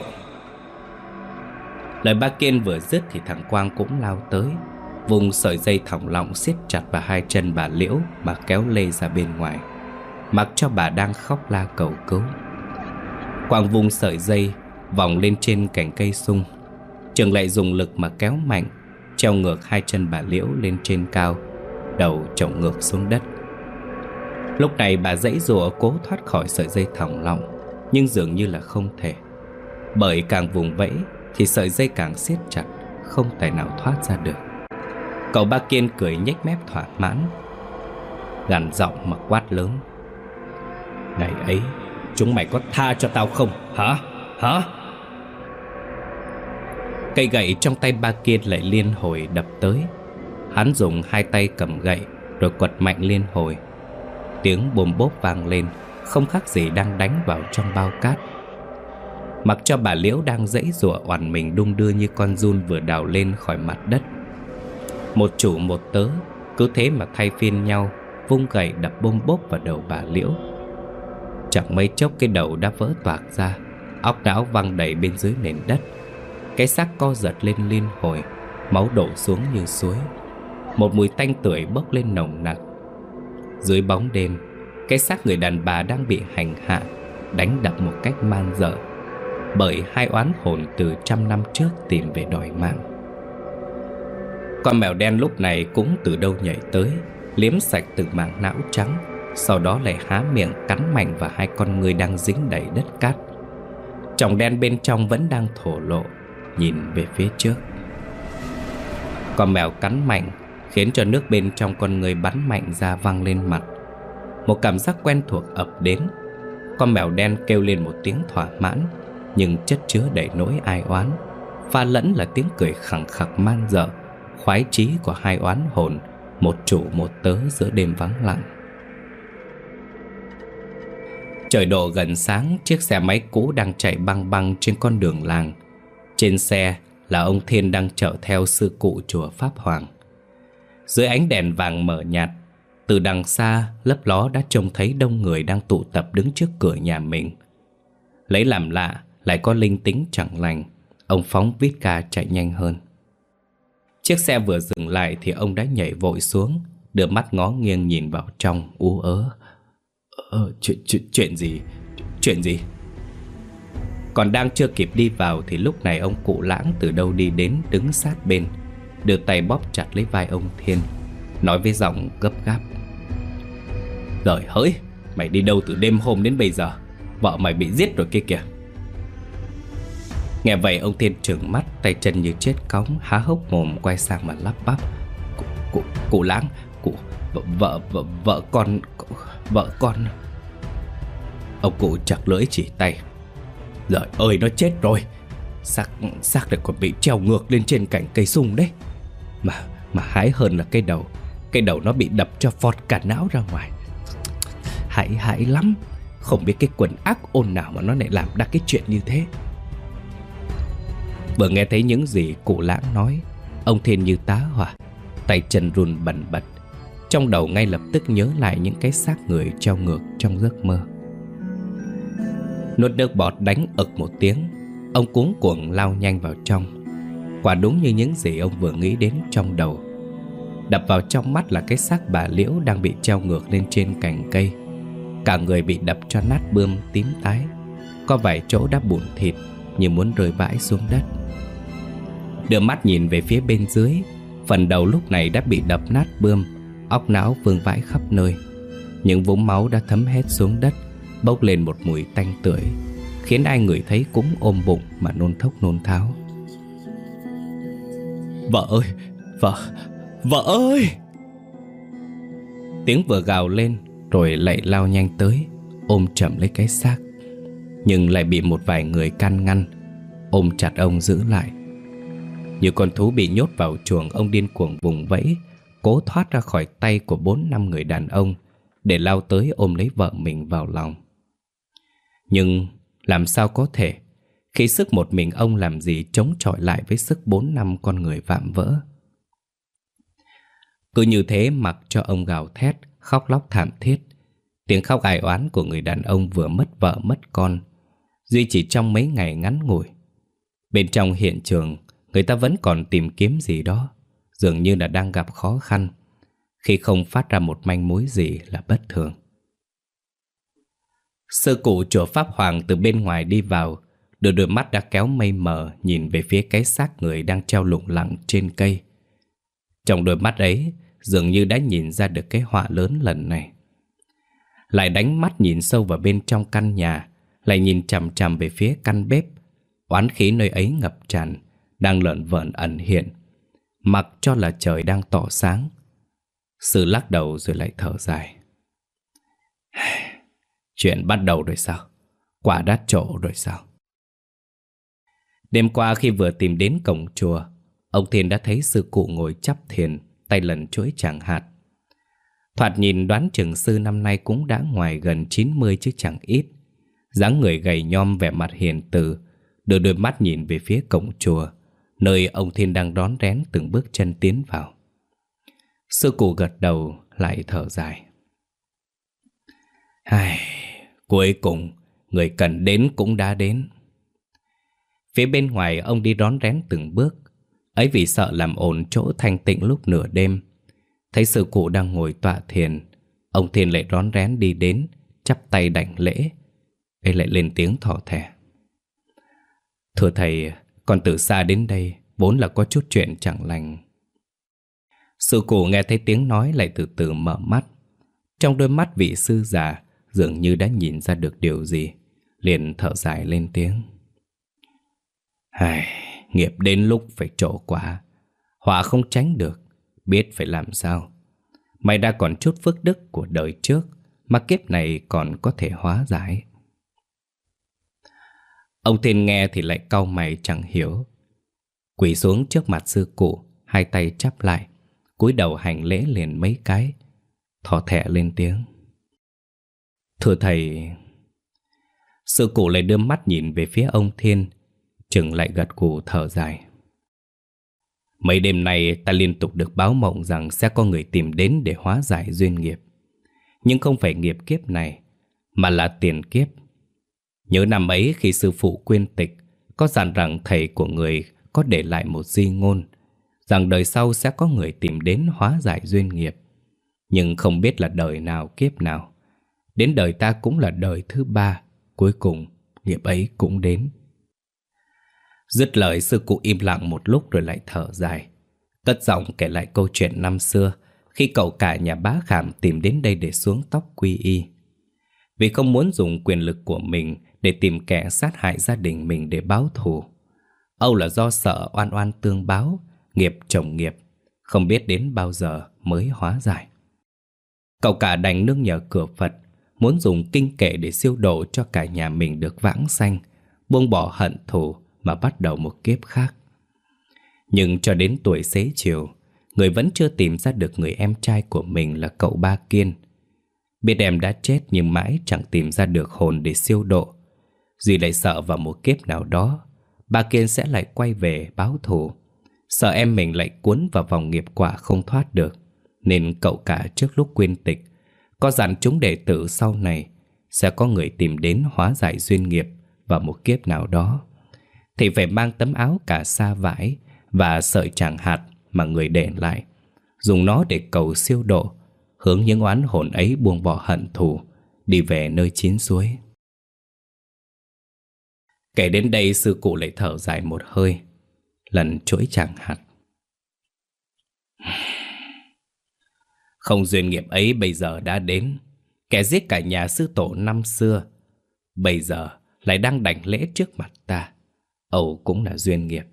Lời ba Kiên vừa dứt thì thằng Quang cũng lao tới, vùng sợi dây thòng lọng siết chặt vào hai chân bà Liễu mà kéo lê ra bên ngoài, mặc cho bà đang khóc la cầu cứu. Quang vùng sợi dây vòng lên trên cành cây sung, Trường lại dùng lực mà kéo mạnh, treo ngược hai chân bà Liễu lên trên cao, đầu chổng ngược xuống đất. Lúc này bà giãy giụa cố thoát khỏi sợi dây thòng lọng, nhưng dường như là không thể, bởi càng vùng vẫy thì sợi dây càng siết chặt, không tài nào thoát ra được. Cậu ba Kiên cười nhếch mép thỏa mãn, gằn giọng mà quát lớn: Ngày ấy chúng mày có tha cho tao không hả? Cây gậy trong tay ba Kiên lại liên hồi đập tới. Hắn dùng hai tay cầm gậy rồi quật mạnh liên hồi. Tiếng bồm bốp vang lên, không khác gì đang đánh vào trong bao cát. Mặc cho bà Liễu đang giãy giụa oằn mình đung đưa như con giun vừa đào lên khỏi mặt đất. Một chủ một tớ cứ thế mà thay phiên nhau vung gậy đập bôm bốp vào đầu bà Liễu. Chẳng mấy chốc cái đầu đã vỡ toạc ra, óc não văng đầy bên dưới nền đất. Cái xác co giật lên liên hồi, máu đổ xuống như suối. Một mùi tanh tưởi bốc lên nồng nặc. Dưới bóng đêm, cái xác người đàn bà đang bị hành hạ, đánh đập một cách man dợ, bởi hai oán hồn từ 100 năm trước tìm về đòi mạng. Con mèo đen lúc này cũng từ đâu nhảy tới, liếm sạch từng mảng não trắng, sau đó lại há miệng cắn mạnh vào hai con ngươi đang dính đầy đất cát. Tròng đen bên trong vẫn đang thổ lộ, nhìn về phía trước. Con mèo cắn mạnh khiến cho nước bên trong con người bắn mạnh ra văng lên mặt. Một cảm giác quen thuộc ập đến. Con mèo đen kêu lên một tiếng thỏa mãn, nhưng chất chứa đầy nỗi ai oán, pha lẫn là tiếng cười khẳng khặc man dợ, khoái chí của hai oán hồn, một chủ một tớ giữa đêm vắng lặng. Trời độ gần sáng, chiếc xe máy cũ đang chạy băng băng trên con đường làng. Trên xe là ông Thiên đang chở theo sư cụ chùa Pháp Hoàng. Dưới ánh đèn vàng mờ nhạt, từ đằng xa lấp ló đã trông thấy đông người đang tụ tập đứng trước cửa nhà mình. Lấy làm lạ, lại có linh tính chẳng lành, ông phóng vít ga chạy nhanh hơn. Chiếc xe vừa dừng lại thì ông đã nhảy vội xuống, đưa mắt ngó nghiêng nhìn vào trong ú ớ. Chuyện gì? Chuyện gì? Còn đang chưa kịp đi vào thì lúc này ông cụ Lãng từ đâu đi đến, đứng sát bên, đưa tay bóp chặt lấy vai ông Thiên, nói với giọng gấp gáp: "Giời hỡi, mày đi đâu từ đêm hôm đến bây giờ? Vợ mày bị giết rồi kia kìa." Nghe vậy ông Thiên trừng mắt, tay chân như chết cóng, há hốc mồm quay sang mà lắp bắp: Cụ Lãng, vợ con. Ông cụ chặt lưỡi chỉ tay: "Giời ơi, nó chết rồi. Xác lại còn bị treo ngược lên trên cành cây sung đấy. Mà hãi hơn là cái đầu nó bị đập cho phọt cả não ra ngoài. Hãi lắm. Không biết cái quần ác ôn nào mà nó lại làm ra cái chuyện như thế." Vừa nghe thấy những gì cụ Lãng nói, ông Thiên như tá hỏa, tay chân run bần bật. Trong đầu ngay lập tức nhớ lại những cái xác người treo ngược trong giấc mơ. Nuốt nước bọt đánh ực một tiếng, ông cuống cuồng lao nhanh vào trong. Quả đúng như những gì ông vừa nghĩ đến trong đầu. Đập vào trong mắt là cái xác bà Liễu đang bị treo ngược lên trên cành cây. Cả người bị đập cho nát bươm tím tái, có vài chỗ đã bủn thịt như muốn rơi vãi xuống đất. Đưa mắt nhìn về phía bên dưới, phần đầu lúc này đã bị đập nát bươm, óc não vương vãi khắp nơi. Những vũng máu đã thấm hết xuống đất, bốc lên một mùi tanh tưởi, khiến ai người thấy cũng ôm bụng mà nôn thốc nôn tháo. "Vợ ơi! Vợ ơi!" Tiếng vừa gào lên rồi lại lao nhanh tới, ôm chậm lấy cái xác. Nhưng lại bị một vài người can ngăn, ôm chặt ông giữ lại. Như con thú bị nhốt vào chuồng, ông điên cuồng vùng vẫy, cố thoát ra khỏi tay của 4-5 người đàn ông để lao tới ôm lấy vợ mình vào lòng. Nhưng làm sao có thể, khi sức một mình ông làm gì chống chọi lại với sức 4-5 con người vạm vỡ. Cứ như thế mặc cho ông gào thét, khóc lóc thảm thiết. Tiếng khóc ai oán của người đàn ông vừa mất vợ mất con, duy chỉ trong mấy ngày ngắn ngủi. Bên trong hiện trường, người ta vẫn còn tìm kiếm gì đó, dường như là đang gặp khó khăn. Khi không phát ra một manh mối gì là bất thường. Sư cụ chùa Pháp Hoàng từ bên ngoài đi vào, đôi mắt đã kéo mây mờ nhìn về phía cái xác người đang treo lủng lẳng trên cây. Trong đôi mắt ấy dường như đã nhìn ra được cái họa lớn lần này. Lại đánh mắt nhìn sâu vào bên trong căn nhà, lại nhìn chằm chằm về phía căn bếp. Oán khí nơi ấy ngập tràn, đang lởn vởn ẩn hiện, mặc cho là trời đang tỏ sáng. Sư lắc đầu rồi lại thở dài. Chuyện bắt đầu rồi sao? Quả đã trổ rồi sao? Đêm qua khi vừa tìm đến cổng chùa, ông Thiên đã thấy sư cụ ngồi chắp thiền, tay lần chuỗi tràng hạt. Thoạt nhìn đoán chừng sư năm nay cũng đã ngoài gần 90 chứ chẳng ít. Dáng người gầy nhom, vẻ mặt hiền từ, đưa đôi mắt nhìn về phía cổng chùa, nơi ông Thiên đang rón rén từng bước chân tiến vào. Sư cụ gật đầu lại thở dài. Cuối cùng người cần đến cũng đã đến. Phía bên ngoài ông đi rón rén từng bước, ấy vì sợ làm ồn chỗ thanh tịnh lúc nửa đêm. Thấy sư cụ đang ngồi tọa thiền, ông Thiên lại rón rén đi đến, chắp tay đảnh lễ. Ấy lại lên tiếng thỏ thẻ. Thưa thầy, con từ xa đến đây vốn là có chút chuyện chẳng lành. Sư cụ nghe thấy tiếng nói lại từ từ mở mắt. Trong đôi mắt vị sư già dường như đã nhìn ra được điều gì, liền thở dài lên tiếng. Hài, nghiệp đến lúc phải trổ quả, họa không tránh được, biết phải làm sao. Mày đã còn chút phước đức của đời trước mà kiếp này còn có thể hóa giải. Ông Thiên nghe thì lại cau mày chẳng hiểu. Quỳ xuống trước mặt sư cụ, hai tay chắp lại, cúi đầu hành lễ liền mấy cái, thỏ thẻ lên tiếng. Thưa thầy. Sư cụ lại đưa mắt nhìn về phía ông Thiên, chừng lại gật gù thở dài. Mấy đêm nay ta liên tục được báo mộng rằng sẽ có người tìm đến để hóa giải duyên nghiệp. Nhưng không phải nghiệp kiếp này, mà là tiền kiếp. Nhớ năm ấy khi sư phụ quyên tịch, có dặn rằng thầy của người có để lại một di ngôn, rằng đời sau sẽ có người tìm đến hóa giải duyên nghiệp. Nhưng không biết là đời nào kiếp nào. Đến đời ta cũng là đời thứ 3, cuối cùng nghiệp ấy cũng đến. Dứt lời, sư cụ im lặng một lúc rồi lại thở dài, cất giọng kể lại câu chuyện năm xưa khi cậu cả nhà bá Khảm tìm đến đây để xuống tóc quy y. Vì không muốn dùng quyền lực của mình để tìm kẻ sát hại gia đình mình để báo thù. Âu là do sợ oan oan tương báo, nghiệp chồng nghiệp, không biết đến bao giờ mới hóa giải. Cậu cả đành nương nhờ cửa Phật, muốn dùng kinh kệ để siêu độ cho cả nhà mình được vãng sanh, buông bỏ hận thù mà bắt đầu một kiếp khác. Nhưng cho đến tuổi xế chiều, người vẫn chưa tìm ra được người em trai của mình là cậu Ba Kiên. Biết em đã chết nhưng mãi chẳng tìm ra được hồn để siêu độ. Duy lại sợ vào một kiếp nào đó, Ba Kiên sẽ lại quay về báo thù. Sợ em mình lại cuốn vào vòng nghiệp quả không thoát được, nên cậu cả trước lúc quyên tịch có dặn chúng đệ tử sau này sẽ có người tìm đến hóa giải duyên nghiệp vào một kiếp nào đó, thì phải mang tấm áo cà sa vải và sợi tràng hạt mà người để lại, dùng nó để cầu siêu độ, hướng những oán hồn ấy buông bỏ hận thù, đi về nơi chín suối. Kể đến đây, sư cụ lại thở dài một hơi, lần chuỗi tràng hạt. Không duyên nghiệp ấy bây giờ đã đến, kẻ giết cả nhà sư tổ năm xưa bây giờ lại đang đảnh lễ trước mặt ta. Âu cũng là duyên nghiệp.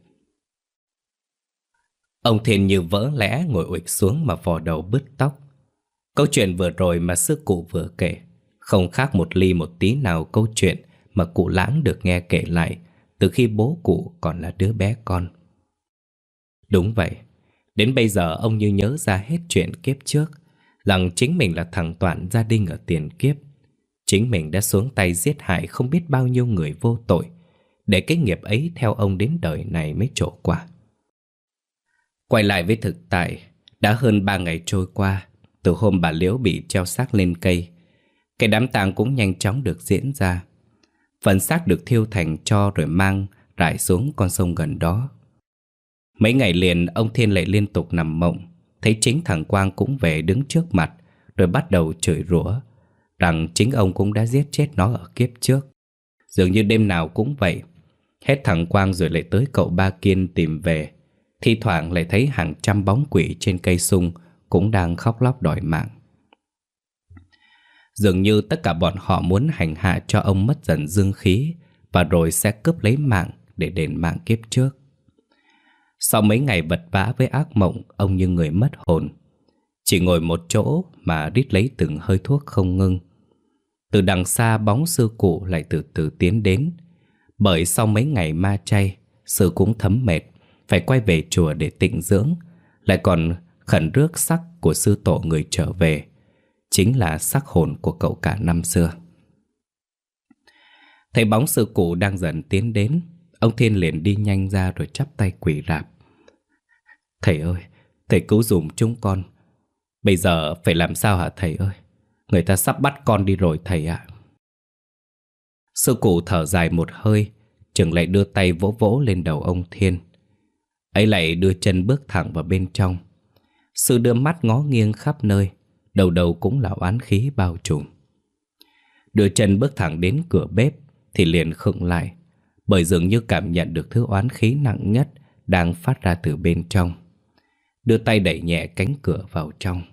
Ông Thiên như vỡ lẽ ngồi ụịch xuống mà vò đầu bứt tóc. Câu chuyện vừa rồi mà sư cụ vừa kể không khác một ly một tí nào câu chuyện mà cụ Lãng được nghe kể lại từ khi bố cụ còn là đứa bé con. Đúng vậy, đến bây giờ ông như nhớ ra hết chuyện kiếp trước, rằng chính mình là thằng Toản gia đình ở tiền kiếp. Chính mình đã xuống tay giết hại không biết bao nhiêu người vô tội, để cái nghiệp ấy theo ông đến đời này mới trổ quả. Quay lại với thực tại, đã hơn 3 ngày trôi qua từ hôm bà Liễu bị treo xác lên cây. Cái đám tang cũng nhanh chóng được diễn ra. Phần xác được thiêu thành tro rồi mang rải xuống con sông gần đó. Mấy ngày liền ông Thiên lại liên tục nằm mộng, thấy chính thằng Quang cũng về đứng trước mặt, rồi bắt đầu chửi rủa rằng chính ông cũng đã giết chết nó ở kiếp trước. Dường như đêm nào cũng vậy, hết thằng Quang rồi lại tới cậu Ba Kiên tìm về. Thi thoảng lại thấy hàng trăm bóng quỷ trên cây sung cũng đang khóc lóc đòi mạng. Dường như tất cả bọn họ muốn hành hạ cho ông mất dần dương khí, và rồi sẽ cướp lấy mạng để đền mạng kiếp trước. Sau mấy ngày vật vã với ác mộng, ông như người mất hồn, chỉ ngồi một chỗ mà rít lấy từng hơi thuốc không ngưng. Từ đằng xa bóng sư cụ lại từ từ tiến đến. Bởi sau mấy ngày ma chay, sư cũng thấm mệt, phải quay về chùa để tịnh dưỡng, lại còn khẩn rước xác của sư tổ người trở về, chính là xác hồn của cậu cả năm xưa. Thấy bóng sư cụ đang dần tiến đến, ông Thiên liền đi nhanh ra rồi chắp tay quỳ rạp. Thầy ơi, thầy cứu giùm chúng con. Bây giờ phải làm sao hả thầy ơi? Người ta sắp bắt con đi rồi thầy ạ. Sư cụ thở dài một hơi, chừng lại đưa tay vỗ vỗ lên đầu ông Thiên. Ấy lại đưa chân bước thẳng vào bên trong. Sư đưa mắt ngó nghiêng khắp nơi, đầu đầu cũng là oán khí bao trùm. Đưa chân bước thẳng đến cửa bếp thì liền khựng lại, bởi dường như cảm nhận được thứ oán khí nặng nhất đang phát ra từ bên trong. đưa tay đẩy nhẹ cánh cửa vào trong.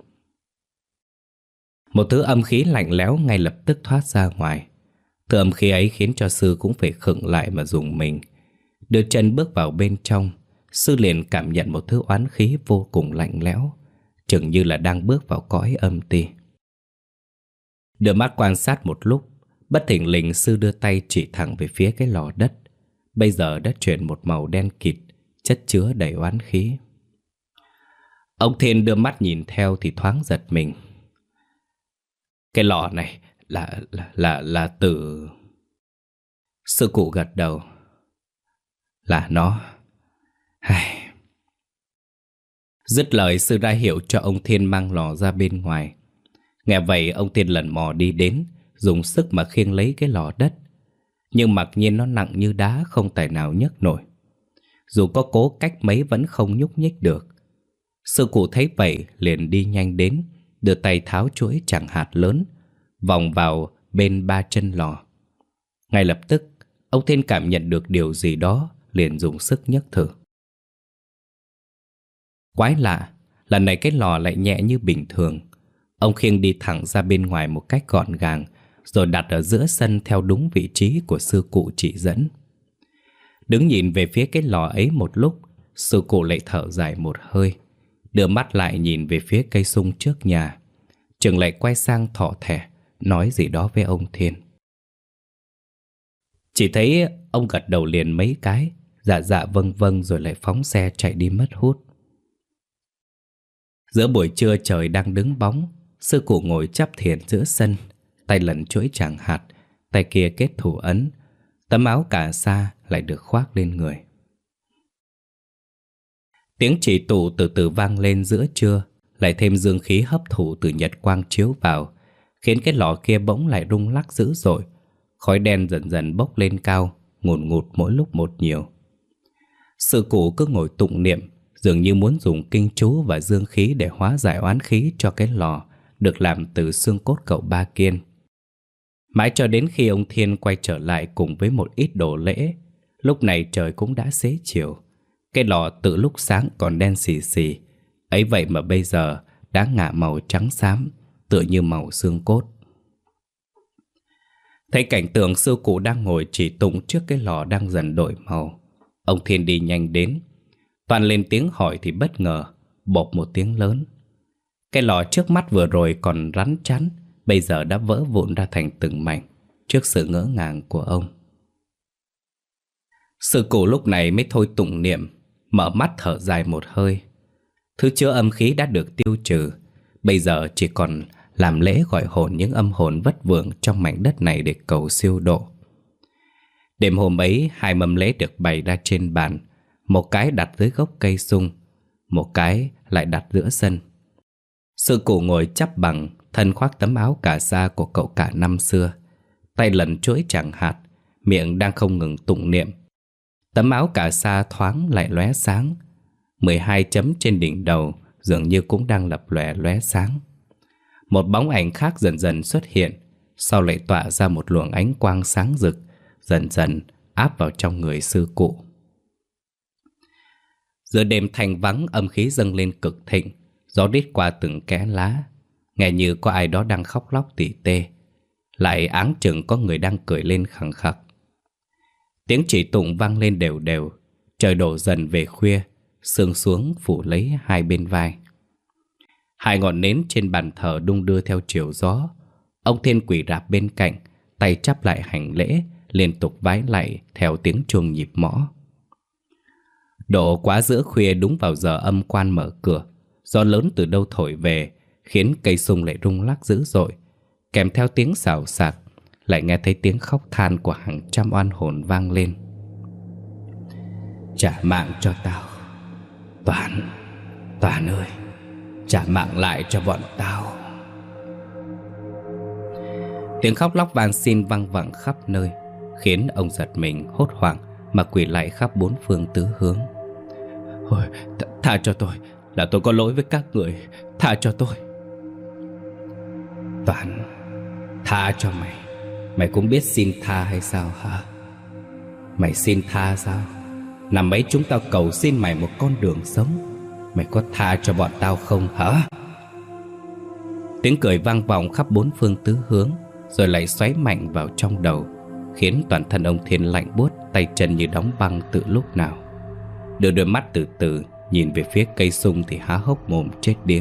Một thứ âm khí lạnh lẽo ngay lập tức thoát ra ngoài. Thứ âm khí ấy khiến cho sư cũng phải khựng lại mà rùng mình. Đưa chân bước vào bên trong, sư liền cảm nhận một thứ oán khí vô cùng lạnh lẽo, chừng như là đang bước vào cõi âm ti. Đưa mắt quan sát một lúc, bất thình lình sư đưa tay chỉ thẳng về phía cái lò đất. Bây giờ đã chuyển một màu đen kịt, chất chứa đầy oán khí. Ông Thiên đưa mắt nhìn theo thì thoáng giật mình. Cái lò này là từ... Sư cụ gật đầu. Là nó. Dứt lời, sư ra hiệu cho ông Thiên mang lò ra bên ngoài. Nghe vậy, ông Thiên lần mò đi đến, dùng sức mà khiêng lấy cái lò đất. Nhưng mặc nhiên nó nặng như đá, không tài nào nhấc nổi. Dù có cố cách mấy vẫn không nhúc nhích được. Sư cụ thấy vậy liền đi nhanh đến, đưa tay tháo chuỗi chẳng hạt lớn, vòng vào bên ba chân lò. Ngay lập tức, ông Thiên cảm nhận được điều gì đó, liền dùng sức nhấc thử. Quái lạ, lần này cái lò lại nhẹ như bình thường. Ông khiêng đi thẳng ra bên ngoài một cách gọn gàng, rồi đặt ở giữa sân theo đúng vị trí của sư cụ chỉ dẫn. Đứng nhìn về phía cái lò ấy một lúc, sư cụ lại thở dài một hơi, đưa mắt lại nhìn về phía cây sung trước nhà, chừng lại quay sang thỏ thẻ, nói gì đó với ông Thiên. Chỉ thấy ông gật đầu liền mấy cái, dạ dạ vâng vâng, rồi lại phóng xe chạy đi mất hút. Giữa buổi trưa trời đang đứng bóng, sư cụ ngồi chắp thiền giữa sân, tay lần chuỗi tràng hạt, tay kia kết thủ ấn. Tấm áo cà sa lại được khoác lên người. Tiếng chỉ tụ từ từ vang lên giữa trưa, lại thêm dương khí hấp thụ từ nhật quang chiếu vào, khiến cái lò kia bỗng lại rung lắc dữ dội. Khói đen dần dần bốc lên cao, ngùn ngụt mỗi lúc một nhiều. Sư cụ cứ ngồi tụng niệm, dường như muốn dùng kinh chú và dương khí để hóa giải oán khí cho cái lò được làm từ xương cốt cậu Ba Kiên. Mãi cho đến khi ông Thiên quay trở lại cùng với một ít đồ lễ. Lúc này trời cũng đã xế chiều. Cái lò từ lúc sáng còn đen xì xì, ấy vậy mà bây giờ đã ngả màu trắng xám, tựa như màu xương cốt. Thấy cảnh tượng sư cụ đang ngồi chỉ tụng trước cái lò đang dần đổi màu, ông Thiên đi nhanh đến. Toàn lên tiếng hỏi thì bất ngờ, bộp một tiếng lớn. Cái lò trước mắt vừa rồi còn rắn chắn, bây giờ đã vỡ vụn ra thành từng mảnh trước sự ngỡ ngàng của ông. Sư cụ lúc này mới thôi tụng niệm, mở mắt thở dài một hơi. Thứ chứa âm khí đã được tiêu trừ, bây giờ chỉ còn làm lễ gọi hồn những âm hồn vất vưởng trong mảnh đất này để cầu siêu độ. Đêm hôm ấy, 2 mâm lễ được bày ra trên bàn, một cái đặt dưới gốc cây sung, một cái lại đặt giữa sân. Sư cụ ngồi chắp bằng, thân khoác tấm áo cà sa của cậu cả năm xưa, tay lần chuỗi tràng hạt, miệng đang không ngừng tụng niệm. Tấm áo cà sa thoáng lại lóe sáng, 12 chấm trên đỉnh đầu dường như cũng đang lập lòe lóe sáng. Một bóng ảnh khác dần dần xuất hiện, sau lại tỏa ra một luồng ánh quang sáng rực, dần dần áp vào trong người sư cụ. Giữa đêm thanh vắng, âm khí dâng lên cực thịnh, gió rít qua từng kẽ lá, nghe như có ai đó đang khóc lóc tỉ tê, lại áng chừng có người đang cười lên khằng khặc. Tiếng chỉ tụng vang lên đều đều, trời đổ dần về khuya, sương xuống phủ lấy 2 bên vai. 2 ngọn nến trên bàn thờ đung đưa theo chiều gió. Ông Thiên quỳ rạp bên cạnh, tay chắp lại hành lễ, liên tục vái lạy theo tiếng chuông nhịp mõ. Độ quá giữa khuya, đúng vào giờ âm quan mở cửa, gió lớn từ đâu thổi về, khiến cây sung lại rung lắc dữ dội. Kèm theo tiếng xào xạc, lại nghe thấy tiếng khóc than của hàng trăm oan hồn vang lên. Trả mạng cho tao, Toàn ơi, trả mạng lại cho bọn tao. Tiếng khóc lóc van xin vang vẳng khắp nơi, khiến ông giật mình hốt hoảng mà quỳ lại khắp 4 phương tứ hướng. Ôi, tha cho tôi, là tôi có lỗi với các người, tha cho tôi. Toàn, tha cho mày. Mày cũng biết xin tha hay sao hả? Mày xin tha sao? Năm ấy chúng tao cầu xin mày một con đường sống, Mày có tha cho bọn tao không hả? Tiếng cười vang vọng khắp bốn phương tứ hướng, rồi lại xoáy mạnh vào trong đầu, khiến toàn thân ông Thiên lạnh buốt, tay chân như đóng băng từ lúc nào. Đưa đôi mắt từ từ nhìn về phía cây sung thì há hốc mồm chết điếng.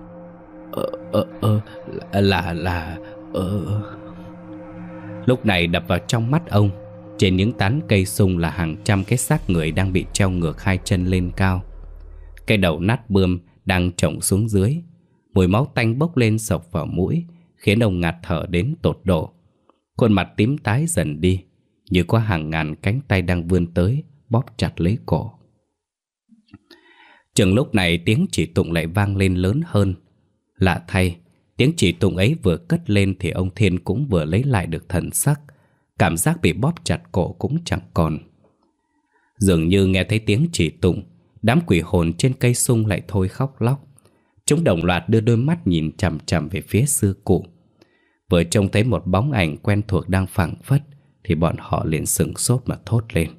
Lúc này đập vào trong mắt ông, trên những tán cây sung là hàng trăm cái xác người đang bị treo ngược hai chân lên cao. Cái đầu nát bươm đang chồng xuống dưới. Mùi máu tanh bốc lên sộc vào mũi, khiến ông ngạt thở đến tột độ. Khuôn mặt tím tái dần đi, như có hàng ngàn cánh tay đang vươn tới bóp chặt lấy cổ. Chừng lúc này tiếng chỉ tụng lại vang lên lớn hơn. Lạ thay, tiếng chỉ tụng ấy vừa cất lên thì ông Thiên cũng vừa lấy lại được thần sắc. Cảm giác bị bóp chặt cổ cũng chẳng còn. Dường như nghe thấy tiếng chỉ tụng, đám quỷ hồn trên cây sung lại thôi khóc lóc. Chúng đồng loạt đưa đôi mắt nhìn chằm chằm về phía sư cụ. Vừa trông thấy một bóng ảnh quen thuộc đang phảng phất thì bọn họ liền sửng sốt mà thốt lên.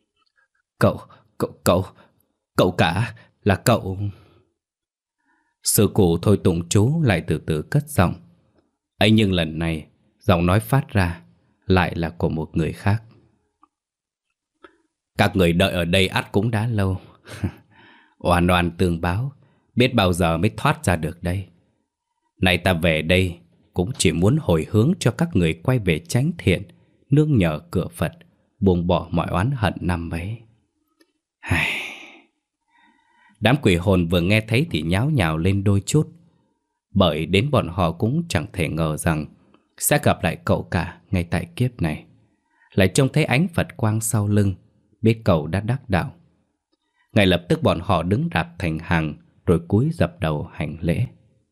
Cậu cả, là cậu. Sư cụ thôi tụng chú lại từ từ cất giọng. ấy nhưng lần này giọng nói phát ra lại là của một người khác. Các người đợi ở đây ắt cũng đã lâu. Oan oan tương báo, biết bao giờ mới thoát ra được đây. Nay ta về đây cũng chỉ muốn hồi hướng cho các người quay về chánh thiện, nương nhờ cửa Phật, buông bỏ mọi oán hận năm ấy. Đám quỷ hồn vừa nghe thấy thì nháo nhào lên đôi chút, bởi đến bọn họ cũng chẳng thể ngờ rằng sẽ gặp lại cậu cả ngay tại kiếp này. Lại trông thấy ánh Phật quang sau lưng, biết cậu đã đắc đạo. Ngay lập tức bọn họ đứng rạp thành hàng, rồi cúi dập đầu hành lễ.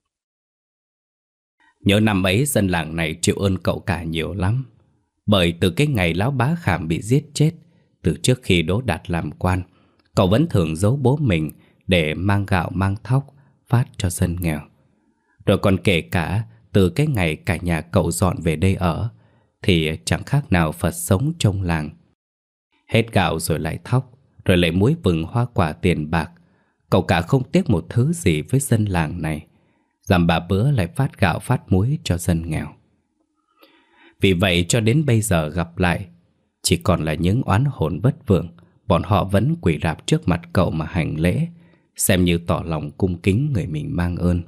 Nhớ năm ấy dân làng này chịu ơn cậu cả nhiều lắm. Bởi từ cái ngày lão Bá Khảm bị giết chết, từ trước khi Đỗ Đạt làm quan, cậu vẫn thường giấu bố mình để mang gạo mang thóc phát cho dân nghèo. Rồi còn kể cả từ cái ngày cả nhà cậu dọn về đây ở, thì chẳng khác nào Phật sống trong làng. Hết gạo rồi lại thóc, rồi lại muối vừng hoa quả tiền bạc, cậu cả không tiếc một thứ gì với dân làng này. Dằm ba bữa lại phát gạo phát muối cho dân nghèo. Vì vậy cho đến bây giờ gặp lại, chỉ còn là những oán hồn vất vưởng, bọn họ vẫn quỳ rạp trước mặt cậu mà hành lễ, xem như tỏ lòng cung kính người mình mang ơn.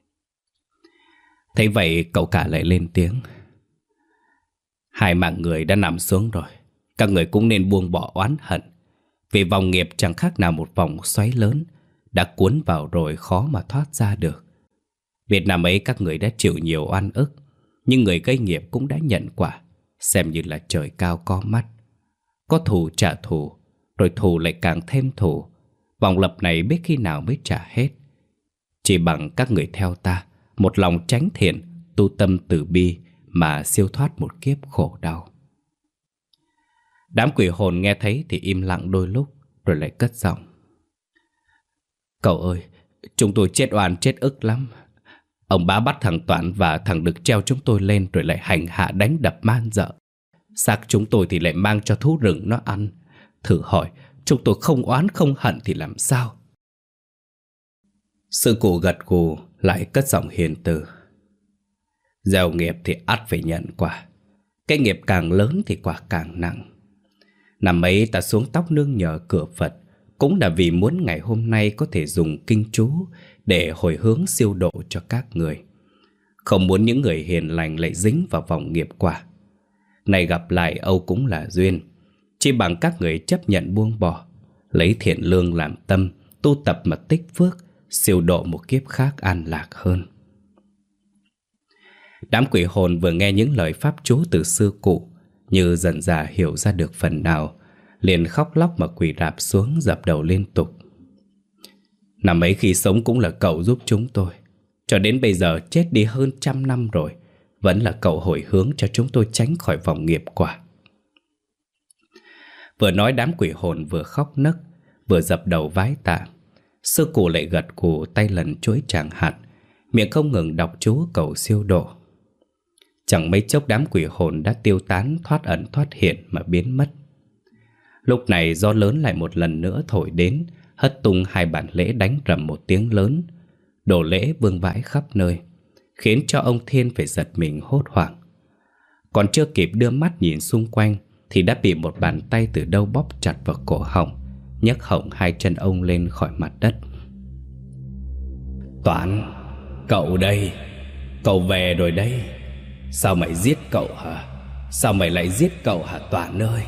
Thấy vậy cậu cả lại lên tiếng. Hai mạng người đã nằm xuống rồi, các người cũng nên buông bỏ oán hận. Vì vòng nghiệp chẳng khác nào một vòng xoáy lớn, đã cuốn vào rồi khó mà thoát ra được. Việt Nam ấy các người đã chịu nhiều oan ức, nhưng người gây nghiệp cũng đã nhận quả, xem như là trời cao có mắt. Có thù trả thù, rồi thù lại càng thêm thù. Vòng lập này biết khi nào mới trả hết. Chỉ bằng các người theo ta, một lòng chánh thiện, tu tâm từ bi mà siêu thoát một kiếp khổ đau. Đám quỷ hồn nghe thấy thì im lặng đôi lúc, rồi lại cất giọng. Cậu ơi, chúng tôi chết oan chết ức lắm. Ông Bá bắt thằng Toản và thằng Đực treo chúng tôi lên, rồi lại hành hạ đánh đập man dợ. Xác chúng tôi thì lại mang cho thú rừng nó ăn. Thử hỏi, chúng tôi không oán không hận thì làm sao? Sư cụ gật gù lại cất giọng hiền từ. Gieo nghiệp thì ắt phải nhận quả. Cái nghiệp càng lớn thì quả càng nặng. Năm ấy ta xuống tóc nương nhờ cửa Phật, cũng là vì muốn ngày hôm nay có thể dùng kinh chú để hồi hướng siêu độ cho các người. Không muốn những người hiền lành lại dính vào vòng nghiệp quả. Này gặp lại Âu cũng là duyên, chỉ bằng các người chấp nhận buông bỏ, lấy thiện lương làm tâm, tu tập mà tích phước, siêu độ một kiếp khác an lạc hơn. Đám quỷ hồn vừa nghe những lời pháp chú từ sư cụ, như dần dà hiểu ra được phần nào, liền khóc lóc mà quỳ rạp xuống dập đầu liên tục. Năm ấy khi sống cũng là cậu giúp chúng tôi, cho đến bây giờ chết đi hơn 100 năm rồi, vẫn là cậu hồi hướng cho chúng tôi tránh khỏi vòng nghiệp quả. Vừa nói đám quỷ hồn vừa khóc nấc, vừa dập đầu vái tạ. Sư cụ lại gật gù tay lần chuỗi tràng hạt, miệng không ngừng đọc chú cầu siêu độ. Chẳng mấy chốc đám quỷ hồn đã tiêu tán, thoát ẩn thoát hiện mà biến mất. Lúc này gió lớn lại một lần nữa thổi đến, hất tung hai bàn lễ đánh rầm một tiếng lớn. Đồ lễ vương vãi khắp nơi, khiến cho ông Thiên phải giật mình hốt hoảng. Còn chưa kịp đưa mắt nhìn xung quanh thì đã bị một bàn tay từ đâu bóp chặt vào cổ họng, nhấc họng hai chân ông lên khỏi mặt đất. Toán, cậu đây, cậu về rồi đây. Sao mày giết cậu hả? Sao mày lại giết cậu hả Toán ơi?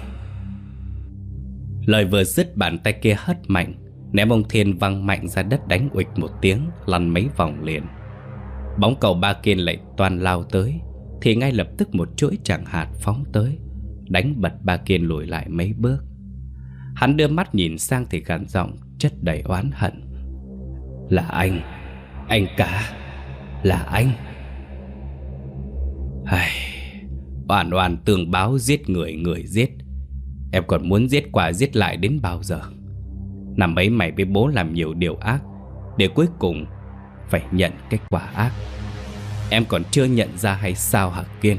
Lời vừa dứt, bàn tay kia hất mạnh, ném ông Thiên văng mạnh ra đất, đánh uịch một tiếng, lăn mấy vòng liền. Bóng cậu Ba Kiên lại toan lao tới, thì ngay lập tức một chuỗi chẳng hạt phóng tới, đánh bật Ba Kiên lùi lại mấy bước. Hắn đưa mắt nhìn sang thì gằn giọng chất đầy oán hận: Là anh cả, là anh. Oan oan tương báo, giết người người giết. Em còn muốn giết qua giết lại đến bao giờ? Năm ấy mày với bố làm nhiều điều ác, để cuối cùng phải nhận kết quả ác. Em còn chưa nhận ra hay sao hả Kiên?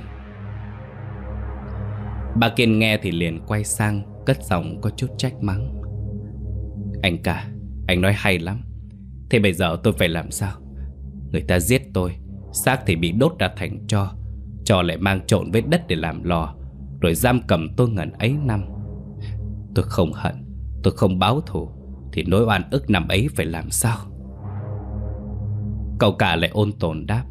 Ba Kiên nghe thì liền quay sang, cất giọng có chút trách mắng: Anh cả, anh nói hay lắm. Thế bây giờ tôi phải làm sao? Người ta giết tôi, xác thì bị đốt ra thành tro, trò lại mang trộn với đất để làm lò, rồi giam cầm tôi ngần ấy năm. Tôi không hận, tôi không báo thù, thì nỗi oan ức năm ấy phải làm sao? Cậu cả lại ôn tồn đáp: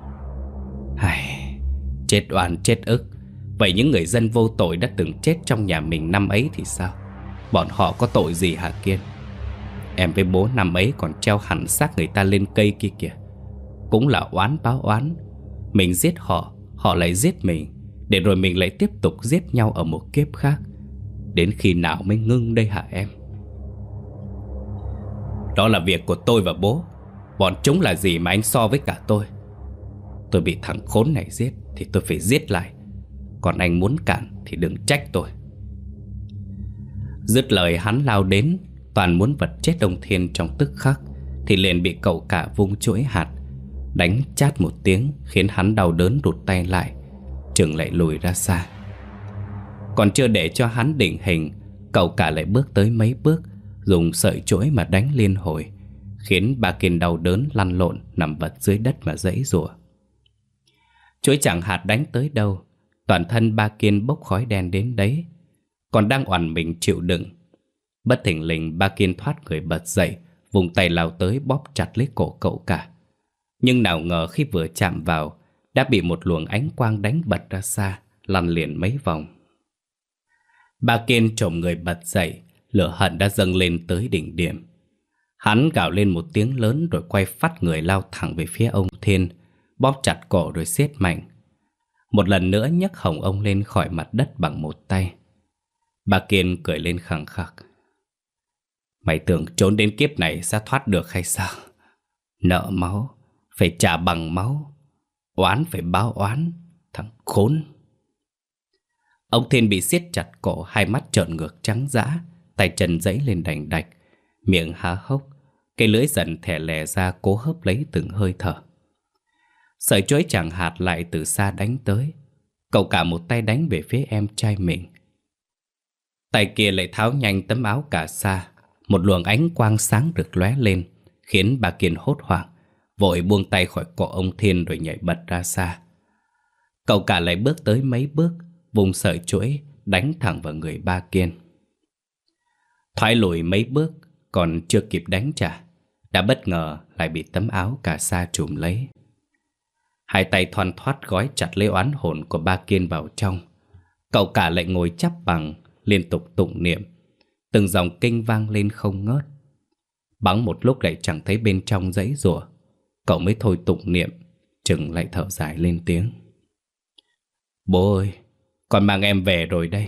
Chết oan chết ức. Vậy những người dân vô tội đã từng chết trong nhà mình năm ấy thì sao? Bọn họ có tội gì hả Kiên? Em với bố năm ấy còn treo hẳn xác người ta lên cây kia kìa. Cũng là oán báo oán. Mình giết họ, họ lại giết mình, để rồi mình lại tiếp tục giết nhau ở một kiếp khác. Đến khi nào mới ngưng đây hả em? Đó là việc của tôi và bố. Bọn chúng là gì mà anh so với cả tôi? Tôi bị thằng khốn này giết thì tôi phải giết lại. Còn anh muốn cản thì đừng trách tôi. Dứt lời hắn lao đến, toàn muốn vật chết ông Thiên trong tức khắc, thì liền bị cậu cả vung chuỗi hạt đánh chát một tiếng, khiến hắn đau đớn rụt tay lại, chừng lại lùi ra xa. Còn chưa để cho hắn định hình, cậu cả lại bước tới mấy bước, dùng sợi chuỗi mà đánh liên hồi, khiến Ba Kiên đau đớn lăn lộn nằm vật dưới đất mà giãy giụa. Chuỗi chẳng hạt đánh tới đâu, toàn thân Ba Kiên bốc khói đen đến đấy. Còn đang oằn mình chịu đựng, bất thình lình Ba Kiên thoát người bật dậy, vùng tay lao tới bóp chặt lấy cổ cậu cả. Nhưng nào ngờ khi vừa chạm vào, đã bị một luồng ánh quang đánh bật ra xa, lăn liền mấy vòng. Ba Kiên chồm người bật dậy, lửa hận đã dâng lên tới đỉnh điểm. Hắn gào lên một tiếng lớn rồi quay phắt người lao thẳng về phía ông Thiên, bóp chặt cổ rồi siết mạnh. Một lần nữa nhấc hồng ông lên khỏi mặt đất bằng một tay. Ba Kiên cười lên khằng khặc: Mày tưởng trốn đến kiếp này sẽ thoát được hay sao? Nợ máu phải trả bằng máu, oán phải báo oán, thằng khốn. Ông Thiên bị siết chặt cổ, hai mắt trợn ngược trắng dã, tay chân giãy lên đành đạch, miệng há hốc, cây lưỡi dần thè lè ra cố hớp lấy từng hơi thở. Sợi chuỗi chẳng hạt lại từ xa đánh tới. Cậu cả một tay đánh về phía em trai mình, tay kia lại tháo nhanh tấm áo cà sa. Một luồng ánh quang sáng rực lóe lên, khiến Ba Kiên hốt hoảng, vội buông tay khỏi cổ ông Thiên rồi nhảy bật ra xa. Cậu cả lại bước tới mấy bước, vùng sợi chuỗi đánh thẳng vào người Ba Kiên. Thoái lùi mấy bước, còn chưa kịp đánh trả, đã bất ngờ lại bị tấm áo cà sa trùm lấy. Hai tay thoăn thoắt gói chặt lấy oán hồn của Ba Kiên vào trong. Cậu cả lại ngồi chắp bằng, liên tục tụng niệm, từng dòng kinh vang lên không ngớt. Bẵng một lúc lại chẳng thấy bên trong giãy giụa, cậu mới thôi tụng niệm, chừng lại thở dài lên tiếng: Bố ơi, con mang em về rồi đây.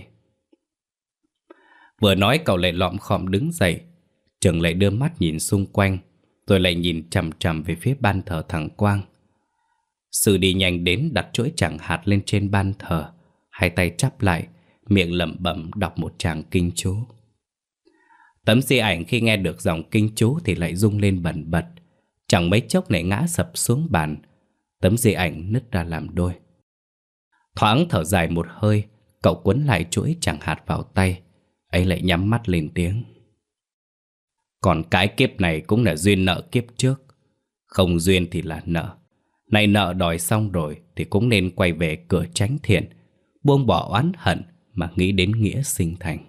Vừa nói cậu lại lọm khọm đứng dậy, chừng lại đưa mắt nhìn xung quanh, rồi lại nhìn chằm chằm về phía ban thờ thằng Quang. Sư đi nhanh đến đặt chuỗi chẳng hạt lên trên ban thờ, hai tay chắp lại, miệng lẩm bẩm đọc một tràng kinh chú. Tấm di ảnh khi nghe được dòng kinh chú thì lại rung lên bần bật, chẳng mấy chốc lại ngã sập xuống bàn. Tấm di ảnh nứt ra làm đôi. Thoáng thở dài một hơi, cậu quấn lại chuỗi chẳng hạt vào tay, ấy lại nhắm mắt lên tiếng: Còn cái kiếp này cũng là duyên nợ kiếp trước. Không duyên thì là nợ. Này nợ đòi xong rồi thì cũng nên quay về cửa chánh thiện, buông bỏ oán hận mà nghĩ đến nghĩa sinh thành.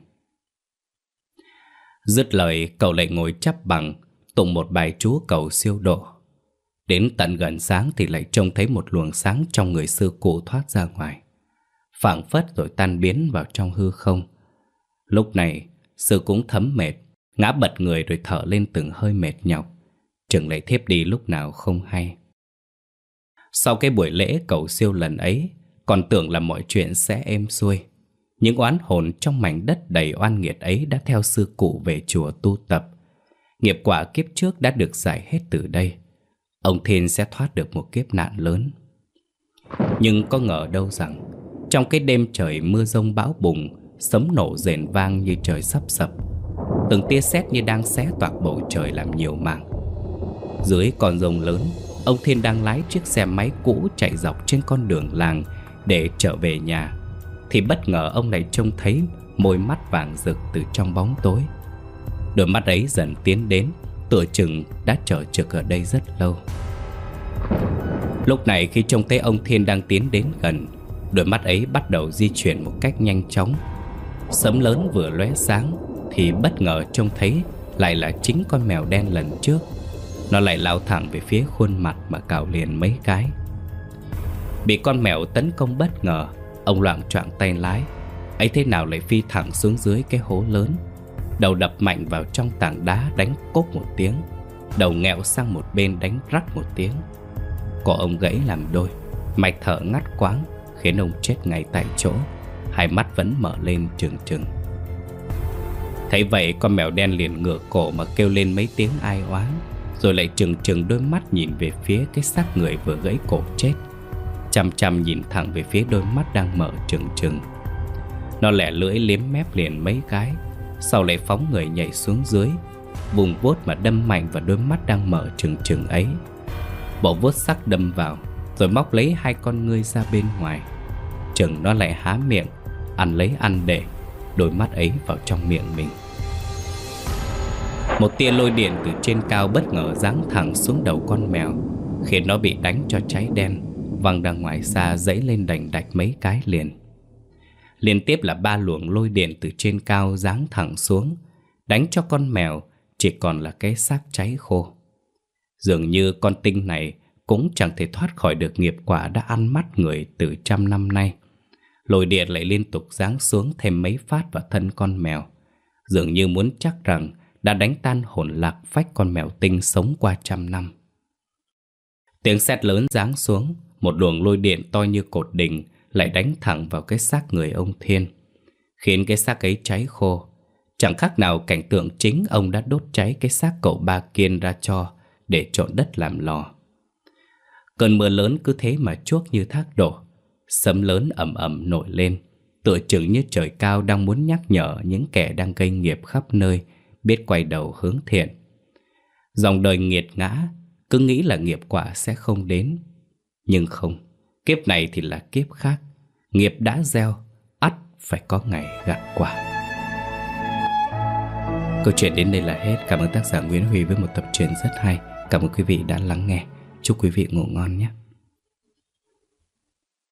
Dứt lời, cậu lại ngồi chắp bằng, tụng một bài chú cầu siêu độ. Đến tận gần sáng thì lại trông thấy một luồng sáng trong người sư cụ thoát ra ngoài, phảng phất rồi tan biến vào trong hư không. Lúc này, sư cũng thấm mệt, ngã bật người rồi thở lên từng hơi mệt nhọc, chừng lại thiếp đi lúc nào không hay. Sau cái buổi lễ cầu siêu lần ấy, còn tưởng là mọi chuyện sẽ êm xuôi. Những oán hồn trong mảnh đất đầy oan nghiệt ấy đã theo sư cụ về chùa tu tập. Nghiệp quả kiếp trước đã được giải hết từ đây. Ông Thiên sẽ thoát được một kiếp nạn lớn. Nhưng có ngờ đâu rằng, trong cái đêm trời mưa giông bão bùng, sấm nổ rền vang như trời sắp sập, từng tia sét như đang xé toạc bầu trời làm nhiều mảng. Dưới con rồng lớn, ông Thiên đang lái chiếc xe máy cũ chạy dọc trên con đường làng để trở về nhà, thì bất ngờ ông lại trông thấy môi mắt vàng rực từ trong bóng tối. Đôi mắt ấy dần tiến đến, tựa chừng đã chờ trực ở đây rất lâu. Lúc này khi trông thấy ông Thiên đang tiến đến gần, đôi mắt ấy bắt đầu di chuyển một cách nhanh chóng. Sấm lớn vừa lóe sáng thì bất ngờ trông thấy lại là chính con mèo đen lần trước. Nó lại lao thẳng về phía khuôn mặt mà cào liền mấy cái. Bị con mèo tấn công bất ngờ, ông loạng choạng tay lái, ấy thế nào lại phi thẳng xuống dưới cái hố lớn. Đầu đập mạnh vào trong tảng đá đánh cốp một tiếng, đầu nghẹo sang một bên đánh rắc một tiếng. Cổ ông gãy làm đôi, mạch thở ngắt quáng, khiến ông chết ngay tại chỗ, hai mắt vẫn mở lên trừng trừng. Thấy vậy, con mèo đen liền ngửa cổ mà kêu lên mấy tiếng ai oán, rồi lại trừng trừng đôi mắt nhìn về phía cái xác người vừa gãy cổ chết, chằm chằm nhìn thẳng về phía đôi mắt đang mở trừng trừng. Nó lẻ lưỡi liếm mép liền mấy cái, sau lại phóng người nhảy xuống dưới, vùng vuốt mà đâm mạnh vào đôi mắt đang mở trừng trừng ấy. Bộ vuốt sắc đâm vào, rồi móc lấy hai con ngươi ra bên ngoài. Chừng nó lại há miệng ăn lấy ăn để đôi mắt ấy vào trong miệng mình. Một tia lôi điện từ trên cao bất ngờ giáng thẳng xuống đầu con mèo, khiến nó bị đánh cho cháy đen, văng ra ngoài xa dãy lên đành đạch mấy cái liền. Liên tiếp là 3 luồng lôi điện từ trên cao giáng thẳng xuống, đánh cho con mèo chỉ còn là cái xác cháy khô. Dường như con tinh này cũng chẳng thể thoát khỏi được nghiệp quả đã ăn mắt người từ trăm năm nay. Lôi điện lại liên tục giáng xuống thêm mấy phát vào thân con mèo, dường như muốn chắc rằng đã đánh tan hồn lạc phách con mèo tinh sống qua trăm năm. Tiếng sét lớn giáng xuống, một luồng lôi điện to như cột đình lại đánh thẳng vào cái xác người ông Thiên, khiến cái xác ấy cháy khô. Chẳng khác nào cảnh tượng chính ông đã đốt cháy cái xác cậu Ba Kiên ra tro để trộn đất làm lò. Cơn mưa lớn cứ thế mà chuốc như thác đổ, sấm lớn ầm ầm nổi lên, tựa chừng như trời cao đang muốn nhắc nhở những kẻ đang gây nghiệp khắp nơi biết quay đầu hướng thiện. Dòng đời nghiệt ngã, cứ nghĩ là nghiệp quả sẽ không đến. Nhưng không, kiếp này thì là kiếp khác. Nghiệp đã gieo, ắt phải có ngày gặt quả. Câu chuyện đến đây là hết. Cảm ơn tác giả Nguyễn Huy với một tập truyện rất hay. Cảm ơn quý vị đã lắng nghe. Chúc quý vị ngủ ngon nhé.